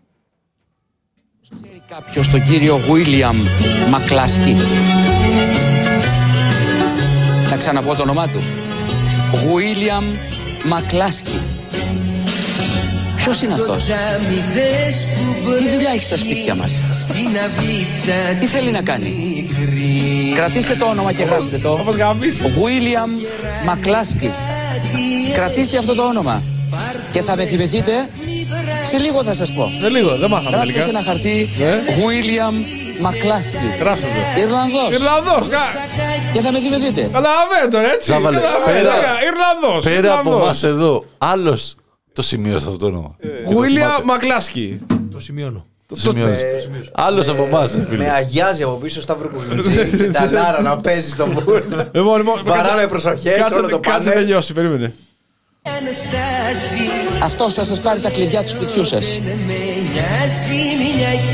Κάποιος τον κύριο Βίλιαμ Μακλάσκι. Θα ξαναπώ το όνομά του. Βίλιαμ Μακλάσκι. Ποιος είναι αυτός? Τι δουλειά έχει στα σπίτια μας? Τι θέλει να κάνει? Κρατήστε το όνομα και γράψτε το. Βίλιαμ Μακλάσκι. Κρατήστε αυτό το όνομα. Και θα με θυμηθείτε. Σε λίγο θα σας πω. Σε λίγο, δεν μάθαμε. Γράψτε σε ένα χαρτί Βίλιαμ Μακλάσκι. Γράψτε το. Ιρλανδός. Ιρλανδός. Και θα με θυμηθείτε. Καταλαβαίνετε έτσι. Ιρλανδός. Πέρα από εμάς εδώ, άλλος το σημείωσε αυτό το όνομα. Βίλιαμ Μακλάσκι. Το σημειώνω. Το σημειώνεις. Άλλος από εμάς. Με αγιάζει από πίσω Σταύρο Κουβιτζή. Τα Λάρα να παίζει στον πουλ. Βαράνε προσοχές, όλο το πάνε. Κάτσε τελειώσει, περίμενε. Αυτός θα σας πάρει τα κλειδιά του σπιτιού σας.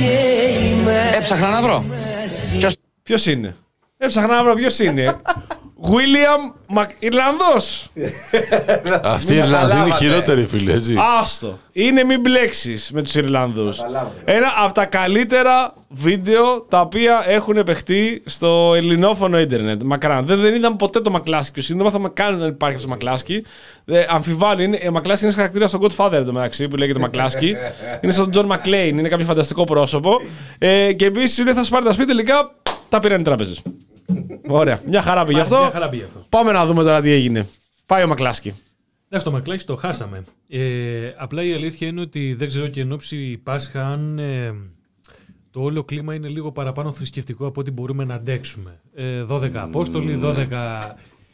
Έψαχνα να βρω. Ποιος είναι? Έψαχνα να βρω ποιος είναι. William Μακ... Ιρλανδός. Αυτή η Ιρλανδία είναι χειρότερη, φίλε, έτσι. Άστο. Είναι μην μπλέξεις με τους Ιρλανδούς. Ένα από τα καλύτερα βίντεο τα οποία έχουν παιχτεί στο ελληνόφωνο ίντερνετ. Μακράν. Δεν, δεν είδαμε ποτέ το Μακλάσκι. Σύντομα θα με κάνουν να υπάρχει αυτό το Μακλάσκι. Ε, αμφιβάλλω. Είναι, ο Μακλάσκι είναι χαρακτήρα στο Godfather εντωμεταξύ που λέγεται Μακλάσκι. Είναι σαν τον Τζον Μακλέιν. Είναι κάποιο φανταστικό πρόσωπο. Ε, και επίσης λέει θα σου πάρει τα σπίτι. Τελικά τα πήραν οι τράπεζες. Ωραία. Μια χαρά πήγε αυτό. αυτό. Πάμε να δούμε τώρα τι έγινε. Πάει ο Μακλάσκι. Εντάξει, το Μακλάσκι το χάσαμε. Ε, απλά η αλήθεια είναι ότι δεν ξέρω και εν ώψη Πάσχα αν ε, το όλο κλίμα είναι λίγο παραπάνω θρησκευτικό από ό,τι μπορούμε να αντέξουμε. Ε, δώδεκα Απόστολοι, δώδεκα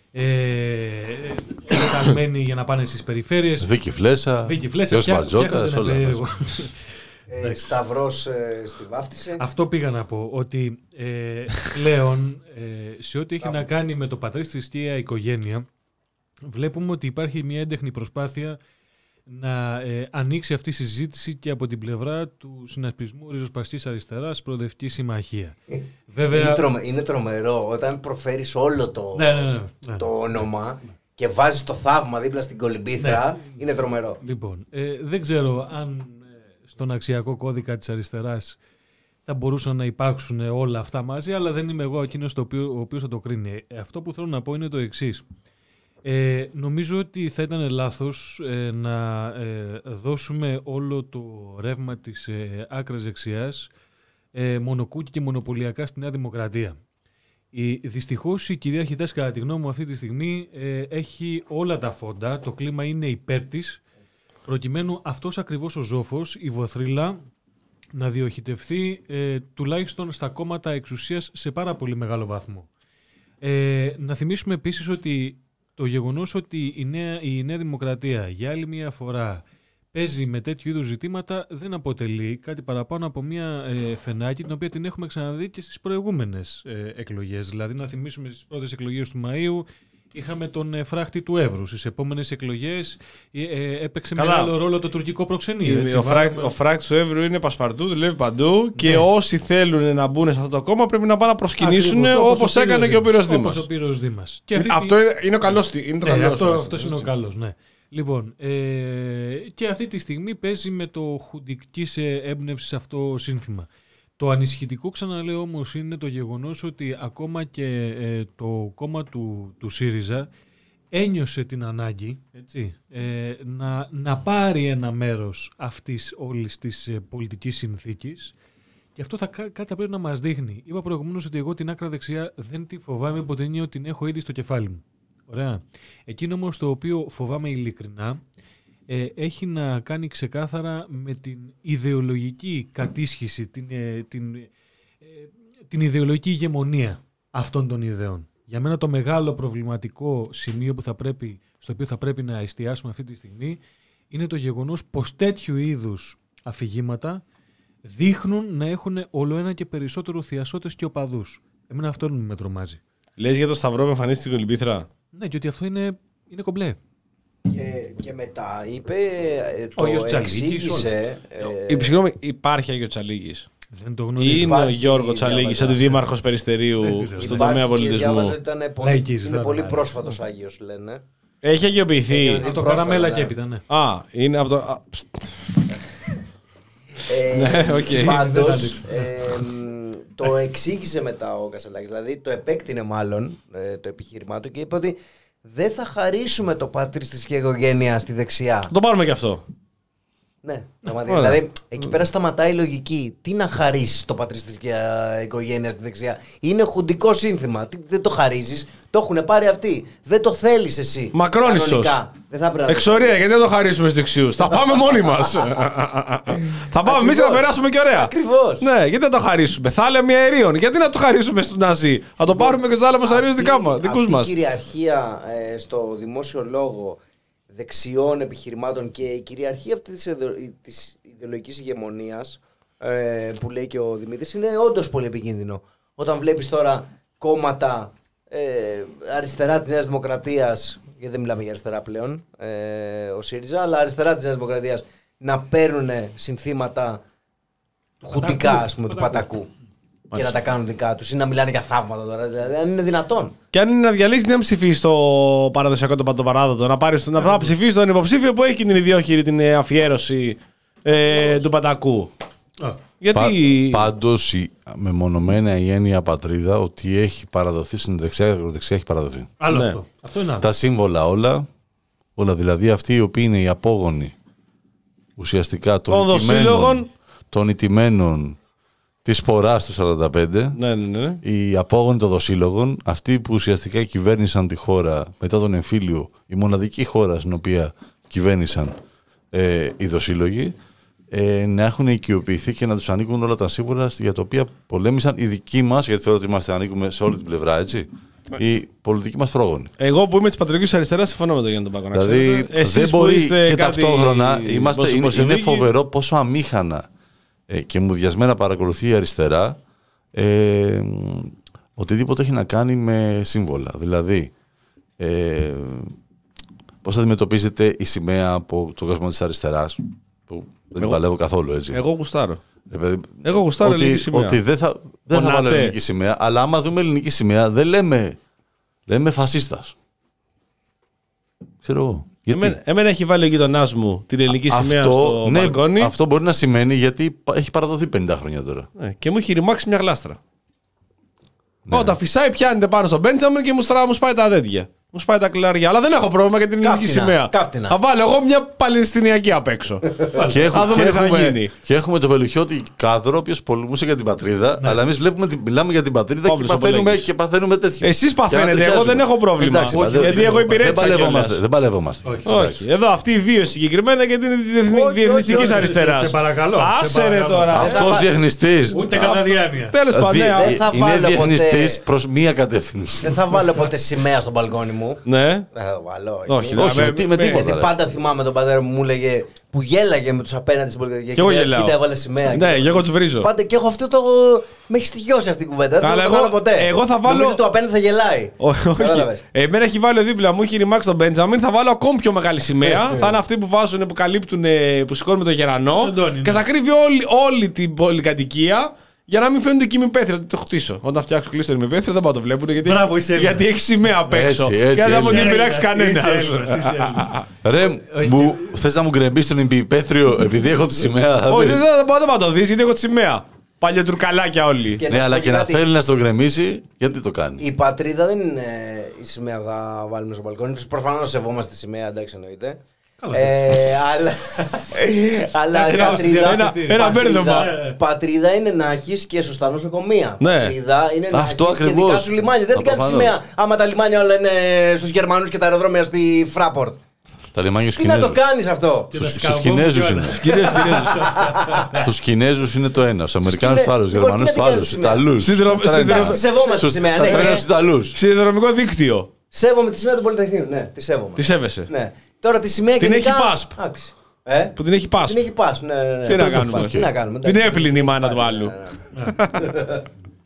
εγκαταλμένοι για να πάνε στις περιφέρειες. Βίκη Φλέσσα, Βίκη Φλέσσα, Μπαρτζόκας, όλα αυτά. Ε, Σταυρός ε, στη βάφτιση. Αυτό πήγα να πω, ότι ε, πλέον ε, σε ό,τι έχει να κάνει με το πατρίς θρησκεία οικογένεια, βλέπουμε ότι υπάρχει μια έντεχνη προσπάθεια να ε, ανοίξει αυτή η συζήτηση και από την πλευρά του συνασπισμού ριζοσπαστής αριστεράς Προοδευτική Συμμαχία. Βέβαια... είναι, τρομε, είναι τρομερό όταν προφέρεις όλο το, ναι, ναι, ναι, ναι. το όνομα και βάζεις το θαύμα δίπλα στην κολυμπήθρα, ναι. Είναι τρομερό. Λοιπόν, ε, δεν ξέρω αν στον αξιακό κώδικα της αριστεράς θα μπορούσαν να υπάρξουν όλα αυτά μαζί, αλλά δεν είμαι εγώ εκείνος το οποίο, ο οποίος θα το κρίνει. Αυτό που θέλω να πω είναι το εξής. Ε, νομίζω ότι θα ήταν λάθος ε, να ε, δώσουμε όλο το ρεύμα της ε, άκρας δεξιάς ε, μονοκούκι και μονοπωλιακά στη Νέα Δημοκρατία. Η, δυστυχώς η κυρία Χιτάς, κατά τη γνώμη μου, αυτή τη στιγμή ε, έχει όλα τα φόντα, το κλίμα είναι υπέρ της, προκειμένου αυτός ακριβώς ο ζόφος, η βοθρίλα, να διοχετευθεί ε, τουλάχιστον στα κόμματα εξουσίας σε πάρα πολύ μεγάλο βαθμό. Ε, να θυμίσουμε επίσης ότι το γεγονός ότι η Νέα, η Νέα Δημοκρατία για άλλη μια φορά παίζει με τέτοιου είδους ζητήματα δεν αποτελεί κάτι παραπάνω από μια ε, φενάκι την οποία την έχουμε ξαναδεί και στις προηγούμενες ε, εκλογές. Δηλαδή να θυμίσουμε στις πρώτες εκλογές του Μαΐου είχαμε τον ε, φράχτη του Εύρου. Στις επόμενες εκλογές ε, ε, έπαιξε Καλά. μεγάλο ρόλο το τουρκικό προξενείο. Έτσι, ο, φράχ, ο φράχτης του Εύρου είναι πασπαρτού, δουλεύει παντού και ναι. Όσοι θέλουν να μπουν σε αυτό το κόμμα πρέπει να πάνε να προσκυνήσουν όπως έκανε και ο Πύρος Δήμας. Όπως ο Πύρος Δήμας. Αυτό είναι, είναι ο καλός. Είναι το ναι, καλός αυτό, αυτός είναι ο καλός, ναι. Λοιπόν, ε, και αυτή τη στιγμή παίζει με το χουντικής έμπνευσης αυτό σύνθημα. Το ανησυχητικό, ξαναλέω όμως, είναι το γεγονός ότι ακόμα και ε, το κόμμα του, του ΣΥΡΙΖΑ ένιωσε την ανάγκη έτσι, ε, να, να πάρει ένα μέρος αυτής όλης της ε, πολιτικής συνθήκης και αυτό θα, κάτι θα πρέπει να μας δείχνει. Είπα προηγουμένως ότι εγώ την άκρα δεξιά δεν τη φοβάμαι από την έννοια ότι την έχω ήδη στο κεφάλι μου. Ωραία. Εκείνο όμως το οποίο φοβάμαι ειλικρινά ε, έχει να κάνει ξεκάθαρα με την ιδεολογική κατίσχυση, την, ε, την, ε, την ιδεολογική ηγεμονία αυτών των ιδεών. Για μένα το μεγάλο προβληματικό σημείο που θα πρέπει, στο οποίο θα πρέπει να εστιάσουμε αυτή τη στιγμή είναι το γεγονός πως τέτοιου είδους αφηγήματα δείχνουν να έχουν όλο ένα και περισσότερο θειασότες και οπαδούς. Εμένα αυτό με τρομάζει. Λες για το Σταυρό με εμφανίσει στην κολυμπήθρα. Ναι, και ότι αυτό είναι, είναι κομπλέ. Και, και μετά είπε, το ο εξήγησε... Ε, Συγγνώμη, υπάρχει Άγιο Τσαλίκης. Δεν το γνωρίζω. Είναι ο Γιώργο Τσαλίκης, αντιδήμαρχος Περιστερίου στον τομέα πολιτισμού. Διάβαζα ότι ήταν πολύ, είναι πολύ πρόσφατος Άγιος, λένε. Έχει αγιοποιηθεί. Από το Καραμέλα και έπειτα, ναι. Α, είναι από το... Ναι, οκ. Πάντως, το εξήγησε μετά ο Κασελάκης, δηλαδή το επέκτηνε μάλλον το επιχείρημά του και είπε ότι δεν θα χαρίσουμε το πατριστική οικογένεια στη δεξιά. Το πάρουμε και αυτό. Ναι, δηλαδή εκεί πέρα σταματάει η λογική. Τι να χαρίσει το πατριστική οικογένεια στη δεξιά. Είναι χουντικό σύνθημα. Δεν το χαρίζεις. Το έχουν πάρει αυτοί. Δεν το θέλεις εσύ. Μακρόνισσος. Εξορία, γιατί δεν το χαρίσουμε στους δεξιούς. Θα πάμε μόνοι μας. Θα πάμε εμείς και θα περάσουμε και ωραία. Ακριβώς. Ναι, γιατί δεν το χαρίσουμε. Θάλαμοι αερίων. Γιατί να το χαρίσουμε στον Ναζί. Θα το πάρουμε και τους άλλους αερίους δικούς μας. Αυτή η κυριαρχία ε, στο δημόσιο λόγο δεξιών επιχειρημάτων και η κυριαρχία αυτή της, ιδεο, της ιδεολογικής ηγεμονίας ε, που λέει και ο Δημήτρης είναι όντως πολύ επικίνδυνο. Όταν βλέπεις τώρα κόμματα ε, αριστερά της Νέας Δημοκρατίας, γιατί δεν μιλάμε για αριστερά πλέον, ε, ο ΣΥΡΙΖΑ, αλλά αριστερά της Νέας Δημοκρατίας να παίρνουν συνθήματα χουτικά, ας πούμε, του Πατακού. και να τα κάνουν δικά τους ή να μιλάνε για θαύματα τώρα. Δηλαδή, αν είναι δυνατόν. Και αν είναι να διαλύσει, δεν ψηφίσει το παραδοσιακό, το παράδοτο. Να, πάρεις, να, να ψηφίσει τον υποψήφιο που έχει την ιδιόχειρη την αφιέρωση ε, του Πατακού. Α. Γιατί... Πα, πάντως η μεμονωμένα η έννοια πατρίδα ότι έχει παραδοθεί στην δεξιά και ακροδεξιά έχει παραδοθεί. Άλλο Ναι. αυτό. Αυτό είναι άλλο. Τα σύμβολα όλα, όλα δηλαδή αυτοί οι οποίοι είναι οι απόγονοι ουσιαστικά των Των ηττημένων, δοσύλλογων. των ηττημένων της ποράς του σαράντα πέντε, Ναι, ναι, ναι. οι απόγονοι των δοσύλλογων, αυτοί που ουσιαστικά κυβέρνησαν τη χώρα μετά τον εμφύλιο, η μοναδική χώρα στην οποία κυβέρνησαν ε, οι δοσύλλογοι, ε, να έχουν οικειοποιηθεί και να τους ανήκουν όλα τα σύμβολα για τα οποία πολέμησαν οι δικοί μας, γιατί θεωρώ ότι είμαστε, ανήκουμε σε όλη την πλευρά, έτσι, οι πολιτικοί μας πρόγονοι. Εγώ που είμαι τη πατρική αριστερά συμφωνώ με τον Γιάννη τον Πάκο. να Δηλαδή ξέρετε. Εσείς δεν που μπορεί είστε και κάτι ταυτόχρονα είμαστε, είναι, είναι Μπολσεβίκοι, φοβερό πόσο αμήχανα ε, και μουδιασμένα παρακολουθεί η αριστερά ε, οτιδήποτε έχει να κάνει με σύμβολα. Δηλαδή ε, πώς αντιμετωπίζεται η σημαία από τον κόσμο της αριστεράς, που δεν την παλεύω καθόλου, έτσι. Εγώ γουστάρω. Ε, παιδί, Εγώ γουστάρω ότι, ελληνική σημαία. ότι δεν θα, δεν θα βάλω ελληνική σημαία, αλλά άμα δούμε ελληνική σημαία δεν λέμε, λέμε φασίστας. Ξέρω εγώ. Γιατί? Εμένα, εμένα έχει βάλει ο γειτονάς μου την ελληνική Α, σημαία αυτό, στο ναι, μπαλκόνι. Αυτό μπορεί να σημαίνει γιατί έχει παραδοθεί πενήντα χρόνια τώρα. Ναι, και μου έχει ρημάξει μια γλάστρα. Ναι. Όταν φυσάει, πιάνεται πάνω στον Μπέντζαμιν και μου, στρά, μου σπάει τα τέτοια. Μου σπάει τα κλαριά. Αλλά δεν έχω πρόβλημα για την ελληνική Κάφτινα, σημαία. κάφτινα. Θα βάλω εγώ μια Παλαιστινιακή απ' έξω. Και, Θα έχουμε, δούμε και, τι θα έχουμε, γίνει. και έχουμε το Βελουχιώτη Κάδρο, ο οποίος πολεμούσε για την πατρίδα, αλλά εμείς βλέπουμε, μιλάμε για την πατρίδα Παύλος και ο παθαίνουμε, Πολέγης. και παθαίνουμε τέτοιο. Εσείς Και να παθαίνετε, εγώ τριχιάζουμε. δεν έχω πρόβλημα. Εντάξει, Όχι, δεν- γιατί εγώ υπηρέτησα Δεν παλεύομαστε. κιόλας. Δεν παλεύομαστε. Όχι. Όχι, εδώ αυτοί οι δύο συγκεκριμένα γιατί είναι όχι, διεθνιστική όχι, αριστερά. σε παρακαλώ, σε Άσε ρε παρακαλώ. τώρα. Αυτός διεθνιστής Ούτε κατά διάνοια. Τέλος πάντων. ναι, δεν θα είναι βάλω διεθνιστής ποτέ- προς μία κατεύθυνση. Δεν θα βάλω ποτέ σημαία στο μπαλκόνι μου. Ναι. Δεν θα το βάλω. Όχι, Όχι, με- με, τι- με με- τίποτα. Γιατί ρε. πάντα θυμάμαι τον πατέρα μου, μου έλεγε που γέλαγε με του απέναντι στην πολιτική. Κι εγώ γελάω. Κοίτα, έβαλε σημαία. Ναι, και εγώ του βρίζω. Πάντα και έχω αυτό το. Με έχει στοιχειώσει αυτή η κουβέντα. Δεν Αλλά θα το εγώ- κάνω ποτέ. εγώ θα βάλω- Νομίζω το απέναντι θα γελάει. Όχι, όχι. Κατάλαβες. Εμένα έχει βάλει δίπλα μου, έχει ρημάξει τον Μπέντζαμιν. Θα βάλω ακόμη πιο μεγάλη σημαία. Θα είναι αυτοί που βάζουν, που καλύπτουν, ε, που σηκώνουν με το γερανό. Σεντόνι, Και ναι. θα κρύβει όλη, όλη την πολυκατοικία για να μην φαίνονται και οι ημιπέθρια. Το χτίσω. Όταν φτιάξω κλείσει τον ημιπέθριο δεν πάω να το βλέπουν. Γιατί, Μπράβο, είσαι Έλληνας. γιατί έχει σημαία απ' έξω. Έτσι, έτσι, Και δεν θα μου έτσι. την πειράξει κανένα. Είσαι Έλληνας, είσαι Έλληνας. Ρε, μου, θες να μου γκρεμίσεις τον υπηπέθριο επειδή έχω τη σημαία. θα Όχι, πεις. δεν θα πάω δεν πάω να το δει γιατί έχω τη σημαία. Παλιοτουρκαλάκια όλοι. Και Ναι, να αλλά πω και να κάτι. θέλει να στον γκρεμίσει, γιατί το κάνει. Η πατρίδα δεν είναι η σημαία που θα βάλουμε στο μπαλκόνι. Προφανώς σεβόμαστε τη σημαία, εντάξει εννοείται. Καλά. Ε, αλλά αλλά Εντάξει, η να πατρίδα, ένα- ένα μπέρδεμα. πατρίδα, πατρίδα είναι να έχει και σωστά νοσοκομεία. Ναι. Πατρίδα είναι να Αυτό έχεις και ακριβώς. δικά σου λιμάνια. Δεν Α, την κάνει προφανώς. σημαία άμα τα λιμάνια όλα είναι στους Γερμανούς και τα αεροδρόμια στη Φράπορτ. Τα λιμάνια στους Τι να το Κινέζους. κάνεις αυτό. Και τα Στους σκαμπόμ Κινέζους και είναι. όλα. Κυρίες, κυρίες. Στους Κινέζους είναι το ένα, στους Αμερικάνους Κινέ- το άλλο, στους Λοιπόν, Γερμανούς τι το να την άλλο, κάνεις στους σήμερα. Ιταλούς. Συνδρο- Τα τρένα. συνδρο- τη σεβόμαστε τη Στους- σημαία, Τα ναι, τρένα και- στους Ιταλούς. Σιδηροδρομικό δίκτυο. Σέβομαι τη σημαία του Πολυτεχνείου. Ναι, τη σέβομαι. Τη σέβεσαι. Ναι. Τώρα τη σημαία Την γενικά- έχει πάσπ. Εντάξει. Ε? Που την έχει πάσει. Την έχει πάσπ. Ναι, ναι, ναι. Τι να Το κάνουμε. πάσπ. Τι να κάνουμε. Την εντάξει. έπλυνε η μάνα του Ναι, άλλου. ναι, ναι.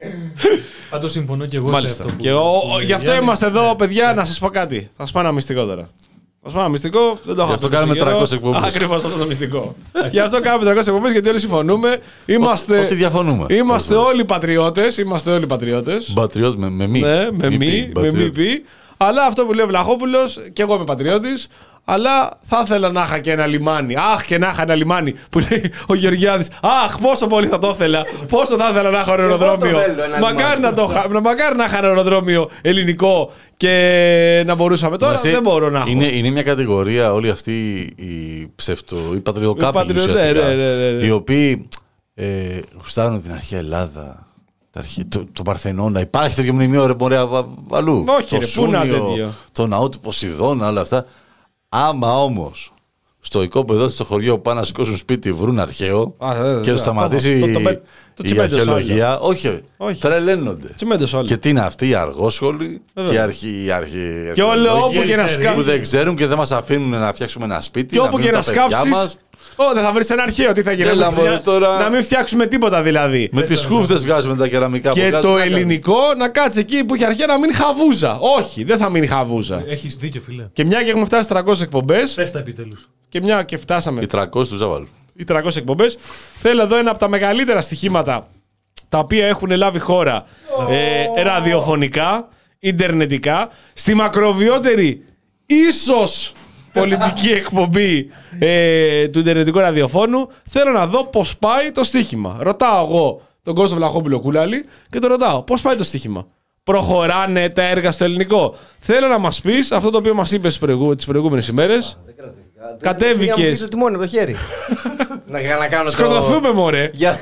Πάντως συμφωνώ και εγώ σε Μάλιστα. αυτό. που- Και εγώ- που λέει γι' αυτό Γιάννη. είμαστε εδώ, παιδιά, να σας πω κάτι. Θα σας πω ένα μυστικό τώρα. Θα σας πω ένα μυστικό, δεν το έχω Γι' αυτό κάνουμε τριακόσιες εκπομπές. Ακριβώς αυτό το μυστικό. Γι' αυτό κάνουμε τριακόσιες εκπομπές, γιατί όλοι συμφωνούμε. Είμαστε, Ότι διαφωνούμε. είμαστε όλοι πατριώτες. Είμαστε όλοι πατριώτες. Μπατριώτ με, με μη. Ναι, με Μη μη, πει, με μη μπατριώτ. πει. Αλλά αυτό που λέει ο Βλαχόπουλος, και εγώ είμαι πατριώτης, αλλά θα ήθελα να είχα και ένα λιμάνι. Αχ, και να είχα ένα λιμάνι που λέει ο Γεωργιάδης. Αχ, πόσο πολύ θα το ήθελα. Πόσο θα ήθελα να έχω ένα αεροδρόμιο. θέλω ένα Μακάρι λιμάνι. να, το, είχα- μακάρι να είχα ένα αεροδρόμιο ελληνικό και να μπορούσαμε. Τώρα Εσύ, δεν μπορώ να έχω. Είναι, είναι μια κατηγορία όλοι αυτοί οι ψευτο, οι πατριωτοκάπηλοι πατριο- ναι, ουσιαστικά, ναι, ναι, ναι, ναι. οι οποίοι ε, γουστάρουν την αρχαία Ελλάδα, τα αρχαία- το, το Παρθενώνα. Υπάρχει τέτοιο μνημείο ρε μωρέ α- αλλού. Όχι, το ρε, πού να Σούνιο, τέτοιο. το ναό του Ποσειδώνα, όλα αυτά. Άμα όμως στο οικόπεδο στο χωριό που πάνε να σηκώσουν σπίτι βρουν αρχαίο Α, δε, δε, και δε, του σταματήσει το- το- το- το- το η τσιμέντος αρχαιολογία, όχι, Όχι. τρελαίνονται. Τσιμέντος όλοι. Και τι είναι αυτοί οι αργόσχολοι Βέβαια. και οι αρχι, οι αρχι, Και όλο αρχαιολόγοι όπου και να που σκάψει. δεν ξέρουν και δεν μας αφήνουν να φτιάξουμε ένα σπίτι. Και όπου και μείνουν να τα παιδιά σκάψεις. μας. Ω, δεν θα βρεις ένα αρχαίο. Τι θα γίνει. Έλα, να μην μωρέ, φτιά- τώρα. Να μην φτιάξουμε τίποτα δηλαδή. Με τις χούφτες βγάζουμε τα κεραμικά από Και κάτω, το τι να κάνουμε. ελληνικό να κάτσει εκεί που έχει αρχαία να μείνει χαβούζα. Όχι, δεν θα μείνει χαβούζα. Έχεις δίκιο, φίλε. Και μια και έχουμε φτάσει στις τριακόσιες εκπομπές, Πες τα επιτέλους. και μια και φτάσαμε Οι τριακόσιοι του Ζάβαλου. οι τριακόσιες εκπομπές, θέλω εδώ ένα από τα μεγαλύτερα στοιχήματα τα οποία έχουν λάβει χώρα ε, ραδιοφωνικά, ιντερνετικά, στη μακροβιότερη ίσως πολιτική εκπομπή ε, του ιντερνετικού ραδιοφώνου. Θέλω να δω πώς πάει το στοίχημα. Ρωτάω εγώ τον Κώστο Βλαχόπουλο Κούλαλη και τον ρωτάω πώς πάει το στοίχημα. Προχωράνε τα έργα στο ελληνικό? Θέλω να μας πεις αυτό το οποίο μας είπες τις, προηγου... τις προηγούμενες ημέρες. Κατέβηκες. Δεν τιμόνι από το χέρι. να, για να κάνω σκοτωθούμε, το... μωρέ. Για,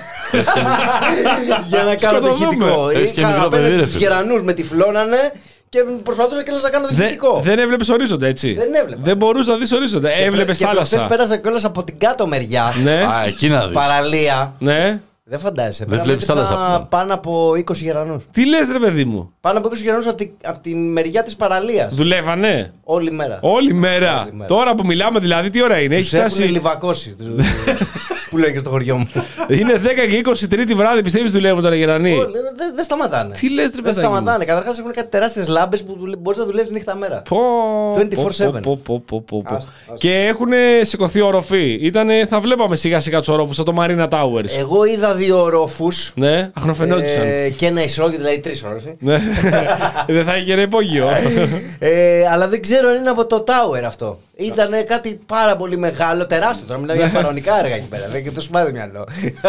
για να κάνω το ηχητικό. Είχα απέναντι τους γερανούς με τυφλώνανε και προσπαθούσα και να κάνω το ηχητικό. Δεν, δεν έβλεπες ορίζοντα, έτσι. Δεν έβλεπα. Δεν μπορούσα να δεις ορίζοντα. Έβλεπες θάλασσα. Και πέρασα κιόλας από την κάτω μεριά. Ναι. Α, εκεί να δεις. Παραλία. Ναι. Δεν φαντάζεσαι. Δεν βλέπεις θάλασσα. Πάνω από είκοσι γερανούς. Τι λες, ρε παιδί μου? Πάνω από είκοσι γερανούς από, τη, από τη μεριά της παραλίας. Δουλεύανε. Όλη μέρα. Όλη μέρα. Όλη μέρα. Τώρα που μιλάμε, δηλαδή, τι ώρα είναι? Τους Έχει φτάσει. έχουν λιβακώσει. Που λένε και στο χωριό μου. Είναι δέκα και είκοσι τρίτη βράδυ, πιστεύεις δουλεύουν τώρα οι γερανοί? Δεν δε σταματάνε. Τι λες, ρε Δεν παιδάκι μου? σταματάνε. Καταρχάς έχουν κάτι τεράστιες λάμπες που μπορείς να δουλεύεις νύχτα μέρα. Πω, είκοσι τέσσερα επτά. πω, πω, πω, πω, πω. Άστο, άστο. Και έχουν σηκωθεί οροφοί. Ήτανε, θα βλέπαμε σιγά σιγά τους ορόφους από το Marina Towers. Εγώ είδα δύο ορόφους. Ναι, αχνοφαινόντουσαν. Ε, και ένα ισόγειο, δηλαδή τρεις όροφοι. Ναι. Δεν θα είχε ένα υπόγειο. ε, αλλά δεν ξέρω αν είναι από το Tower αυτό. Ήταν κάτι πάρα πολύ μεγάλο, τεράστιο. Τώρα μιλάω για φαρονικά έργα εκεί πέρα. Δεν και το σου πάει το μυαλό.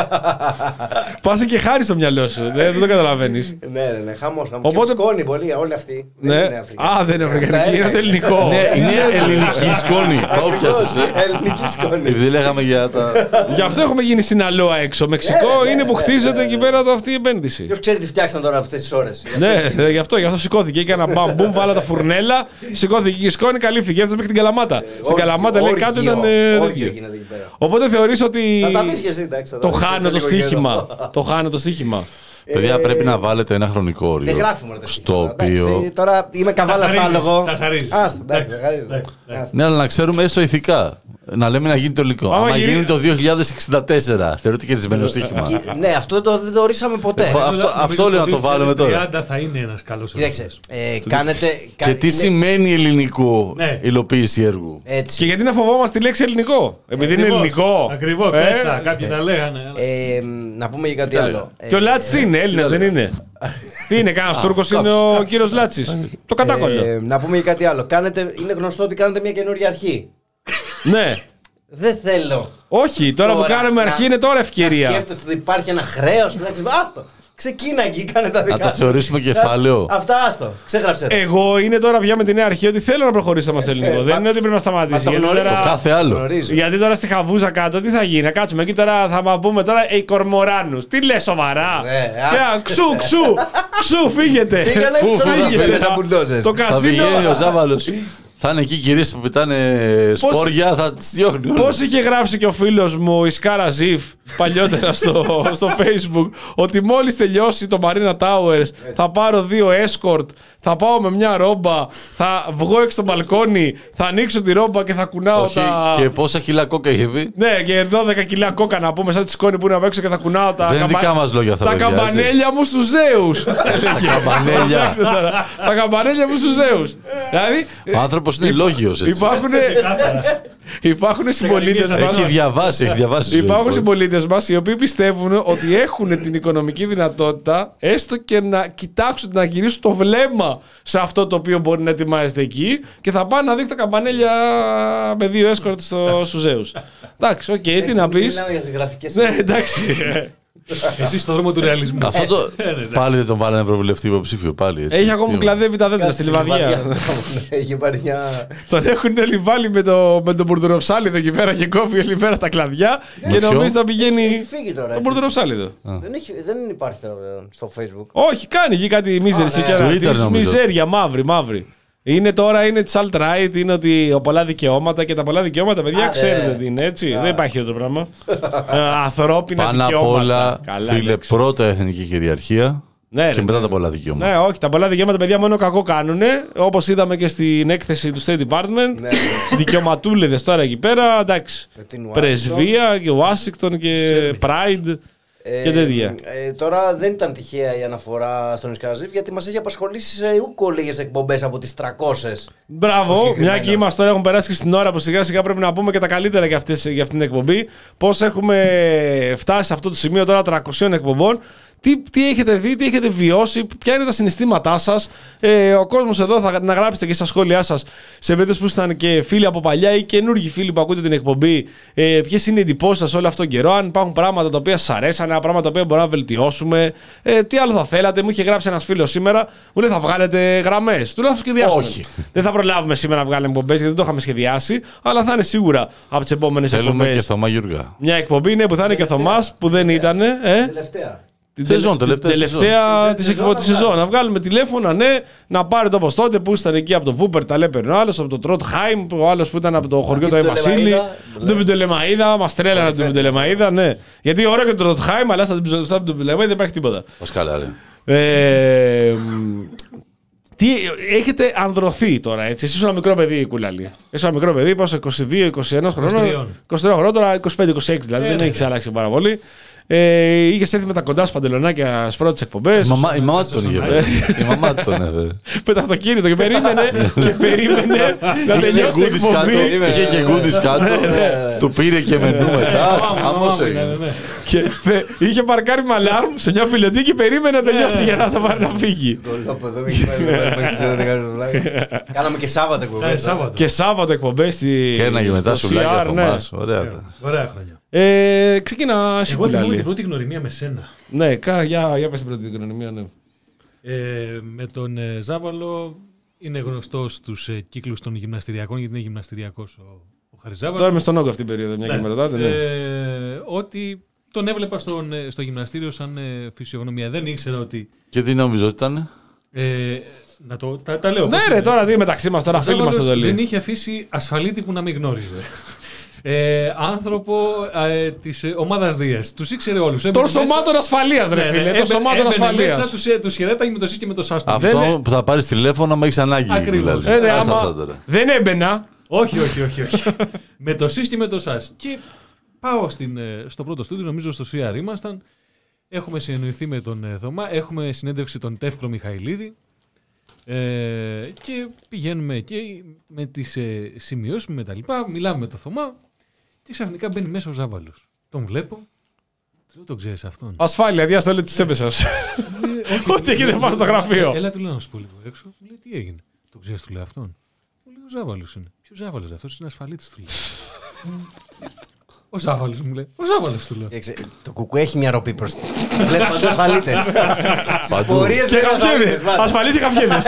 Πάσε και χάρη στο μυαλό σου. Δεν, δεν το καταλαβαίνεις. Ναι, ναι, ναι, χαμός. χαμός. Οπότε- Και σκόνη πολύ, όλοι αυτοί. Ναι. Δεν είναι Αφρικανοί. Α, δεν είναι Τα αφρικανική, έργα είναι το ελληνικό. Ναι, είναι ελληνική σκόνη. Το πιάσες. ε. Ελληνική σκόνη. Επειδή λέγαμε για τα. Γι' αυτό έχουμε γίνει συναλόα έξω. Μεξικό Ναι, ναι, είναι που ναι, χτίζεται ναι, ναι. εκεί πέρα το αυτή η επένδυση. Ποιος ξέρει τι φτιάξαν τώρα αυτές τις ώρες. Ναι, ε, γι' αυτό, γι' αυτό σηκώθηκε. Έκανε ένα μπαμ, βάλα τα φουρνέλα, σηκώθηκε η σκόνη, καλύφθηκε. Έφτασε μέχρι την Καλαμάτα. Στην Καλαμάτα λέει κάτω ήταν. ε, Όργιο τέτοιο. γίνεται εκεί πέρα. Οπότε θεωρείς ότι. Θα τα δεις και εσύ, εντάξει. θα τα Το δεις χάνω σε το λίγο στοίχημα. καιρό. Το χάνω το στοίχημα. Παιδιά, πρέπει να βάλετε ένα χρονικό όριο. Δεν γράφουμε ρε, στο τώρα, εντάξει, οποίο. Τώρα είμαι καβάλα χαρίζεις, στάλογο. τα χαρίζεις. Άστα, εντάξει, τα χαρίζεις. Άστα. Ναι, αλλά να ξέρουμε έστω ηθικά. Να λέμε να γίνει το υλικό. Άμα Άμα γίνει- γίνει το δύο χιλιάδες εξήντα τέσσερα, θεωρείται κερδισμένο στοίχημα. Ναι, αυτό το- δεν το ορίσαμε ποτέ. Αυτό- Νομίζω αυτό το λέω να το βάλουμε τώρα. δύο χιλιάδες τριάντα θα είναι ένας καλός Κοίταξε, ορισμός. ε, κάνετε. Και κα- τι είναι- σημαίνει ελληνικό Ναι. υλοποίηση έργου. Έτσι. Και γιατί να φοβόμαστε τη λέξη ελληνικό? Επειδή είναι Ακριβώς, ελληνικό. Ακριβώς, Ε, πες τα, κάποιοι τα λέγανε. αλλά- Ε, να πούμε για κάτι άλλο. Και ο Λάτσης τι είναι, Έλληνας δεν είναι? Τι είναι, κανένας Τούρκος είναι ο κύριος Λάτσης? Το κατάκολλο. Ε, να πούμε για κάτι άλλο. Κάνετε, είναι γνωστό ότι κάνετε μια καινούργια αρχή. Ναι. Δεν θέλω. Όχι, τώρα που κάνουμε αρχή είναι τώρα Να ευκαιρία. σκέφτεσαι ότι υπάρχει ένα χρέος. Άστο. Ξεκίνα εκεί, κάνε τα δικά Να το σου. θεωρήσουμε κεφάλαιο. Αυτά άστο. Ξέγραψε. το. Εγώ είναι τώρα πια με τη νέα αρχή ότι θέλω να προχωρήσουμε στο ελληνικό. Ε, Δεν μα- είναι ότι πρέπει να σταματήσει. μα το Γιατί γνωρίζω. τώρα- Το κάθε άλλο. Γνωρίζω. Γιατί τώρα στη Χαβούζα κάτω τι θα γίνει, να κάτσουμε εκεί τώρα θα μα πούμε τώρα οι κορμοράνους. Τι λες σοβαρά? Ναι, Ποια, α. ξου, ξου, ξου, φύγετε. Φύγανε, Φου, φου, ξανά θα φύγανε φύγανε. σαν μπουλντόζες. Το Θα καζίνο. πηγαίνει ο Ζάβαλος. Θα είναι εκεί οι κυρίες που πετάνε σπόρια, θα τις διώχνει. όλες. Πώς είχε γράψει και ο φίλος μου η Σκάρα Ζιφ παλιότερα στο, στο Facebook ότι μόλις τελειώσει το Marina Towers θα πάρω δύο escort, θα πάω με μια ρόμπα, θα βγω έξω στο μπαλκόνι, θα ανοίξω τη ρόμπα και θα κουνάω Όχι, τα... και πόσα κιλά κόκα είχε πει. Ναι, και δώδεκα κιλά κόκα να πούμε, σαν τη σκόνη που είναι απ' έξω και θα κουνάω τα, Δεν είναι δικά μας λόγια αυτά, τα παιδιά, έτσι. καμπανέλια μου στους Ζέους. καμπανέλια. Προσέξτε τώρα. Τα καμπανέλια μου στους Ζέους. Δηλαδή Ο άνθρωπος είναι λόγιος έτσι. υπάρχουν, υπάρχουν συμπολίτες μας. Έχει διαβάσει, έχει διαβάσει. ζωή, Υπάρχουν λοιπόν. συμπολίτες μας οι οποίοι πιστεύουν ότι έχουν την οικονομική δυνατότητα έστω και να κοιτάξουν, να γυρίσουν το βλέμμα σε αυτό το οποίο μπορεί να ετοιμάζεται εκεί και θα πάνε να δείχνουν τα καμπανέλια με δύο έσκορτ στο, στους Ζέους. Εντάξει, οκ, τι να πεις. Μιλάμε για τις γραφικές. Ναι, εντάξει. Εσύ στον δρόμο του ρεαλισμού. Αυτό το. Πάλι δεν τον βάλανε ευρωβουλευτή υποψήφιο πάλι. έτσι. Έχει ακόμα Τι- κλαδεύει τα δέντρα στη Λιβαδιά. Έχει πάρει μια. Τον έχουν όλοι βάλει με το, με τον μπουρδουροψάλιδο εκεί πέρα και κόβει όλη μέρα τα κλαδιά και ποιο? νομίζει θα Έχει πηγαίνει. φύγει τώρα. Το έτσι. μπουρδουροψάλιδο. Δεν, έχει, δεν υπάρχει τώρα πλέον στο Facebook. Όχι, κάνει εκεί κάτι μίζερη ναι. και ένα. Twitter, της νομίζω. Μιζέρια, μαύρη, μαύρη. Είναι τώρα, είναι τη alt-right, είναι ότι ο πολλά δικαιώματα και τα πολλά δικαιώματα, παιδιά, Α, ξέρετε ναι. τι είναι, έτσι. Δεν υπάρχει αυτό το πράγμα. Ε, ανθρώπινα Πάνω απ' δικαιώματα. όλα, Καλά, φίλε, εντάξει. πρώτα εθνική κυριαρχία Ναι, και ρε, μετά ναι. τα πολλά δικαιώματα. Ναι, όχι, τα πολλά δικαιώματα, παιδιά, μόνο κακό κάνουν. Όπως είδαμε και στην έκθεση του State Department. Ναι. Δικαιωματούλεδες τώρα εκεί πέρα, εντάξει. Με την Πρεσβεία και Ουάσιγκτον και Pride και τέτοια. Ε, τώρα δεν ήταν τυχαία η αναφορά στον Ισκαραζίφ γιατί μας έχει απασχολήσει σε ούκο λίγες εκπομπές από τις τριακόσιες. Μπράβο, μια και είμαστε τώρα, έχουν περάσει και στην ώρα που σιγά σιγά πρέπει να πούμε και τα καλύτερα για, αυτές, για αυτήν την εκπομπή. Πώς έχουμε φτάσει σε αυτό το σημείο τώρα τριακοσίων εκπομπών. Τι, τι έχετε δει, τι έχετε βιώσει, ποια είναι τα συναισθήματά σας. Ε, ο κόσμος εδώ θα να γράψετε και στα σχόλιά σας σε περίπτωση που ήσταν και φίλοι από παλιά ή καινούργιοι φίλοι που ακούτε την εκπομπή. Ε, ποιες είναι οι εντυπώσεις σας όλο αυτόν τον καιρό, αν υπάρχουν πράγματα τα οποία σας αρέσανε, πράγματα τα οποία μπορούμε να βελτιώσουμε. Ε, τι άλλο θα θέλατε, μου είχε γράψει ένας φίλος σήμερα, μου λέει θα βγάλετε γραμμές. Του λέω θα σχεδιάσουμε. Όχι. Δεν θα προλάβουμε σήμερα να βγάλουμε εκπομπές γιατί δεν το είχαμε σχεδιάσει, αλλά θα είναι σίγουρα από τις επόμενες εκπομπές. Θέλουμε και Θωμά Γιουργά. Μια εκπομπή ναι, που θα είναι και ο Θωμάς που δεν ήταν. Ε. Τελευταία. Την σεζόν, τελευταία, τελευταία τη σεζόν, τη σεζόν. Να βγάλουμε τηλέφωνα, ναι, να πάρετε όπως τότε που ήταν εκεί από το Βούπερ, τα λέπαιρνε ο άλλος, από το Τρότχάιμ, ο άλλος που ήταν από το χωριό του Αϊβασίλη, τον Πιτελεμαΐδα, μας τρέλανε τον Πιτελεμαΐδα, ναι. Γιατί ωραίο και το Τρότχάιμ, αλλά στα Πιτελεμαΐδα δεν υπάρχει τίποτα. Πασκάλα, ρε. Ε, τι έχετε ανδρωθεί τώρα, έτσι. Εσύ ήσουν ένα μικρό παιδί, Κουλαλή. Είσαι ένα μικρό παιδί, πόσο είκοσι δύο είκοσι ένα χρονών. είκοσι τρία χρονών, τώρα είκοσι πέντε είκοσι έξι δηλαδή, ε, δεν ναι, έχει αλλάξει πάρα πολύ. Ε, είχε έρθει με τα κοντά σου παντελονάκια στις πρώτες εκπομπές. Η μαμά, η μαμά τον είχε. Η μαμά τον έφερε. Με το αυτοκίνητο και περίμενε. και περίμενε να τελειώσει η εκπομπή. Είχε και γκούντις κάτω. Του πήρε και μενού μετά. Χαμός έγινε. Είχε παρκάρει με αλάρμ σε μια φιλετή και περίμενε να τελειώσει για να το πάρει να φύγει. Κάναμε και Σάββατο εκπομπές. Και Σάββατο εκπομπές. Και ένα και μετά σου λέει ωραία χρόνια. Ε, ξεκινά εσύ. Εγώ θυμάμαι την πρώτη γνωριμία με σένα. Ναι, κα, για, για πες την πρώτη γνωριμία, ναι. Ε, με τον ε, Ζάβαλο είναι γνωστός στους ε, κύκλους των γυμναστηριακών, γιατί είναι γυμναστηριακός ο, ο Χαριζάβαλος. Τώρα είμαι στον όγκο αυτή την περίοδο, μια ναι. και με ρωτάτε. Ναι. Ε, ότι τον έβλεπα στον, στο γυμναστήριο σαν ε, φυσιογνωμία. Δεν ήξερα ότι... Και τι νόμιζω ότι ήταν. Ε, να το, τα, τα λέω. Ναι, ρε, τώρα τι μεταξύ μας, τώρα φίλοι μας εδώ λέει. Δεν είχε αφήσει ασφαλίτη που να μην γνώριζε. Ε, άνθρωπο ε, της ε, ομάδας Δίας. Τους ήξερε όλους. Των σωμάτων ασφαλείας, ρε φίλε. Των σωμάτων ασφαλείας. Μέσα τους, ε, τους χαιρέταγε με το ΣΥ και με το ΣΑΣ. Αυτό δεν... που θα πάρεις τηλέφωνο άμα έχεις ανάγκη. Ακριβώς. Ε, ρε, άμα δεν έμπαινα. Όχι, όχι, όχι. όχι. με το ΣΥ και με το ΣΑΣ. Και πάω στην, στο πρώτο στούντιο, νομίζω στο ΣΥΑΡ ήμασταν. Έχουμε συνεννοηθεί με τον ε, Θωμά. Έχουμε συνέντευξη τον Τεύκρο Μιχαηλίδη. Ε, και πηγαίνουμε εκεί με τις ε, σημειώσεις με τα λοιπά. Μιλάμε με τον Θωμά. Και ξαφνικά μπαίνει μέσα ο Ζάβαλος. Τον βλέπω. Δεν τον ξέρεις αυτόν. Ασφάλεια, διάστα όλη τη τσέπη σα. Ό,τι έγινε πάνω στο γραφείο. Έλα, του λέω να σου πω λίγο έξω. Μου λέει τι έγινε. Τον ξέρεις, του λέει αυτόν. Μου λέει ο Ζάβαλος είναι. Ποιο Ζάβαλος αυτός, είναι ασφαλίτης, του λέει. Ο Ζάβαλος μου λέει. Ο Ζάβαλος του λέω. Το κουκουέ έχει μια ροπή προς την. Βλέπει παντού ασφαλίτες. Πορείες και ασφαλίτες. Ασφαλείς και καυγίδες.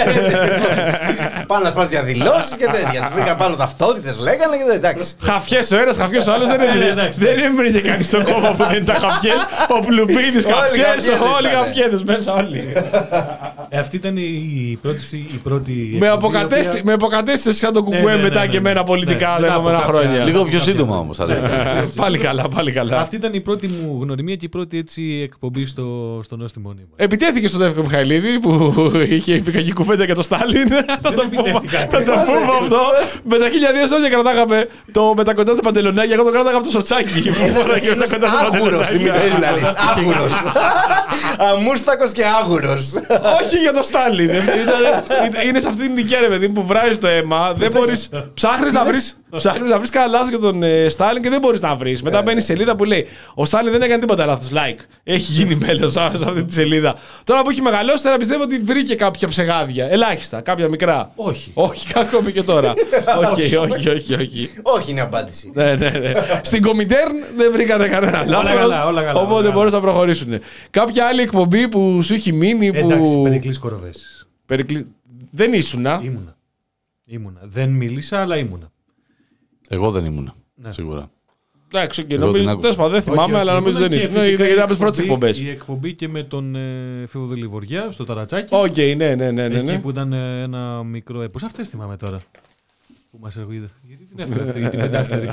Πάνε να σπάς διαδηλώσεις και τέτοια. Του φύγαν πάνω ταυτότητες, λέγανε και εντάξει. Χαφιές ο ένας, χαφιές ο άλλος. Δεν έμεινε και κανείς στον κόμμα που δεν ήταν χαφιές. Ο Πλουπίδης, χαφιές, όλοι χαφιέδες μέσα όλοι. Αυτή ήταν η πρώτη. Με αποκατέστησε σαν το κουκουέ μετά και εμένα πολιτικά τα επόμενα χρόνια. Λίγο πιο σύντομα όμως θα λέγαμε. Πάλι καλά, πάλι καλά. Αυτή ήταν η πρώτη μου γνωριμία και η πρώτη έτσι εκπομπή στο, στο Νόστιμο Νήμα. Επιτέθηκε στον Τεύκο Μιχαηλίδη που είχε πει κακή κουβέντα για τον Στάλιν. Θα το πούμε αυτό. Με τα χίλια δύο σώδια κρατάγαμε το με τα κοντά του παντελονάκια. Εγώ το κράταγα από το σοτσάκι. Άγουρος, Δημήτρης Λαλής. Άγουρος. Αμούστακος και άγουρος. Όχι για τον Στάλιν. Είναι σε αυτή την ηλικία, ρε παιδί που βράζει το αίμα. Δεν μπορεί. Ψάχνει να βρει. Ψάχνει να βρει κανένα λάθο για τον ε, Στάλιν και δεν μπορεί να βρει. Μετά μπαίνει σελίδα που λέει ο Στάλιν δεν έκανε τίποτα λάθο. Like. Έχει γίνει μέλος σε αυτή τη σελίδα. Τώρα που έχει μεγαλώσει, τώρα πιστεύω ότι βρήκε κάποια ψεγάδια. Ελάχιστα, κάποια μικρά. Όχι. Όχι, ακόμη και τώρα. όχι, όχι, όχι, όχι. Όχι είναι απάντηση. ναι, ναι, ναι. Στην Κομιτέρν δεν βρήκανε κανένα λάθο. Οπότε μπορούν να προχωρήσουν. Κάποια άλλη εκπομπή που σου έχει μείνει. Που... Εντάξει, Περικλής Κοροβές. Περικλή... Δεν ήσουνα. Ήμουνα. ήμουνα. Δεν μίλησα, αλλά ήμουνα. Εγώ δεν ήμουνα. Ναι. Σίγουρα. Εντάξει, και νομίζω δεν θυμάμαι, όχι, αλλά νομίζω δεν ήσουν. Ήταν από τι πρώτε εκπομπέ. Η εκπομπή και με τον ε, Φίβο Δελιβοριά στο Ταρατσάκι. Οκ, okay, ναι, ναι, ναι, ναι. Εκεί που ήταν ε, ένα μικρό έπος. Αυτές θυμάμαι τώρα. Που μας έρχονται. Γιατί την έφερατε, για την πεντάστερη.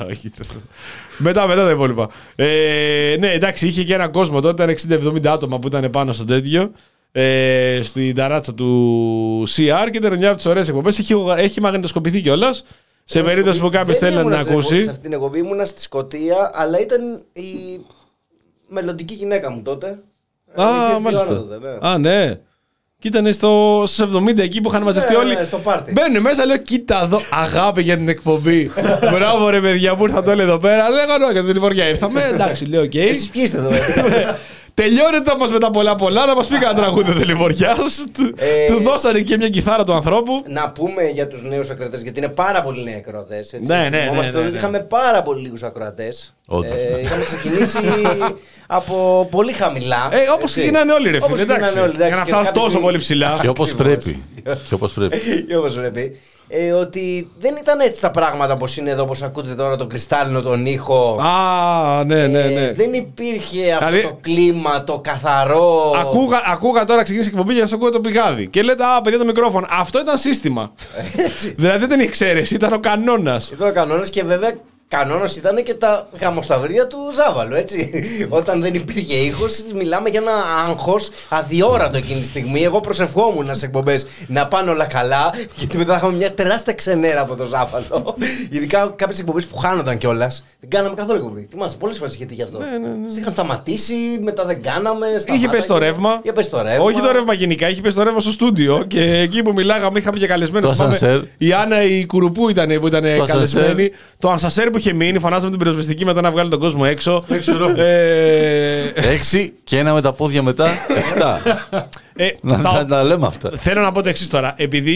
μετά, μετά τα υπόλοιπα. Ε, ναι, εντάξει, είχε και ένα κόσμο τότε, ήταν εξήντα εβδομήντα άτομα που ήταν πάνω στο τέτοιο. Ε, στην ταράτσα του σι αρ και ήταν μια από τις ωραίες εκπομπές. Έχει, έχει μαγνητοσκοπηθεί κιόλας. Σε περίπτωση που κάποιος θέλει να την ακούσει. Σε αυτήν την εκπομπή ήμουνα στη Σκωτία, αλλά ήταν η μελλοντική γυναίκα μου τότε. Α, μάλιστα. Τότε, ναι. Α, ναι. Και ήταν στο, στους εβδομήντα εκεί που είχαν μαζευτεί ναι, όλοι. Ναι, στο πάρτι. Μπαίνουν μέσα, λέω: κοίτα εδώ, αγάπη για την εκπομπή. Μπράβο, ρε παιδιά που ήρθατε όλοι εδώ πέρα. Λέγανε: για την Λιβοριά ήρθαμε. Εντάξει, λέω: οκ. Εσείς ποιοι είστε εδώ, Τελειώνεται όμως με τα πολλά πολλά να μας πει κανένα τραγούδι ο Δελιβοριάς. Ε, Του δώσανε και μια κιθάρα του ανθρώπου. Να πούμε για τους νέους ακροατές, γιατί είναι πάρα πολλοί νέοι ακροατές. Ναι, ναι, ναι, ναι, ναι. Είχαμε πάρα πολύ λίγους ακροατές. Όντως. Ε, είχαμε ξεκινήσει από πολύ χαμηλά. Ε, όπως ξεκινάνε όλοι, ρε φίλε. Εντάξει. Για να φτάσει τόσο πολύ ψηλά. Και όπως πρέπει. Και όπως πρέπει. Και όπως πρέπει. Ε, ότι δεν ήταν έτσι τα πράγματα όπως είναι εδώ, όπως ακούτε τώρα τον κρυστάλλινο τον ήχο. Α, ναι, ναι, ναι. Ε, δεν υπήρχε αυτό Δηλαδή- το κλίμα, το καθαρό. Ακούγα, ακούγα τώρα ξεκίνησε η εκπομπή για να σου ακούω το πηγάδι. Και λέτε, α, παιδιά, το μικρόφωνο. Αυτό ήταν σύστημα. Δηλαδή δεν ήξερε, ήταν ο κανόνας. Ήταν ο κανόνας και βέβαια κανόνας ήταν και τα γαμοσταυρίδια του Ζάβαλου, έτσι. Όταν δεν υπήρχε ήχος, μιλάμε για ένα άγχος αδιόρατο εκείνη τη στιγμή. Εγώ προσευχόμουν σε εκπομπές να πάνε όλα καλά, γιατί μετά είχαμε μια τεράστια ξενέρα από το Ζάβαλο. Ειδικά κάποιες εκπομπές που χάνονταν κιόλας. Δεν κάναμε καθόλου εκπομπή. Θυμάσαι, πολλές φορές είχε τύχει αυτό. Ναι, ναι, ναι. Είχαν σταματήσει, μετά δεν κάναμε. Είχε πέσει το ρεύμα. Είχε πέσει το ρεύμα. Όχι το ρεύμα γενικά, είχε πέσει το ρεύμα στο στούντιο. Και εκεί που μιλάγαμε, είχαμε και καλεσμένο. Το ασανσέρ. Η Άννα η Κουρουπού ήταν που ήταν Το καλεσμένη. ασανσέρ. Το ασανσέρ που είχε μείνει, φωνάζαμε την πυροσβεστική μετά να βγάλει τον κόσμο έξω. Έξω ρόφου. Ε, Έξι και ένα με τα πόδια μετά. Εφτά. ε, Να τα- τα- τα λέμε αυτά. Θέλω να πω το εξή τώρα. Επειδή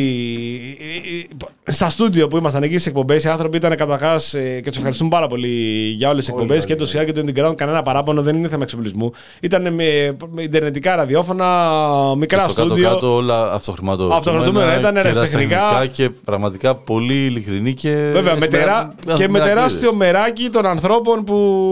στα στούντιο που ήμασταν εκεί στι εκπομπέ, οι άνθρωποι ήταν καταρχά και του ευχαριστούμε πάρα πολύ για όλε τι εκπομπέ και το σι αρ και το Underground. Κανένα παράπονο, δεν είναι θέμα εξοπλισμού. Ήταν με, με ιντερνετικά ραδιόφωνα, μικρά Στο στούντιο. κάτω-κάτω όλα αυτοχρηματοδοτούμενα. Αυτοχρηματοδοτούμενα ήταν, και αεραστεχνικά. ερασιτεχνικά και πραγματικά πολύ ειλικρινή και. Βέβαια, με τερά... και με τεράστιο μεράκι των ανθρώπων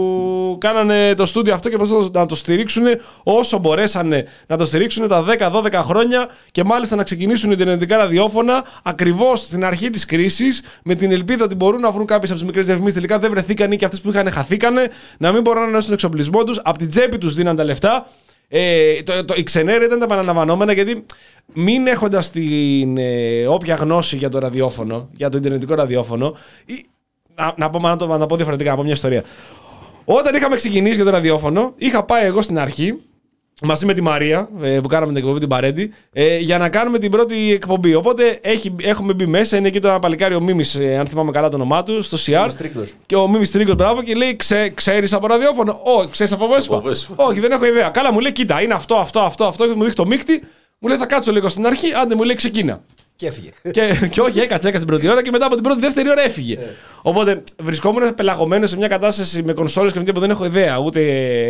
που κάνανε το στούντιο αυτό και προσπαθούν να το στηρίξουν όσο μπορέσανε να το στηρίξουν τα δέκα δώδεκα χρόνια και μάλιστα να ξεκινήσουν ιντερνετικά ραδιόφωνα ακριβώς στην αρχή της κρίσης με την ελπίδα ότι μπορούν να βρουν κάποιες από τις μικρές διαφημίσεις. Τελικά δεν βρεθήκαν ή και αυτές που είχαν χαθήκανε, να μην μπορούν να ανανεώσουν τον εξοπλισμό τους, από την τσέπη τους δίναν τα λεφτά. Ε, το, το, η ξενέρα ήταν τα επαναλαμβανόμενα γιατί μην έχοντας την ε, όποια γνώση για το ραδιόφωνο, για το ιντερνετικό ραδιόφωνο, ή, να, να, πω, να, το, να πω διαφορετικά, να πω μια ιστορία. Όταν είχαμε ξεκινήσει για το ραδιόφωνο, είχα πάει εγώ στην αρχή μαζί με τη Μαρία, ε, που κάναμε την εκπομπή την Παρέντη, ε, για να κάνουμε την πρώτη εκπομπή. Οπότε έχει, έχουμε μπει μέσα, είναι εκεί το ένα παλικάρι ο Μίμης, ε, αν θυμάμαι καλά το όνομά του, στο σι αρ. Και ο Μίμης Τρίγκος, μπράβο, και λέει: Ξέ, ξέρεις από ραδιόφωνο? Όχι, ξέρεις από Βέσπα? Όχι, δεν έχω ιδέα. Καλά, μου λέει: Κοίτα, είναι αυτό, αυτό, αυτό, αυτό. Και μου δείχνει το μίχτη, μου λέει: Θα κάτσω λίγο στην αρχή, άντε μου λέει: Ξεκίνα. Και έφυγε. και, και όχι, έκατσε, έκατσε την πρώτη ώρα και μετά από την πρώτη δεύτερη ώρα έφυγε. Οπότε βρισκόμουν πελαγωμένο σε μια κατάσταση με κονσόλες και με τίποτα, δεν έχω ιδέα. Ούτε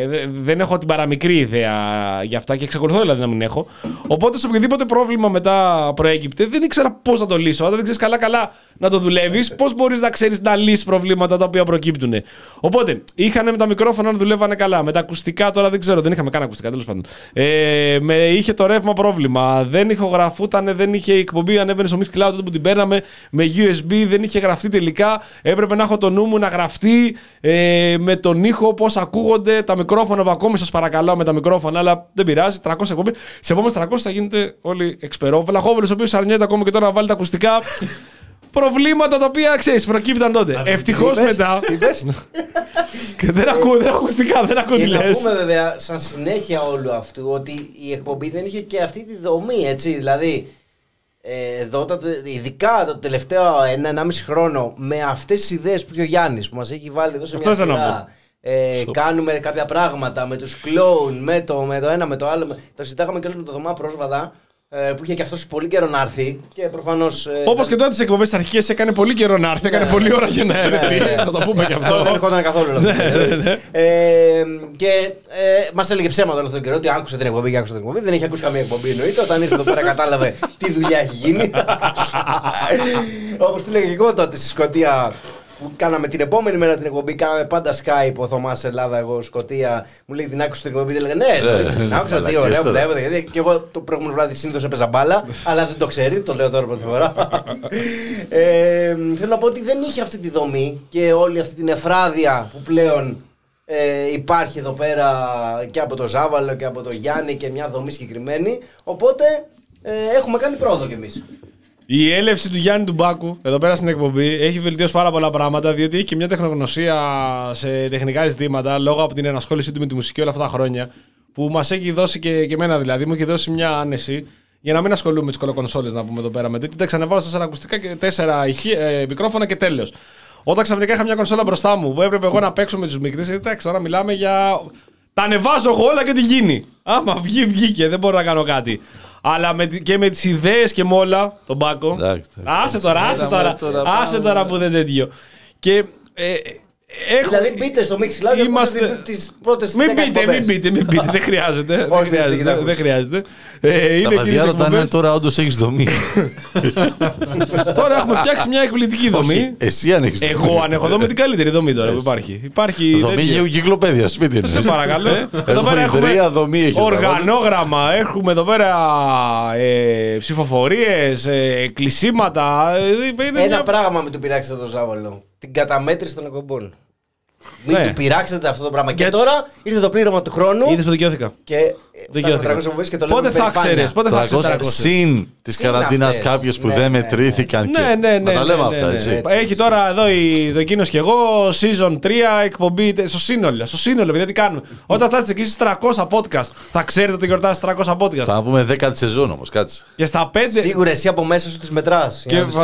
δεν έχω την παραμικρή ιδέα για αυτά και εξακολουθώ δηλαδή να μην έχω. Οπότε σε οποιοδήποτε πρόβλημα μετά προέκυπτε, δεν ήξερα πώς να το λύσω. Όταν δεν ξέρεις καλά-καλά να το δουλεύεις, πώς μπορείς να ξέρεις να λύσεις προβλήματα τα οποία προκύπτουν. Οπότε είχαν με τα μικρόφωνα να δουλεύανε καλά. Με τα ακουστικά τώρα δεν ξέρω, δεν είχαμε καν ακουστικά τέλος πάντων. Ε, με, είχε το ρεύμα πρόβλημα. Δεν ηχογραφούταν, δεν είχε εκπομπή, ανέβαινε στο Mixcloud τότε που την παίρναμε με γιου ες μπι, δεν είχε γραφτεί τελικά. Έπρεπε να έχω το νου μου να γραφτεί ε, με τον ήχο πώς ακούγονται τα μικρόφωνα που ακόμη σας παρακαλώ με τα μικρόφωνα, αλλά δεν πειράζει. τριακόσια εκπομπή. Σε επόμενες τριακόσιες θα γίνετε όλοι εξπερό. Βλαχόβελος ο οποίος αρνιέται ακόμα και τώρα να βάλει τα ακουστικά. Προβλήματα τα οποία ξέρεις προκύπταν τότε. Ευτυχώς μετά. Και δεν ακούω, δεν ακουστικά, δεν ακούω τι λες. Και να πούμε βέβαια, σαν συνέχεια όλου αυτού, ότι η εκπομπή δεν είχε και αυτή τη δομή, έτσι. Δηλαδή, ε, εδώ, τα, ειδικά το τελευταίο ένα ενάμιση χρόνο, με αυτές τις ιδέες που είχε ο Γιάννης, που μας έχει βάλει εδώ σε μια σειρά. Ε, κάνουμε κάποια πράγματα με τους κλόουν, με το, με το ένα, με το άλλο. Με, το συζητάγαμε και όλους με το Θωμά πρόσφατα. Που είχε και αυτός πολύ καιρό να έρθει. Και προφανώς. Όπως και τότε τις εκπομπές αρχικές έκανε πολύ καιρό να έρθει, έκανε πολλή ώρα για να έρθει. Να το πούμε και αυτό. Δεν ερχόταν καθόλου. Και μας έλεγε ψέματα όλο αυτόν τον καιρό ότι άκουσε την εκπομπή και άκουσε την εκπομπή. Δεν έχει ακούσει καμία εκπομπή εννοείται. Όταν ήρθε εδώ πέρα κατάλαβε τι δουλειά έχει γίνει. Όπως τη λέγε και εγώ τότε στη Σκωτία. Που κάναμε την επόμενη μέρα την εκπομπή, κάναμε πάντα Skype, ο Θωμάς Ελλάδα, εγώ Σκωτία. Μου λέει την άκουσα την εκπομπή, δεν λέγανε ναι, την άκουσα, τι ωραία που τα έβαλε. Γιατί και εγώ το προηγούμενο βράδυ συνήθως έπαιζα μπάλα, αλλά δεν το ξέρει, το λέω τώρα πρώτη φορά. ε, θέλω να πω ότι δεν είχε αυτή τη δομή και όλη αυτή την εφράδια που πλέον ε, υπάρχει εδώ πέρα και από το Ζάβαλο και από το Γιάννη και μια δομή συγκεκριμένη. Οπότε ε, έχουμε κάνει πρόοδο κι εμείς. Η έλευση του Γιάννη του Μπάκου εδώ πέρα στην εκπομπή έχει βελτιώσει πάρα πολλά πράγματα, διότι έχει και μια τεχνογνωσία σε τεχνικά ζητήματα λόγω από την ενασχόλησή του με τη μουσική όλα αυτά τα χρόνια, που μας έχει δώσει και, και εμένα δηλαδή, μου έχει δώσει μια άνεση για να μην ασχολούμαι με τις κολοκονσόλες, να πούμε εδώ πέρα με τέτοια. Ξαναβάλω τέσσερα ακουστικά και τέσσερα ηχεία, ε, μικρόφωνα και τέλος. Όταν ξαφνικά είχα μια κονσόλα μπροστά μου που έπρεπε εγώ να παίξω με τους μικτές, εντάξει, τώρα μιλάμε για Τα ανεβάζω εγώ όλα και τη γίνει. Άμα βγει, βγήκε. Δεν μπορώ να κάνω κάτι. Αλλά με, και με τις ιδέες και με όλα, τον Μπάκο. Άσε τώρα, άσε τώρα. Άσε τώρα που δεν τέτοιο. Και. Ε, Έχω... Δηλαδή μπείτε στο MixCloud είμαστε... τις πρώτες μην μπείτε, μην μπείτε, μην μπείτε, δεν χρειάζεται. δεν χρειάζεται, δεν χρειάζεται. Ε, είναι τα παιδιά ρωτάνε τώρα όντως έχεις δομή. Τώρα έχουμε φτιάξει μια εκπληκτική δομή. Όχι, εσύ αν έχεις δομή. Εγώ αν έχω δομή την καλύτερη δομή τώρα που υπάρχει. υπάρχει δομή για κυκλοπαίδεια, σπίτι. Σε παρακαλώ. Εδώ πέρα έχουμε οργανόγραμμα, έχουμε εδώ πέρα ψηφοφορίες, κλεισίματα. Ένα πράγμα με το πειράξετε το Ζάβολο. Την καταμέτρηση των εκπομπών. Μην ναι. του πειράξετε αυτό το πράγμα. Και, και τώρα ήρθε το πλήρωμα του χρόνου. Είδες που δικαιώθηκα. Και και το πότε θα ξέρεις, πότε θα ξέρεις. Συν τη καραντίνα κάποιες που ναι, δεν μετρήθηκαν. Ναι, ναι, ναι. Να τα λέμε αυτά, έτσι. Έχει τώρα εδώ το εκείνος και εγώ, season τρία, εκπομπή στο σύνολο. Στο σύνολο, παιδιά, τι κάνουμε. Όταν φτάσετε εκεί στις τριακόσια podcast, θα ξέρετε ότι γιορτάζεις τριακόσια podcast. Θα πούμε δέκα τη σεζόν όμως, κάτσε. Και στα πέντε. Σίγουρα εσύ από μέσα σου τις μετράς.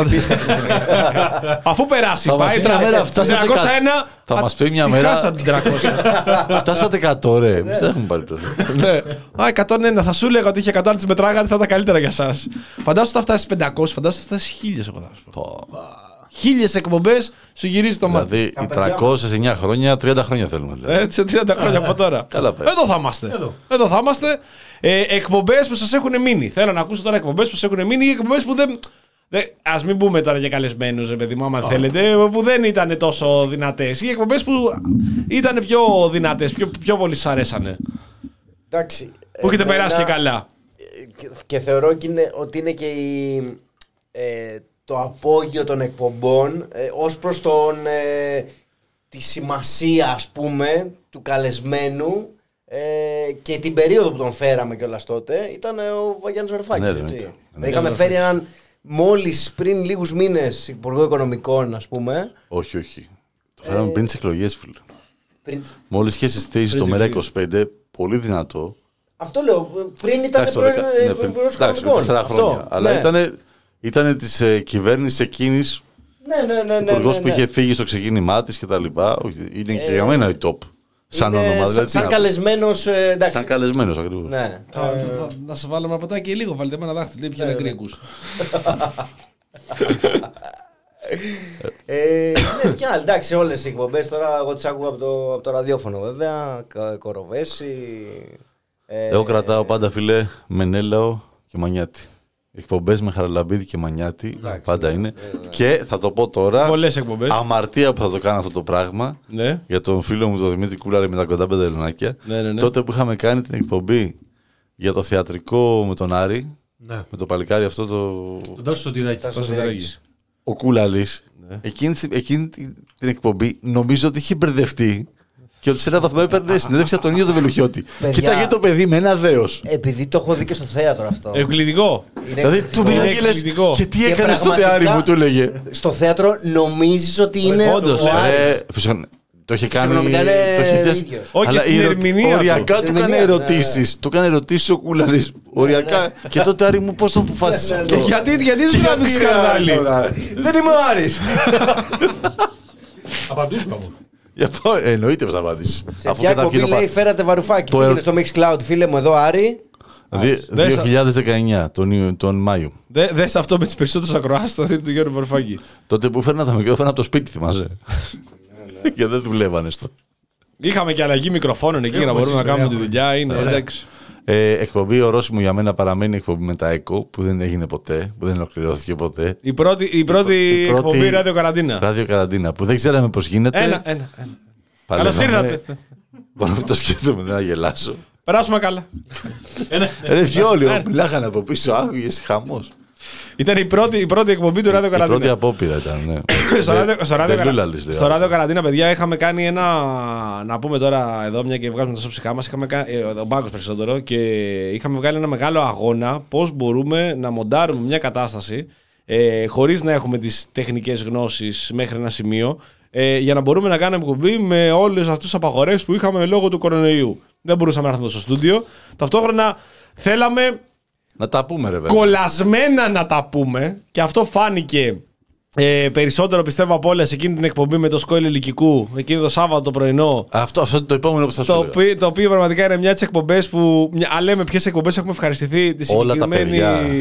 Αφού περάσει, πάει τριακόσια ένα. Θα μας πει μια μέρα. Χάσατε την τριακόσια. Φτάσατε εκατό, ρε. Εμείς δεν έχουμε πάρει τόσο. Α, εκατόν ένα. Θα σου έλεγα ότι είχε εκατό αν τις μετράγατε, θα ήταν καλύτερα για εσάς. Φαντάσου θα φτάσει πεντακόσια, φαντάσου θα φτάσει χίλιες. Εγώ θα σου πω. Χίλιες εκπομπές σου γυρίζει το μάτι. Δηλαδή οι τριακόσια εννιά χρόνια, τριάντα χρόνια θέλουμε. Έτσι, τριάντα χρόνια από τώρα. Εδώ θα είμαστε. Εδώ θα είμαστε. Εκπομπές που σας έχουν μείνει. Θέλω να ακούσω τώρα εκπομπές που σας έχουν μείνει ή εκπομπές που δεν. Ας μην πούμε τώρα για καλεσμένους, ρε παιδί μου, άμα θέλετε, που δεν ήταν τόσο δυνατές. Οι εκπομπές που ήταν πιο δυνατές, πιο, πιο πολύ σας αρέσανε. Εντάξει. Που έχετε περάσει καλά. Και, και θεωρώ και είναι, ότι είναι και η, ε, το απόγειο των εκπομπών ε, ως προς τον, ε, τη σημασία, ας πούμε, του καλεσμένου ε, και την περίοδο που τον φέραμε κιόλας τότε ήταν ο Βαγιάννης Βαρουφάκης. Ναι, έτσι. Ναι, είχαμε ναι, φέρει έναν μόλις πριν λίγους μήνες υπουργό οικονομικών, ας πούμε. Όχι, όχι. Το φέραμε ε... πριν τις εκλογές, φίλε. Πριν... Μόλις είχε συστήσει το ΜΕΡΑ είκοσι πέντε, πολύ δυνατό. Αυτό λέω. Πριν ήταν υπουργός οικονομικών. τέσσερα χρόνια. Αλλά ναι. ήταν, ήταν της ε, κυβέρνησης εκείνης. Ναι, ναι, ναι. ναι, υπουργός ναι, ναι. που είχε φύγει στο ξεκίνημά της κτλ. Είναι ε, και για μένα η top. Σαν όνομα, δηλαδή. Σαν καλεσμένος. Ε, σαν καλεσμένος ακριβώς. Ναι. Να σε βάλω ένα ποτάκι και λίγο, βάλτε με ένα δάχτυλο. Ποιοι είναι Γκρίκους. ε, ναι, και άλλοι, εντάξει, όλες οι εκπομπές τώρα εγώ τις άκουγα από το, από το ραδιόφωνο βέβαια. Κοροβέση. Ε, εγώ κρατάω πάντα, φίλε, Μενέλαο και Μανιάτη. Εκπομπές με Χαραλαμπίδη και Μανιάτη. Εντάξει, πάντα ναι, είναι. Ναι, ναι. Και θα το πω τώρα. Πολλές εκπομπές. Αμαρτία που θα το κάνω αυτό το πράγμα. Ναι. Για τον φίλο μου τον Δημήτρη Κούλαρη με τα κοντά πεντελονάκια. Ναι, ναι, ναι. Τότε που είχαμε κάνει την εκπομπή για το θεατρικό με τον Άρη. Ναι. Με το παλικάρι αυτό το. Τον Τάσο Σωτηράκη. Ο Κούλαλης. Ναι. Εκείνη, εκείνη την εκπομπή νομίζω ότι είχε μπερδευτεί. Και ότι σε ένα βαθμό έπαιρνε συνέντευξη από τον ίδιο τον Βελουχιώτη. Κοίταγε το παιδί με ένα δέος. Επειδή το έχω δει και στο θέατρο αυτό. Εκπληκτικό. Δηλαδή του μιλάει και λες, και τι έκανε τότε Άρη μου, του έλεγε. Στο θέατρο νομίζεις ότι είναι. Όντως. Το είχε κάνει. Όχι, στην ερμηνεία. Οριακά του έκανε ερωτήσεις. Του έκανε ερωτήσεις ο Κούλαρης. Οριακά. Και τότε Άρη μου, πώς το αποφάσισες αυτό. Γιατί δεν τράβηξε σκανδάλι. Δεν είμαι ο Άρης. Απαντούσαμε όμως. Εννοείται πως θα απαντήσεις. Σε ποια εκπομπή λέει φέρατε Βαρουφάκη. Το... Πήγαινε στο MixCloud, φίλε μου, εδώ Άρη. δύο χιλιάδες δεκαεννιά, τον, τον Μάιο. Δες αυτό με τις περισσότερες ακροάσεις στο θήρι του Γιώργου Βαρουφάκη. Τότε που φέρνα τα μικρόφωνα από το σπίτι, θυμάσαι. Και δεν δουλεύανε στο. Είχαμε και αλλαγή μικροφώνων εκεί για να μπορούμε να κάνουμε τη δουλειά. Είναι εντάξει. Ε, εκπομπή ορόσημο για μένα παραμένει εκπομπή με τα ΕΚΟ που δεν έγινε ποτέ, που δεν ολοκληρώθηκε ποτέ. Η πρώτη, η πρώτη, η πρώτη εκπομπή Ράδιο Καραντίνα. Ράδιο Καραντίνα που δεν ξέραμε πώς γίνεται. Ένα, ένα, ένα. Καλώς ήρθατε. Μπορώ να το σκέφτομαι να γελάσω. Περάσουμε καλά. Ρε φιόλιο, μιλάγανε από πίσω, άκουγες χαμός. Ήταν η πρώτη, η πρώτη εκπομπή του Ράδιο Καραντίνα. Η πρώτη απόπειρα ήταν, ναι. Στο Ράδιο Καραντίνα, παιδιά, είχαμε κάνει ένα. Να πούμε τώρα εδώ, μια και βγάζουμε τα ψυχά μας. Είχαμε κάνει. Ο Μπάκος περισσότερο. Και είχαμε βγάλει ένα μεγάλο αγώνα πώς μπορούμε να μοντάρουμε μια κατάσταση ε, χωρίς να έχουμε τις τεχνικές γνώσεις μέχρι ένα σημείο. Ε, για να μπορούμε να κάνουμε εκπομπή με όλες αυτές τις απαγορεύσεις που είχαμε λόγω του κορονοϊού. Δεν μπορούσαμε να έρθουμε στο στούντιο. Ταυτόχρονα θέλαμε. Να τα πούμε, ρε βέβαια. Κολλασμένα να τα πούμε. Και αυτό φάνηκε Ε, περισσότερο πιστεύω από όλα σε εκείνη την εκπομπή με το σκόιλ ηλικικού, εκείνο το Σάββατο το πρωινό. Αυτό, αυτό το επόμενο που θα σου το, λέω. οποίο, το οποίο πραγματικά είναι μια από τις εκπομπές που. Αν λέμε ποιες εκπομπές έχουμε ευχαριστηθεί, τη συγκεκριμένη,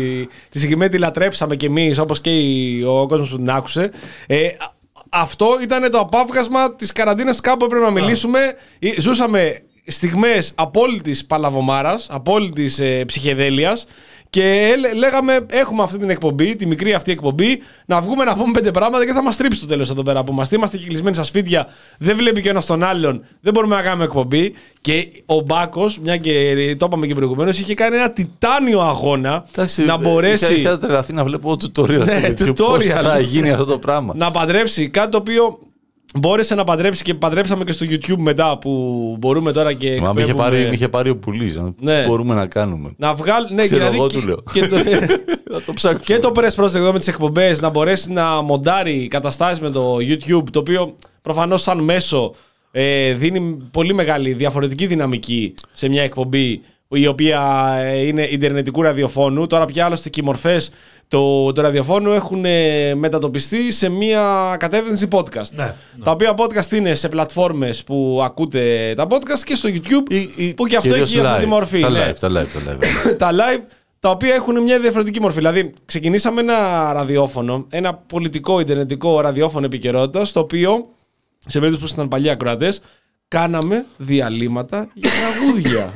τη συγκεκριμένη τη λατρέψαμε κι εμείς, όπως και ο κόσμος που την άκουσε. Ε, αυτό ήταν το απάβγασμα της καραντίνας κάπου έπρεπε να μιλήσουμε. Yeah. Ζούσαμε στιγμές απόλυτης παλαβομάρας, απόλυτης ε, ψυχεδέλειας. Και λέγαμε, έχουμε αυτή την εκπομπή, τη μικρή αυτή εκπομπή, να βγούμε να πούμε πέντε πράγματα και θα μας τρίψει το τέλος εδώ πέρα που είμαστε. Είμαστε και κλεισμένοι στα σπίτια, δεν βλέπει και ένας τον άλλον, δεν μπορούμε να κάνουμε εκπομπή. Και ο Μπάκος, μια και το είπαμε και προηγουμένως, είχε κάνει ένα τιτάνιο αγώνα. Εντάξει, να μπορέσει. Είχα, είχα τρελαθεί να βλέπω tutorial στο YouTube. Πώς θα γίνει αυτό το πράγμα. Να παντρέψει κάτι το οποίο. Μπόρεσε να παντρέψει και παντρέψαμε και στο YouTube μετά που μπορούμε τώρα και. Μα με είχε πάρει, είχε πάρει ο Πουλής. Ναι. Τι μπορούμε να κάνουμε. Να βγάλει. Ναι, Ξέρω δηλαδή, εγώ και, του λέω. Και το, το ψάξουμε. Και το Press Project εδώ με τις εκπομπές να μπορέσει να μοντάρει καταστάσεις με το YouTube, το οποίο προφανώς σαν μέσο ε, δίνει πολύ μεγάλη διαφορετική δυναμική σε μια εκπομπή η οποία είναι ιντερνετικού ραδιοφώνου. Τώρα πια άλλωστε και οι μορφές του το ραδιοφώνου έχουν μετατοπιστεί σε μια κατεύθυνση podcast. Ναι, ναι. Τα οποία podcast είναι σε πλατφόρμες που ακούτε τα podcast και στο YouTube ή, ή, που και αυτό έχει live, αυτή τη μορφή. Τα ναι. live, τα live, τα live. τα live, τα οποία έχουν μια διαφορετική μορφή. Δηλαδή, ξεκινήσαμε ένα ραδιόφωνο, ένα πολιτικό ιντερνετικό ραδιόφωνο επικαιρότητας, το οποίο, σε περίπτωση που ήταν παλιοί ακροατές, κάναμε διαλύματα για τραγούδια.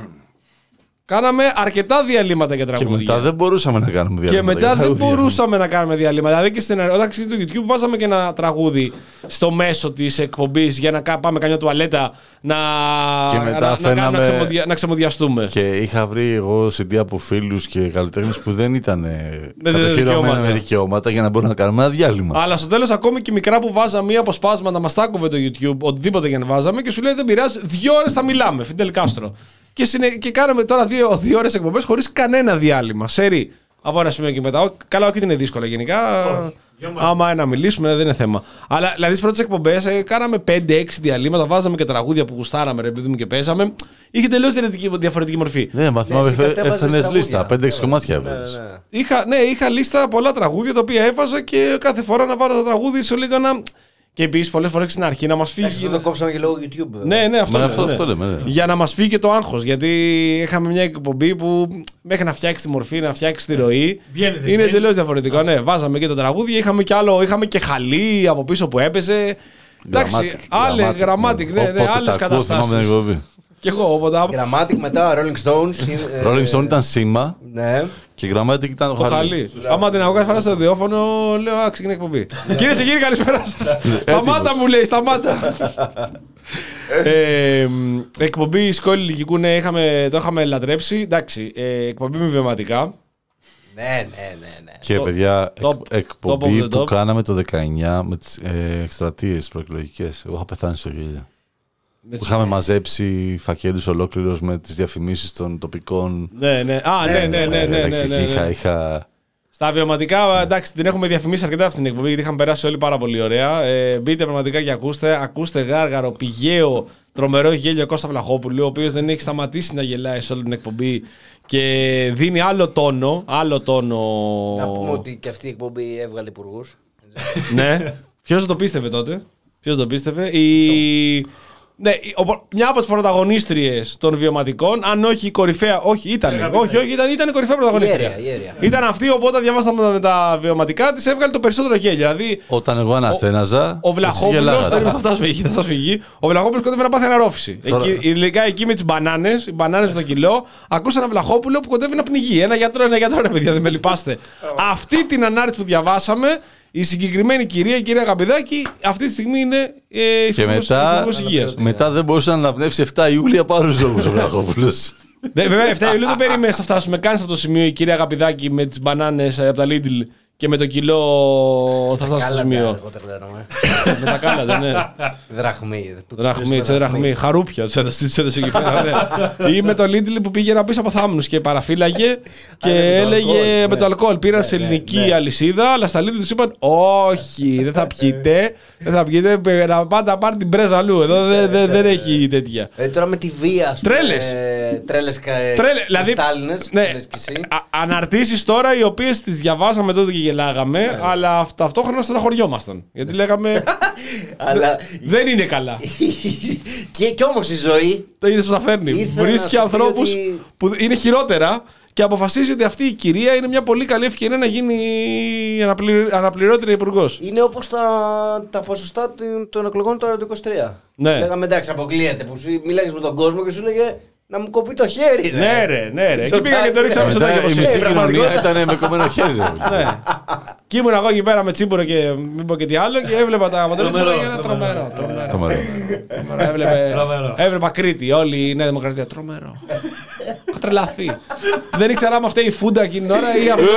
Κάναμε αρκετά διαλύματα για τραγούδια. Και μετά δεν μπορούσαμε να κάνουμε διαλύματα. Και μετά δεν μπορούσαμε να κάνουμε διαλύματα. Δηλαδή και στην, όταν ξεκίνησε το YouTube, βάζαμε και ένα τραγούδι στο μέσο της εκπομπής για να πάμε καμιά τουαλέτα να, και μετά να, φαίναμε... να, ξεμοδια, να ξεμοδιαστούμε. Και είχα βρει εγώ σι ντι από φίλους και καλλιτέχνες που δεν ήταν κατοχυρωμένα με δικαιώματα για να μπορούμε να κάνουμε ένα διάλειμμα. Αλλά στο τέλος, ακόμη και μικρά που βάζαμε ή αποσπάσματα, μας τα άκουβε το YouTube, οτιδήποτε για να βάζαμε και σου λέει δεν πειράζει, δύο ώρες θα μιλάμε. Φιντελ Κάστρο. Και, συνε... και κάναμε τώρα δύο, δύο ώρες εκπομπές χωρίς κανένα διάλειμμα. Σερί. Από ένα σημείο και μετά. Καλά, όχι ότι είναι δύσκολα γενικά. Oh, άμα να μιλήσουμε δεν είναι θέμα. Αλλά δηλαδή στις πρώτες εκπομπές ε, κάναμε πέντε έξι διαλύματα. Βάζαμε και τραγούδια που γουστάραμε, ρε παιδί μου, και παίζαμε. Είχε τελείως διαφορετική μορφή. Ναι, μαθημάμε έφερνες λίστα. πέντε έξι κομμάτια έβαζες. Ναι, ναι. Είχα, ναι, είχα λίστα πολλά τραγούδια τα οποία έβαζα και κάθε φορά να βάλω το τραγούδι σου έλεγα να. Και επίσης πολλές φορές στην αρχή να μας φύγει. Εντάξει, το κόψαμε και λόγω YouTube. Ναι, ναι, αυτό, Μα, λέμε, αυτό, ναι. αυτό λέμε. Ναι. Για να μας φύγει και το άγχος. Γιατί είχαμε μια εκπομπή που μέχρι να φτιάξει τη μορφή, να φτιάξει τη ροή. Βγαίνετε, είναι βγαίνει. τελείως διαφορετικό. Ναι, βάζαμε και τα τραγούδια. Είχαμε και, άλλο, είχαμε και χαλί από πίσω που έπαιζε. Εντάξει, άλλε γραμμάτικ, ναι, ναι, άλλες καταστάσεις. Και εγώ όποτε. Grammatic μετά, Rolling Stones. Rolling Stone ήταν σήμα. Ναι. Και Grammatic ήταν το χαλί. Άμα την ακούω κάθε φορά στο ραδιόφωνο, λέω Α, ξεκινάει εκπομπή. Κυρίε και κύριοι, καλησπέρα. Σταμάτα μου λέει, σταμάτα. ε, εκπομπή σκόλη ηλικικού, ναι, είχαμε, το είχαμε λατρέψει. Εντάξει, ε, εκπομπή με βιωματικά. Ναι, ναι, ναι, ναι. Και το, παιδιά, top, εκπομπή top που top. κάναμε το δεκαεννιά με τις ε, εκστρατείες προεκλογικές. Εγώ είχα πεθάνει στο γέλιο. Που είχαμε μαζέψει φακέλους ολόκληρους με τις διαφημίσεις των τοπικών. Ναι, ναι. Α, ναι, ναι, ναι. ναι, ναι, ναι, ναι. Είχα, είχα... Στα βιωματικά, εντάξει, την έχουμε διαφημίσει αρκετά αυτή την εκπομπή γιατί είχαμε περάσει όλοι πάρα πολύ ωραία. Ε, μπείτε πραγματικά και ακούστε. Ακούστε γάργαρο, πηγαίο, τρομερό γέλιο Κώστα Βλαχόπουλου, ο οποίος δεν έχει σταματήσει να γελάει σε όλη την εκπομπή και δίνει άλλο τόνο. Άλλο τόνο. Να πούμε ότι και αυτή η εκπομπή έβγαλε υπουργούς. Ναι. Ποιος το πίστευε τότε. Ποιος το πίστευε. Η... Ναι, μια από τις πρωταγωνίστριες των βιωματικών, αν όχι η κορυφαία. Όχι, ήταν. Όχι, όχι, ήταν, ήταν η κορυφαία πρωταγωνίστρια. Η αίρια, η αίρια. Ήταν αυτή, οπότε διαβάσαμε με τα βιωματικά της, έβγαλε το περισσότερο γέλιο. Δηλαδή, όταν εγώ αναστέναζα. Ο Βλαχόπουλος. Θα φτάσουμε εκεί, θα σας φύγει. Ο Βλαχόπουλος κοντεύει να πάθει αναρρόφηση. Ειδικά εκεί με τις μπανάνες, οι μπανάνες με το κιλό, ακούσα ένα Βλαχόπουλο που κοντεύει να πνιγεί. Ένα γιατρό, ένα γιατρό, ρε παιδιά, δεν με λυπάστε. Αυτή την ανάρτηση που διαβάσαμε. Η συγκεκριμένη κυρία, η κυρία Γαμπηδάκη, αυτή τη στιγμή είναι ε, και μετά, μετά δεν μπορούσε να αναπνεύσει εφτά Ιουλίου για άλλους λόγους ο Βλαχόπουλος. Βέβαια, εφτά Ιουλίου δεν περίμενε να φτάσουμε καν σε αυτό το σημείο η κυρία Γαμπηδάκη με τις μπανάνες από τα Lidl και με το κιλό θα φτάσει στο σημείο. Με τα κάλαντα, ναι. Δραχμή. Δραχμή, τσε δραχμή. Χαρούπια του έδωσε εκεί πέρα. Ναι. Ή με το Lidl που πήγαινα πίσω από θάμνους και παραφύλαγε και έλεγε με το αλκοόλ. Πήραν σε ελληνική αλυσίδα, αλλά στα Lidl του είπαν όχι, δεν θα πιείτε. Δεν θα πιείτε, να πάτε να πάρει την πρέζα αλλού. Εδώ δεν έχει τέτοια. Τώρα με τη βία. Τρέλες. Τρέλες κρυστάλλινες. Αναρτήσεις τώρα οι οποίες τις διαβάσαμε τότε και γελάγαμε, αλλά ταυτόχρονα στεναχωριόμασταν. Γιατί λέγαμε. Αλλά... δεν είναι καλά. και, και όμως η ζωή. Το είδες που θα φέρνει. Βρίσκει ανθρώπους ότι... που είναι χειρότερα και αποφασίζει ότι αυτή η κυρία είναι μια πολύ καλή ευκαιρία να γίνει αναπληρω... αναπληρώτρια υπουργός. Είναι όπως τα, τα ποσοστά των εκλογών του είκοσι τρία. Ναι. Λέγαμε εντάξει, αποκλείεται. Που μίλαγες με τον κόσμο και σου έλεγε. Να μου κοπεί το χέρι, ρε. Ναι, ρε, ναι, ρε. Εκεί πήγα και το ρίξαμε στο τέλος. Η μισή κοινωνία ήταν με κομμένο χέρι, ρε. Ναι. Και ήμουν εγώ εκεί πέρα με τσίπουρο και μην πω και τι άλλο και έβλεπα τα αποτελέσματα. Τρομερό. Τρομερό. Έβλεπα Κρήτη, όλη η Νέα Δημοκρατία. Τρομερό. Θα τρελαθεί. Δεν ήξερα αν φταίει η Φούντα εκείνη την ώρα ή αυτό.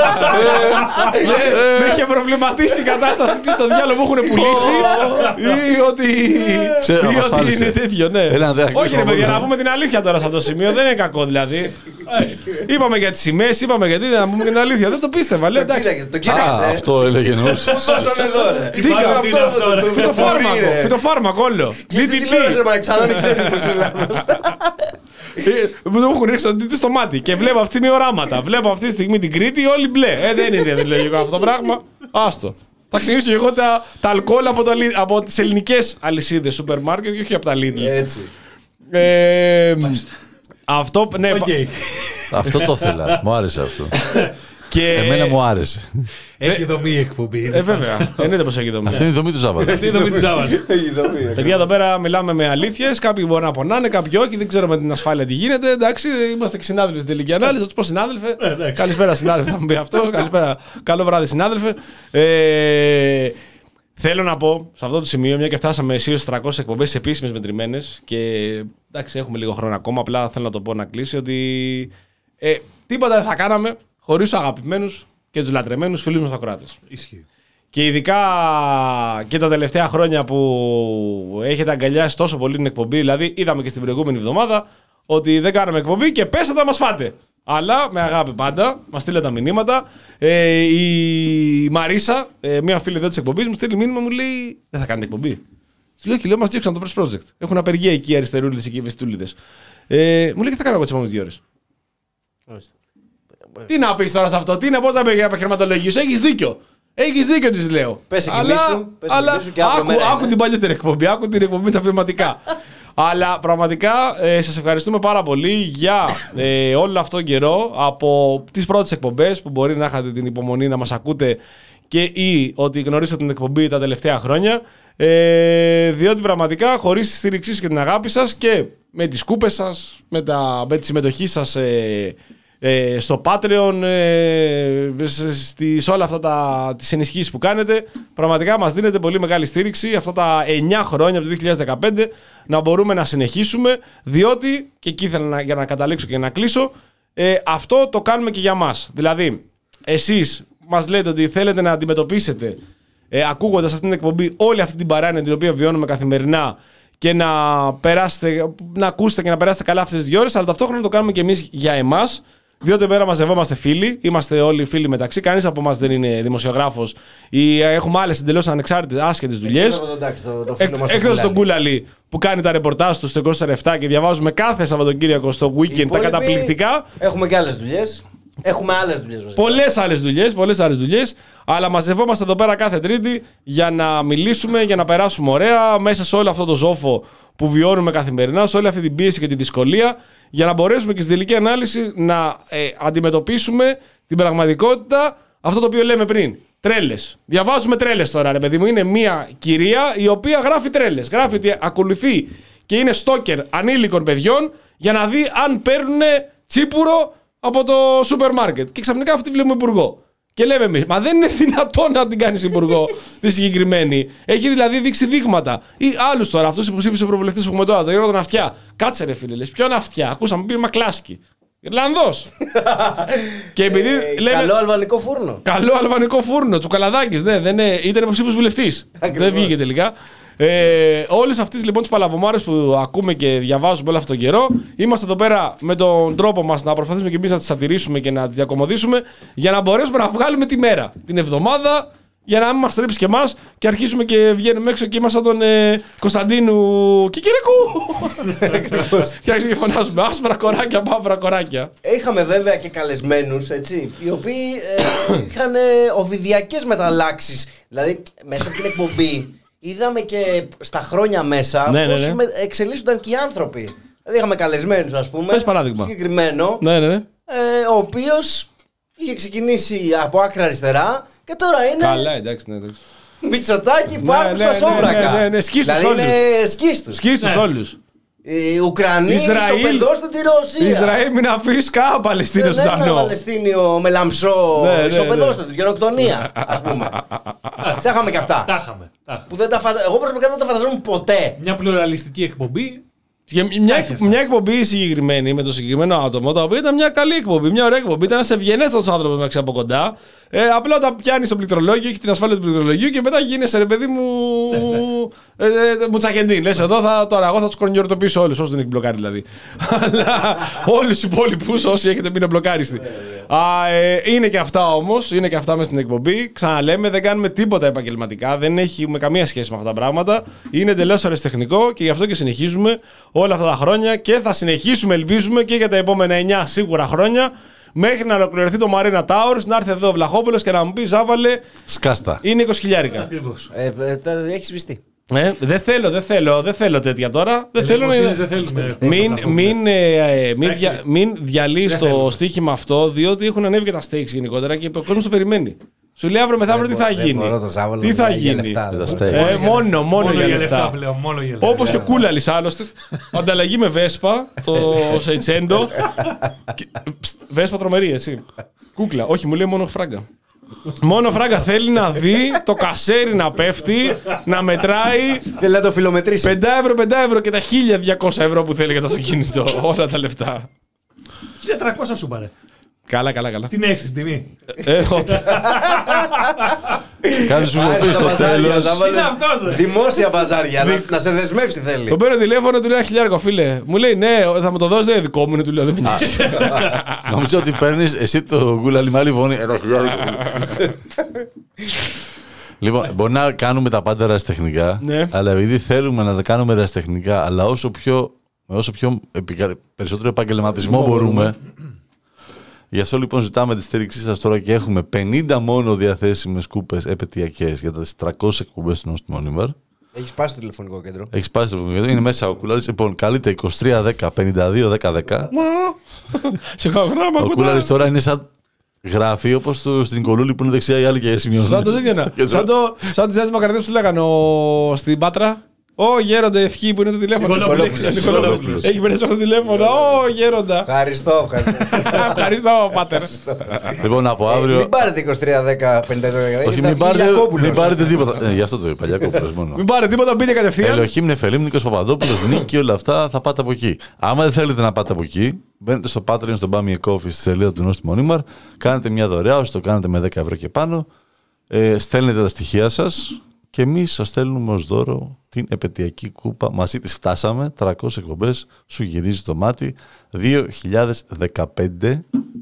Με είχε προβληματίσει η κατάσταση τι στο διάλογο μου έχουν πουλήσει ή ότι είναι τέτοιο, ναι. Όχι, ρε παιδιά, να πούμε την αλήθεια τώρα σε αυτό το σημείο. Δεν είναι κακό δηλαδή. Είπαμε για τις σημαίες, είπαμε γιατί δεν να πούμε και την αλήθεια. Δεν το πίστευα. Λέω εντάξει. Αυτό έλεγε νούσες. Πόσο εδώ, ρε. Τι κάνω, φυτοφάρμακο. Φυτοφάρμακο όλο. Τι τι λέω, μα ξανά μην ξέρεις πως είναι λάθος. Μου το έχουν ρίξει στο μάτι και βλέπω αυτή είναι οράματα. Βλέπω αυτή τη στιγμή την Κρήτη, όλοι μπλε. Ε, δεν είναι λογικό αυτό το πράγμα. Άστο. Θα ξεκινήσω εγώ τα, τα αλκοόλ από, από τις ελληνικές αλυσίδες σούπερ μάρκετ και όχι από τα Lidl. Έτσι. Ε, αυτό, ναι, okay. Αυτό το ήθελα. Μου άρεσε αυτό. Και... εμένα μου άρεσε. Έχει δομή η εκπομπή. Ε, βέβαια. Εννοείται πως έχει δομή. Αυτή είναι η δομή του Σάββατου. Αυτή είναι η δομή του Σάββατου. Παιδιά, εδώ πέρα μιλάμε με αλήθειες. Κάποιοι μπορεί να πονάνε, κάποιοι όχι. Δεν ξέρω με την ασφάλεια τι γίνεται. Εντάξει, είμαστε και συνάδελφοι στην τελική ανάλυση. Θα του πω συνάδελφε. Καλησπέρα, συνάδελφε. Θα μου πει αυτό. Καλησπέρα. Καλό βράδυ, συνάδελφε. Ε, θέλω να πω σε αυτό το σημείο, μια και φτάσαμε αισίως τριακόσιες εκπομπές επίσημες μετρημένες και εντάξει, έχουμε λίγο χρόνο ακόμα. Απλά θέλω να το πω να κλείσει ότι ε, τίποτα δεν θα κάναμε χωρίς τους αγαπημένους και τους λατρεμένους φίλους μας ακροάτες. Ισχύει. Και ειδικά και τα τελευταία χρόνια που έχετε αγκαλιάσει τόσο πολύ την εκπομπή, δηλαδή είδαμε και στην προηγούμενη εβδομάδα ότι δεν κάναμε εκπομπή και πέσατε να μας φάτε. Αλλά με αγάπη πάντα, μας στείλε τα μηνύματα. Ε, η Μαρίσα, ε, μια φίλη εδώ της εκπομπής, μου στείλει μήνυμα, μου λέει δεν θα κάνετε εκπομπή. Σου λέω και λέω μας διώξαν το Press Project. Έχουν απεργία εκεί οι αριστερούλιδες και οι βεστούλιδες. Ε, μου λέει και θα κάνω εγώ τις επόμενες δύο ώρες. Τι να πεις τώρα σε αυτό, τι να πω να πει για επιχειρηματολογία σου, έχεις δίκιο. Έχεις δίκιο, της λέω. Πες εκεί αλλά, μίσου, πες αλλά εκεί μίσου και άκου, αύριο άκου την παλιότερη εκπομπή, άκου την εκπομπή τα πνευματικά. Αλλά πραγματικά ε, σας ευχαριστούμε πάρα πολύ για ε, όλο αυτόν τον καιρό από τις πρώτες εκπομπές που μπορεί να είχατε την υπομονή να μας ακούτε και ή ότι γνωρίσατε την εκπομπή τα τελευταία χρόνια. Ε, διότι πραγματικά χωρίς τη στήριξή σας και την αγάπη σας και με τις κούπες σας, με, τα, με τη συμμετοχή σας ε, ε, στο Patreon, ε, σε όλα αυτά τα, τις ενισχύσεις που κάνετε, πραγματικά μας δίνετε πολύ μεγάλη στήριξη αυτά τα εννιά χρόνια από το δύο χιλιάδες δεκαπέντε να μπορούμε να συνεχίσουμε, διότι, και εκεί ήθελα να, για να καταλήξω και να κλείσω, ε, αυτό το κάνουμε και για μας. Δηλαδή, εσείς μας λέτε ότι θέλετε να αντιμετωπίσετε ε, ακούγοντας αυτήν την εκπομπή όλη αυτή την παράνοια την οποία βιώνουμε καθημερινά και να, περάσετε, να ακούσετε και να περάσετε καλά αυτές τις δύο ώρες, αλλά ταυτόχρονα το κάνουμε και εμείς για εμάς, διότι πέρα μαζευόμαστε φίλοι, είμαστε όλοι φίλοι μεταξύ, κανείς από εμάς δεν είναι δημοσιογράφος ή έχουμε άλλες εντελώς ανεξάρτητες άσχετες δουλειές. Εκτός τον Κούλαλη που κάνει τα ρεπορτάζ του στο είκοσι επτά και διαβάζουμε κάθε Σαββατοκύριακο στο weekend τα καταπληκτικά. Έχουμε και άλλες δουλειές. Έχουμε άλλες δουλειές. Πολλές άλλες δουλειές, πολλές άλλες δουλειές. Αλλά μαζευόμαστε εδώ πέρα κάθε Τρίτη για να μιλήσουμε, για να περάσουμε ωραία μέσα σε όλο αυτό το ζόφο που βιώνουμε καθημερινά, σε όλη αυτή την πίεση και τη δυσκολία, για να μπορέσουμε και στη τελική ανάλυση να ε, αντιμετωπίσουμε την πραγματικότητα, αυτό το οποίο λέμε πριν. Τρέλες. Διαβάζουμε τρέλες τώρα, ρε παιδί μου. Είναι μια κυρία η οποία γράφει τρέλες. Γράφει ότι ακολουθεί και είναι στόκερ ανήλικων παιδιών για να δει αν παίρνουν τσίπουρο από το σούπερ μάρκετ. Και ξαφνικά αυτή βλέπουμε υπουργό. Και λέμε εμείς, μα δεν είναι δυνατόν να την κάνεις υπουργό τη συγκεκριμένη. Έχει δηλαδή δείξει δείγματα. Ή άλλους τώρα, αυτούς υποψήφιους ευρωβουλευτές που έχουμε τώρα, το Γιώργο τον Αυτιά. Κάτσε ρε φίλε, λες, ποιον Αυτιά. Ακούσαμε, πήρε Μακλάσκι. Ιρλανδός. Και επειδή Ε, λέμε. Καλό αλβανικό φούρνο. Καλό αλβανικό φούρνο, Τσουκαλαδάκης. Ναι, δεν είναι, ήταν υποψήφιος βουλευτής. Δεν βγήκε τελικά. Ε, όλες αυτές λοιπόν τις παλαβομάρες που ακούμε και διαβάζουμε όλο αυτόν τον καιρό, είμαστε εδώ πέρα με τον τρόπο μας να προσπαθήσουμε και εμείς να τις σατηρήσουμε και να τις διακομωδήσουμε για να μπορέσουμε να βγάλουμε τη μέρα, την εβδομάδα, για να μην μας τρέψει και εμάς και αρχίζουμε και βγαίνουμε έξω και είμαστε τον ε, Κωνσταντίνου Κικυρικού. Και αρχίζουμε και φωνάζουμε άσπρα κοράκια, μαύρα κοράκια. Είχαμε βέβαια και καλεσμένους, έτσι, οι οποίοι ε, είχαν ε, οβιδιακές μεταλλάξεις. Δηλαδή, μέσα στην εκπομπή είδαμε και στα χρόνια μέσα Ναι, ναι, πώς ναι. με- εξελίσσονταν και οι άνθρωποι. Δηλαδή, είχαμε καλεσμένους, ας πούμε. Πες παράδειγμα. Συγκεκριμένο, Ναι, ναι, ναι. ε, ο οποίος είχε ξεκινήσει από άκρα αριστερά και τώρα είναι Καλά, εντάξει, ναι, εντάξει. Μητσοτάκη Ναι, πάρτου ναι, στα ναι, σόβρακα. ναι, ναι, ναι, σκίστους Δηλαδή όλους. είναι σκίστους. Σκίστους Ναι. όλους. Οι Ουκρανοί Ισραήλ. ισοπεδώστε τη Ρωσία. Ισραήλ, μην αφήσει καν Παλαιστίνο Δεν είναι ένα ζωντανό. Παλαιστίνιο με λαμψό, Ναι, ναι, ισοπεδώστε ναι. τους, γενοκτονία, ας πούμε. Τα είχαμε και αυτά. Τα είχαμε. τα είχαμε. Που δεν τα φαντα... Εγώ προσωπικά δεν το φανταζόμουν ποτέ. Μια πλουραλιστική εκπομπή. Και μια, μια εκπομπή συγκεκριμένη με το συγκεκριμένο άτομο, το οποίο ήταν μια καλή εκπομπή, μια ωραία εκπομπή. Ήταν ένα ευγενέστατο άνθρωπο μεταξύ από κοντά. Ε, απλά όταν πιάνει το πληκτρολόγιο, έχει την ασφάλεια του πληκτρολογίου και μετά γίνεσαι ρε παιδί μου. ε, ε, Μουτσακεντίν. Λε εδώ θα, τώρα εγώ θα του κορνιορτοποιήσω όλου, όσου δεν έχει μπλοκάρει δηλαδή. Αλλά όλου του υπόλοιπου όσοι έχετε μείνει μπλοκάριστοι. Α, ε, είναι και αυτά όμω, είναι και αυτά μέσα στην εκπομπή. Ξαναλέμε, δεν κάνουμε τίποτα επαγγελματικά, δεν έχουμε καμία σχέση με αυτά τα πράγματα. Είναι εντελώς αεραστεχνικό και γι' αυτό και συνεχίζουμε όλα αυτά τα χρόνια και θα συνεχίσουμε, ελπίζουμε, και για τα επόμενα εννιά σίγουρα χρόνια. Μέχρι να ολοκληρωθεί το Marina Towers, να έρθει εδώ ο Βλαχόπουλος και να μου πει: Ζάβαλε, Σκάστα. είναι είκοσι χιλιάρικα. Ακριβώς. Ε, ε, τα έχει σβηστεί. Ε, δεν θέλω, δεν θέλω, δεν θέλω τέτοια τώρα. Δεν θέλω να. Ελεημοσύνες δεν θέλουμε. Μην, μην, ε, ε, μην, Εντάξει. δια, μην διαλύεις Δεν το θέλουμε. στοίχημα αυτό, διότι έχουν ανέβει και τα stakes γενικότερα και ο κόσμος το περιμένει. Σου λέει αύριο μεθαύριο τι θα Δεν γίνει. μπορώ το Ζάβαλο Τι να θα μιλάει για γίνει. λεφτά, Τα δεν stakes. Ε, μόνο, μόνο, για λεφτά. πλέον. Μόνο για λεφτά. Όπως και ο Κούλαλης άλλωστε. Ανταλλαγή με Βέσπα, το Σεϊτσέντο. Και- ψ, Βέσπα τρομερή, έτσι. Κούκλα, όχι, μου λέει μόνο φράγκα. Μόνο φράγκα θέλει να δει το κασέρι να πέφτει, να μετράει Θέλει να το φιλομετρήσει. πέντε ευρώ, πέντε ευρώ και τα χίλια διακόσια ευρώ που θέλει για το αυτοκίνητο. Όλα τα λεφτά. χίλια τριακόσια σου πάρε. Καλά, καλά, καλά. Την έχεις την τιμή. Ε, ότι- Κάτι σου Πάει έχω πει στα στο μπαζάρια, τέλος. Ζάβαλος. Είναι αυτός, ρε. Δημόσια μπαζάρια, να- να σε δεσμεύσει θέλει. Τον παίρνω τηλέφωνο, του λέω ένα χιλιάρικο, φίλε. Μου λέει ναι, θα μου το δώσει, δεν δικό μου είναι, του λέω. Δεν πειράζει. Νομίζω ότι παίρνει εσύ το γκούλαλι με άλλη φωνή. Ένα χιλιάρικο. Λοιπόν, μπορεί να κάνουμε τα πάντα ερασιτεχνικά, Ναι. αλλά επειδή θέλουμε να τα κάνουμε ερασιτεχνικά, αλλά όσο πιο, με όσο πιο επικα- περισσότερο επαγγελματισμό μπορούμε. Γι' αυτό λοιπόν ζητάμε τη στήριξή σας τώρα και έχουμε πενήντα μόνο διαθέσιμες κούπες επαιτειακές για τις τριακόσιες εκπομπές του Νόστιμο Νίμαρ. Έχει πάει στο τηλεφωνικό κέντρο. Έχεις πάει στο βιβλίο, είναι μέσα ο Κούλαρης. Λοιπόν, καλείτε είκοσι τρία δέκα πενήντα δύο δέκα δέκα. Σε γράμμα, Ο Κούλαρης τώρα είναι σαν γράφει όπως το- στην κολούλη που είναι δεξιά η άλλη και σημειώνει. Σαν το τέτοιο να. Σαν, το, σαν τις νέες δημοκρατίες που λέγανε ο, στην Πάτρα. Ω γέροντα ευχή που είναι το τηλέφωνο. Νικολόπουλος. Νικολόπουλος. Νικολόπουλος. Έχει περάσει το τηλέφωνο. Ω γέροντα. Ευχαριστώ, ευχαριστώ. Ευχαριστώ, πάτερ. Λοιπόν, από Ε, αύριο. Μην πάρετε είκοσι τρία δέκα πενήντα δύο δέκα. Όχι, θα μην βγει πάρετε, Ιακώπουλος. μην πάρετε τίποτα. Ε, γι' αυτό το είπα, Λιακόπουλος μόνο. Μην πάρε τίποτα, μπείτε κατευθείαν. Ελοχήμ, Νεφελήμ, Νίκος Παπαδόπουλος, Νίκη, όλα αυτά θα πάτε από εκεί. Άμα δεν θέλετε να πάτε από εκεί, μπαίνετε στο Patreon, στο Buy Me a Coffee, στη σελίδα του Νόστιμο Νίμαρ, κάνετε μια δωρεά, όσοι το κάνετε με δέκα ευρώ και πάνω, ε, στέλνετε τα στοιχεία σας και εμείς σας στέλνουμε ως δώρο την επαιτειακή κούπα. Μαζί της φτάσαμε, τριακόσιες εκπομπές, σου γυρίζει το μάτι, δύο χιλιάδες δεκαπέντε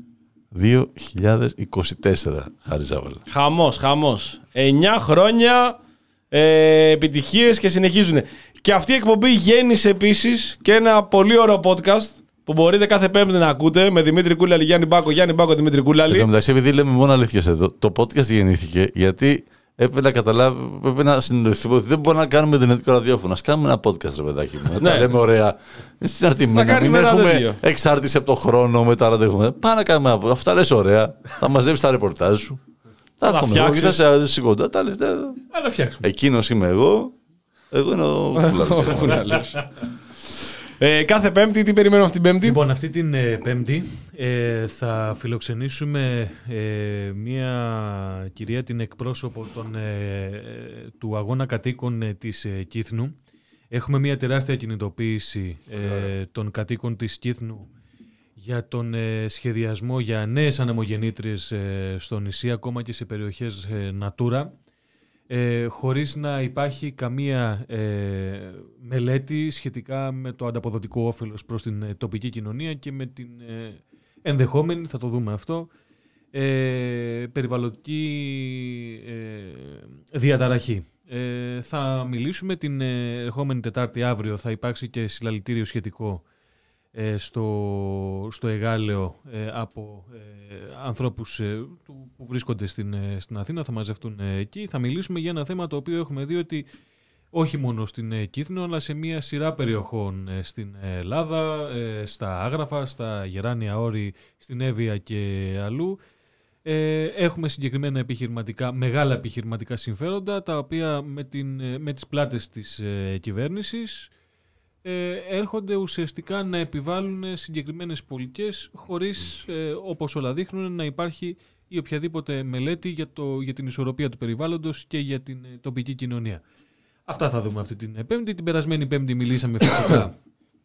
δύο χιλιάδες είκοσι τέσσερα, Χάρη Ζάβαλα. Χαμός, χαμός. Εννιά χρόνια ε, επιτυχίες και συνεχίζουν. Και αυτή η εκπομπή γέννησε επίσης και ένα πολύ ωραίο podcast που μπορείτε κάθε Πέμπτη να ακούτε με Δημήτρη Κούλαλη, Γιάννη Μπάκο, Γιάννη Μπάκο, Δημήτρη Εν Κούλαλη. τω μεταξύ, επειδή λέμε μόνο αλήθειες εδώ, το podcast γεννήθηκε γιατί έπρεπε να καταλάβει, έπρεπε να συνειδητοποιήσουμε ότι δεν μπορούμε να κάνουμε δυνατικό ραδιόφωνο. Α κάνουμε ένα podcast, ρε παιδάκι μου. Ναι. Τα λέμε ωραία. Στην αρχή, να κάνεις μην με ένα έχουμε τέτοιο. εξάρτηση από το χρόνο με τα ραντεβού. Πάμε να κάνουμε ένα podcast. Αυτά λες ωραία. Θα μαζεύει τα ρεπορτάζ σου. Θα τα έχουμε εγώ και θα φτιάξεις. σε σηκωτά τα λεφτά. Να το φτιάξουμε. Εκείνο είμαι εγώ. Εγώ είναι ο Κούλαρης. Κούλαλης. ε, κάθε Πέμπτη, τι περιμένουμε αυτή την Πέμπτη. Λοιπόν, αυτή την ε, Πέμπτη ε, θα φιλοξενήσουμε ε, μία κυρία, την εκπρόσωπο των, ε, ε, του αγώνα κατοίκων ε, της ε, Κύθνου. Έχουμε μία τεράστια κινητοποίηση ε, των κατοίκων της Κύθνου για τον ε, σχεδιασμό για νέες ανεμογεννήτριες ε, στο νησί, ακόμα και σε περιοχές ε, Natura, ε, χωρίς να υπάρχει καμία ε, μελέτη σχετικά με το ανταποδοτικό όφελος προς την ε, τοπική κοινωνία και με την ε, ενδεχόμενη, θα το δούμε αυτό, ε, περιβαλλοντική ε, διαταραχή. Ε, θα μιλήσουμε την ε, ερχόμενη Τετάρτη, αύριο θα υπάρξει και συλλαλητήριο σχετικό στο, στο Εγάλεο ε, από ε, ανθρώπους ε, που βρίσκονται στην, ε, στην Αθήνα, θα μαζευτούν ε, εκεί. Θα μιλήσουμε για ένα θέμα το οποίο έχουμε δει ότι όχι μόνο στην ε, Κύθνο, αλλά σε μια σειρά περιοχών ε, στην Ελλάδα, ε, στα Άγραφα, στα Γεράνια Όρη, στην Εύβοια και αλλού. Ε, έχουμε συγκεκριμένα επιχειρηματικά, μεγάλα επιχειρηματικά συμφέροντα, τα οποία με, την, με τις πλάτες της ε, κυβέρνησης έρχονται ουσιαστικά να επιβάλλουν συγκεκριμένες πολιτικές χωρίς, ε, όπως όλα δείχνουν, να υπάρχει ή οποιαδήποτε μελέτη για, το, για την ισορροπία του περιβάλλοντος και για την ε, τοπική κοινωνία. Αυτά θα δούμε αυτή την Πέμπτη. Την περασμένη Πέμπτη μιλήσαμε φυσικά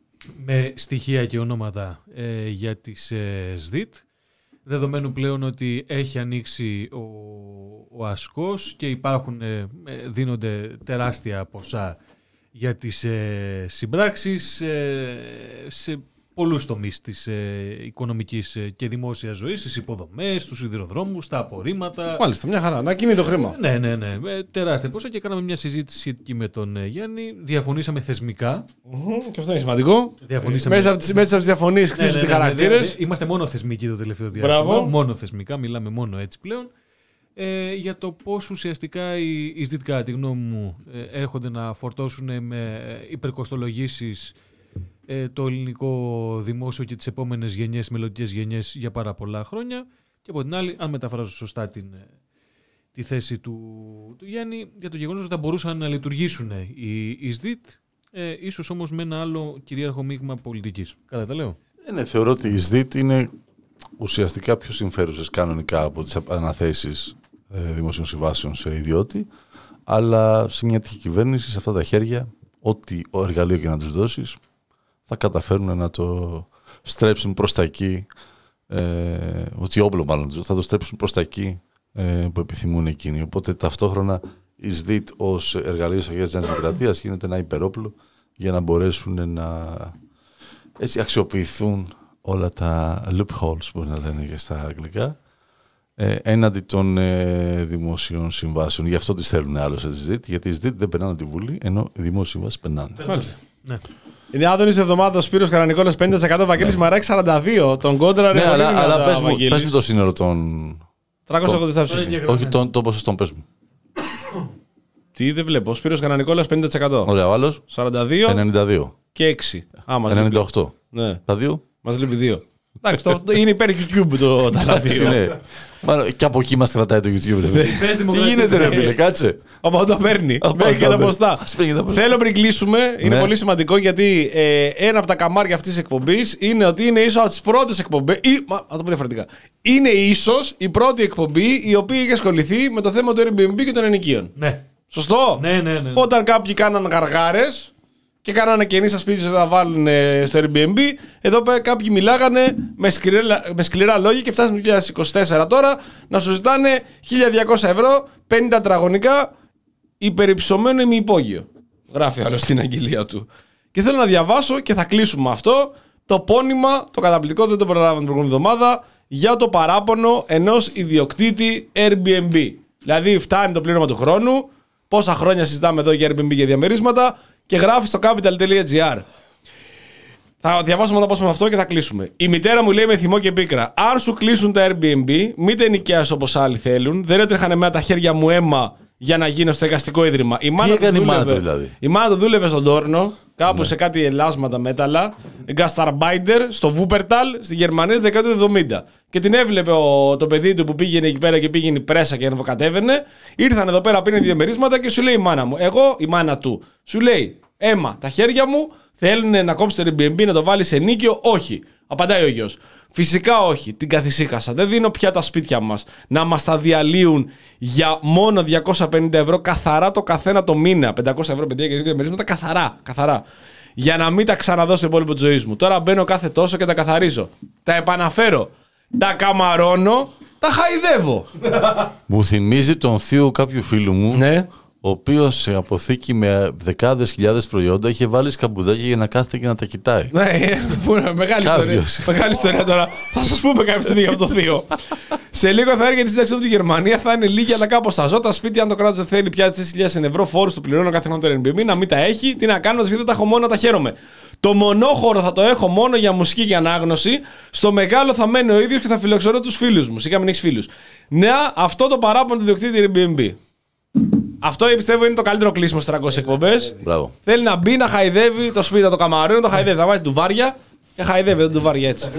με στοιχεία και ονόματα ε, για τις ε, ΣΔΙΤ, δεδομένου πλέον ότι έχει ανοίξει ο, ο ασκός και υπάρχουν, ε, δίνονται τεράστια ποσά για τις ε, συμπράξεις ε, σε πολλούς τομείς της ε, οικονομικής και δημόσιας ζωής, στις υποδομές, στους σιδηροδρόμους, στα απορρίμματα. Μάλιστα, μια χαρά. Να κινεί το χρήμα. Ναι, ναι, ναι. Ε, τεράστια ποσά και κάναμε μια συζήτηση εκεί με τον ε, Γιάννη. Διαφωνήσαμε θεσμικά. Mm-hmm, και αυτό είναι σημαντικό. Διαφωνήσαμε... Μέσα από τις, μέσα από τις διαφωνίες χτίζουν ναι, ναι, ναι, ναι, χαρακτήρες. Ναι, ναι, ναι. Είμαστε μόνο θεσμικοί το τελευταίο διάστημα. Μπράβο. Μόνο θεσμικά, μιλάμε μόνο έτσι πλέον. Ε, για το πώς ουσιαστικά οι, οι ΣΔΙΤ, κατά τη γνώμη μου, ε, έρχονται να φορτώσουν με υπερκοστολογήσεις ε, το ελληνικό δημόσιο και τις επόμενες γενιές, μελλοντικές γενιές για πάρα πολλά χρόνια. Και από την άλλη, αν μεταφράζω σωστά την, τη θέση του, του Γιάννη, για το γεγονός ότι θα μπορούσαν να λειτουργήσουν οι, οι ΣΔΙΤ, ε, ίσως όμως με ένα άλλο κυρίαρχο μείγμα πολιτικής. Κατά τα λέω. Ε, ναι, θεωρώ ότι οι ΣΔΙΤ είναι ουσιαστικά πιο συμφέρουσες κανονικά από τις αναθέσεις ε, δημοσίων συμβάσεων σε ιδιώτη, αλλά σε μια τέτοια κυβέρνηση, σε αυτά τα χέρια, ό,τι ο εργαλείο και να τους δώσεις, θα καταφέρουν να το στρέψουν προς τα εκεί, ε, ότι όπλο μάλλον θα το στρέψουν προς τα εκεί ε, που επιθυμούν εκείνοι. Οπότε ταυτόχρονα η ΣΔΙΤ ως εργαλείο της Αγίας Δημοκρατίας γίνεται ένα υπερόπλο για να μπορέσουν να έτσι αξιοποιηθούν όλα τα loopholes που να λένε και στα αγγλικά ε, έναντι των ε, δημόσιων συμβάσεων. Γι' αυτό τις θέλουν άλλως τις ΣΔΙΤ, γιατί οι ΣΔΙΤ δεν περνάνε τη Βουλή, ενώ οι δημόσιες συμβάσεις περνάνε. Μάλιστα. Ναι. Είναι άδωνης εβδομάδα ο Σπύρος Καρανικόλας πενήντα τοις εκατό, Βαγγέλης ναι. Μαράκης σαράντα δύο, τον κόντρα. Ναι, αλλά, αλλά πες, μου, πες μου το σύνολο των... τριακόσια ογδόντα ψήφοι. Όχι, τον, τον ποσοστό, πες μου. Τι δεν βλέπω, ο Σπύρος Καρανικόλας πενήντα τοις εκατό. Ωραία, ο άλλος σαράντα δύο ενενήντα δύο και έξι. Α, ενενήντα οκτώ. Ναι. Τα δύο. Μας λείπει δύο. Εντάξει, το, είναι υπέρ YouTube το ταλάδιο. Ναι. Και από εκεί μας κρατάει το YouTube. Τι γίνεται ρε φίλε, κάτσε. Από αυτό το παίρνει. Μέχρι και τα ποστά. Θέλω πριν κλείσουμε, είναι πολύ σημαντικό γιατί ε, ένα από τα καμάρια αυτής της εκπομπής είναι ότι είναι ίσως από τις πρώτες εκπομπές. Ή, μα, να το πω διαφορετικά. Είναι ίσως η πρώτη εκπομπή η οποία έχει ασχοληθεί με το θέμα του Airbnb και των ενοικίων. Ναι. Σωστό. Ναι, ναι, ναι. Όταν κάποιοι κάναν γαργάρες και κάνανε καινή στα σπίτια και θα βάλουν στο Airbnb. Εδώ πέρα κάποιοι μιλάγανε με σκληρά, με σκληρά λόγια και φτάσουν το είκοσι είκοσι τέσσερα τώρα να σου ζητάνε χίλια διακόσια ευρώ, πενήντα τετραγωνικά, υπερυψωμένο ημιυπόγειο. Γράφει άλλο στην αγγελία του. Και θέλω να διαβάσω και θα κλείσουμε αυτό το πόνημα, το καταπληκτικό, δεν το προλάβαμε την προηγούμενη εβδομάδα, για το παράπονο ενός ιδιοκτήτη Airbnb. Δηλαδή φτάνει το πλήρωμα του χρόνου, πόσα χρόνια συζητάμε εδώ για Airbnb και διαμερίσματα, και γράφει στο capital.gr. Θα διαβάσουμε να το αυτό και θα κλείσουμε. Η μητέρα μου λέει με θυμό και πίκρα: αν σου κλείσουν τα Airbnb, μην τα νοικιάσεις όπως άλλοι θέλουν. Δεν έτρεχανε με τα χέρια μου αίμα για να γίνω στο εικαστικό ίδρυμα. Η μάνα του δούλευε, δηλαδή. Η μάνα του δούλευε στον Τόρνο, κάπου ναι. σε κάτι ελάσματα μέταλλα, γκασταρμπάιντερ, στο Βούπερταλ, στη Γερμανία το δεκαετία του εβδομήντα. Και την έβλεπε ο, το παιδί του που πήγαινε εκεί πέρα και πήγαινε η πρέσα και ανεβοκατέβαινε. Ήρθαν εδώ πέρα, πίνει δύο μερίσματα και σου λέει η μάνα μου, εγώ η μάνα του, σου λέει: αίμα, τα χέρια μου θέλουν να κόψει το Airbnb, να το βάλει σε νίκιο. Όχι. Απαντάει ο γιος. Φυσικά όχι. Την καθησύχασα. Δεν δίνω πια τα σπίτια μας να μας τα διαλύουν για μόνο διακόσια πενήντα ευρώ καθαρά το καθένα το μήνα. πεντακόσια ευρώ παιδιά και δύο μερίσματα καθαρά. καθαρά. για να μην τα ξαναδώ στο υπόλοιπο της ζωής μου. Τώρα μπαίνω κάθε τόσο και τα καθαρίζω. Τα επαναφέρω. Τα καμαρώνω, τα χαϊδεύω. Μου θυμίζει τον θείο κάποιου φίλου μου, ναι. ο οποίος σε αποθήκη με δεκάδες χιλιάδες προϊόντα είχε βάλει σκαμπουδάκια για να κάθεται και να τα κοιτάει. Ναι, μεγάλη ιστορία. Μεγάλη ιστορία τώρα. Θα σας πούμε κάποια στιγμή για αυτό το θείο. Σε λίγο θα έρχεται η σύνταξη από τη Γερμανία, θα είναι λίγη, αλλά κάπως θα ζω. Τα σπίτια, αν το κράτος δεν θέλει πια τις τέσσερις χιλιάδες ευρώ φόρους του πληρώνω κάθε χρόνο το Airbnb, να μην τα έχει. Τι να κάνω, δεν τα έχω μόνο, τα χαίρομαι. Το μονόχωρο θα το έχω μόνο για μουσική και ανάγνωση. Στο μεγάλο θα μένω ο ίδιος και θα φιλοξενώ τους φίλους μου. Σιγά μην έχεις φίλους. Ναι, αυτό το παράπονο του ιδιοκτήτη Airbnb. Αυτό πιστεύω είναι το καλύτερο κλείσιμο στις τριακόσιες εκπομπές. Μπράβο. Θέλει να μπει να χαϊδεύει το σπίτι, το καμαρίνο, το χαϊδεύει. Θα βάζει τουβάρια και χαϊδεύει το τουβάρια έτσι.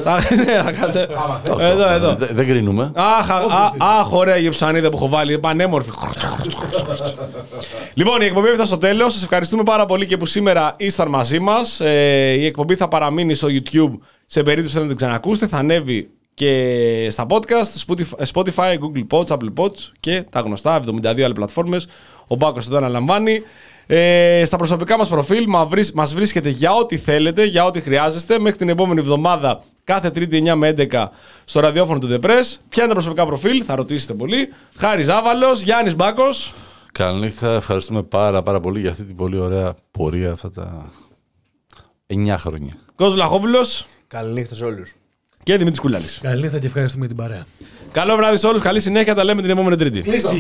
Εδώ, εδώ. Δεν κρίνουμε. Αχ, ωραία η ψανίδα που έχω βάλει. Πανέμορφη. Λοιπόν, η εκπομπή έφτασε στο τέλος. Σας ευχαριστούμε πάρα πολύ και που σήμερα ήσταν μαζί μας. Η εκπομπή θα παραμείνει στο YouTube σε περίπτωση να την ξανακούσετε. Θα ανέβει και στα podcast, Spotify, Google Pods, Apple Pods και τα γνωστά εβδομήντα δύο άλλες πλατφόρμες. Ο Μπάκος εδώ αναλαμβάνει. Ε, στα προσωπικά μας προφίλ μας βρίσκεται για ό,τι θέλετε, για ό,τι χρειάζεστε. Μέχρι την επόμενη εβδομάδα, κάθε Τρίτη εννιά με έντεκα στο ραδιόφωνο του The Press. Ποια είναι τα προσωπικά προφίλ, θα ρωτήσετε πολύ. Χάρης Ζάβαλος, Γιάννης Μπάκος. Καληνύχτα, ευχαριστούμε πάρα πάρα πολύ για αυτή την πολύ ωραία πορεία αυτά τα εννιά χρόνια. Κώστας Βλαχόπουλος. Καληνύχτα σε όλους. Και Δημήτρης Κουλάλης. Καληνύχτα και ευχαριστούμε την παρέα. Καλό βράδυ σε όλους, καλή συνέχεια, τα λέμε την επόμενη Τρίτη.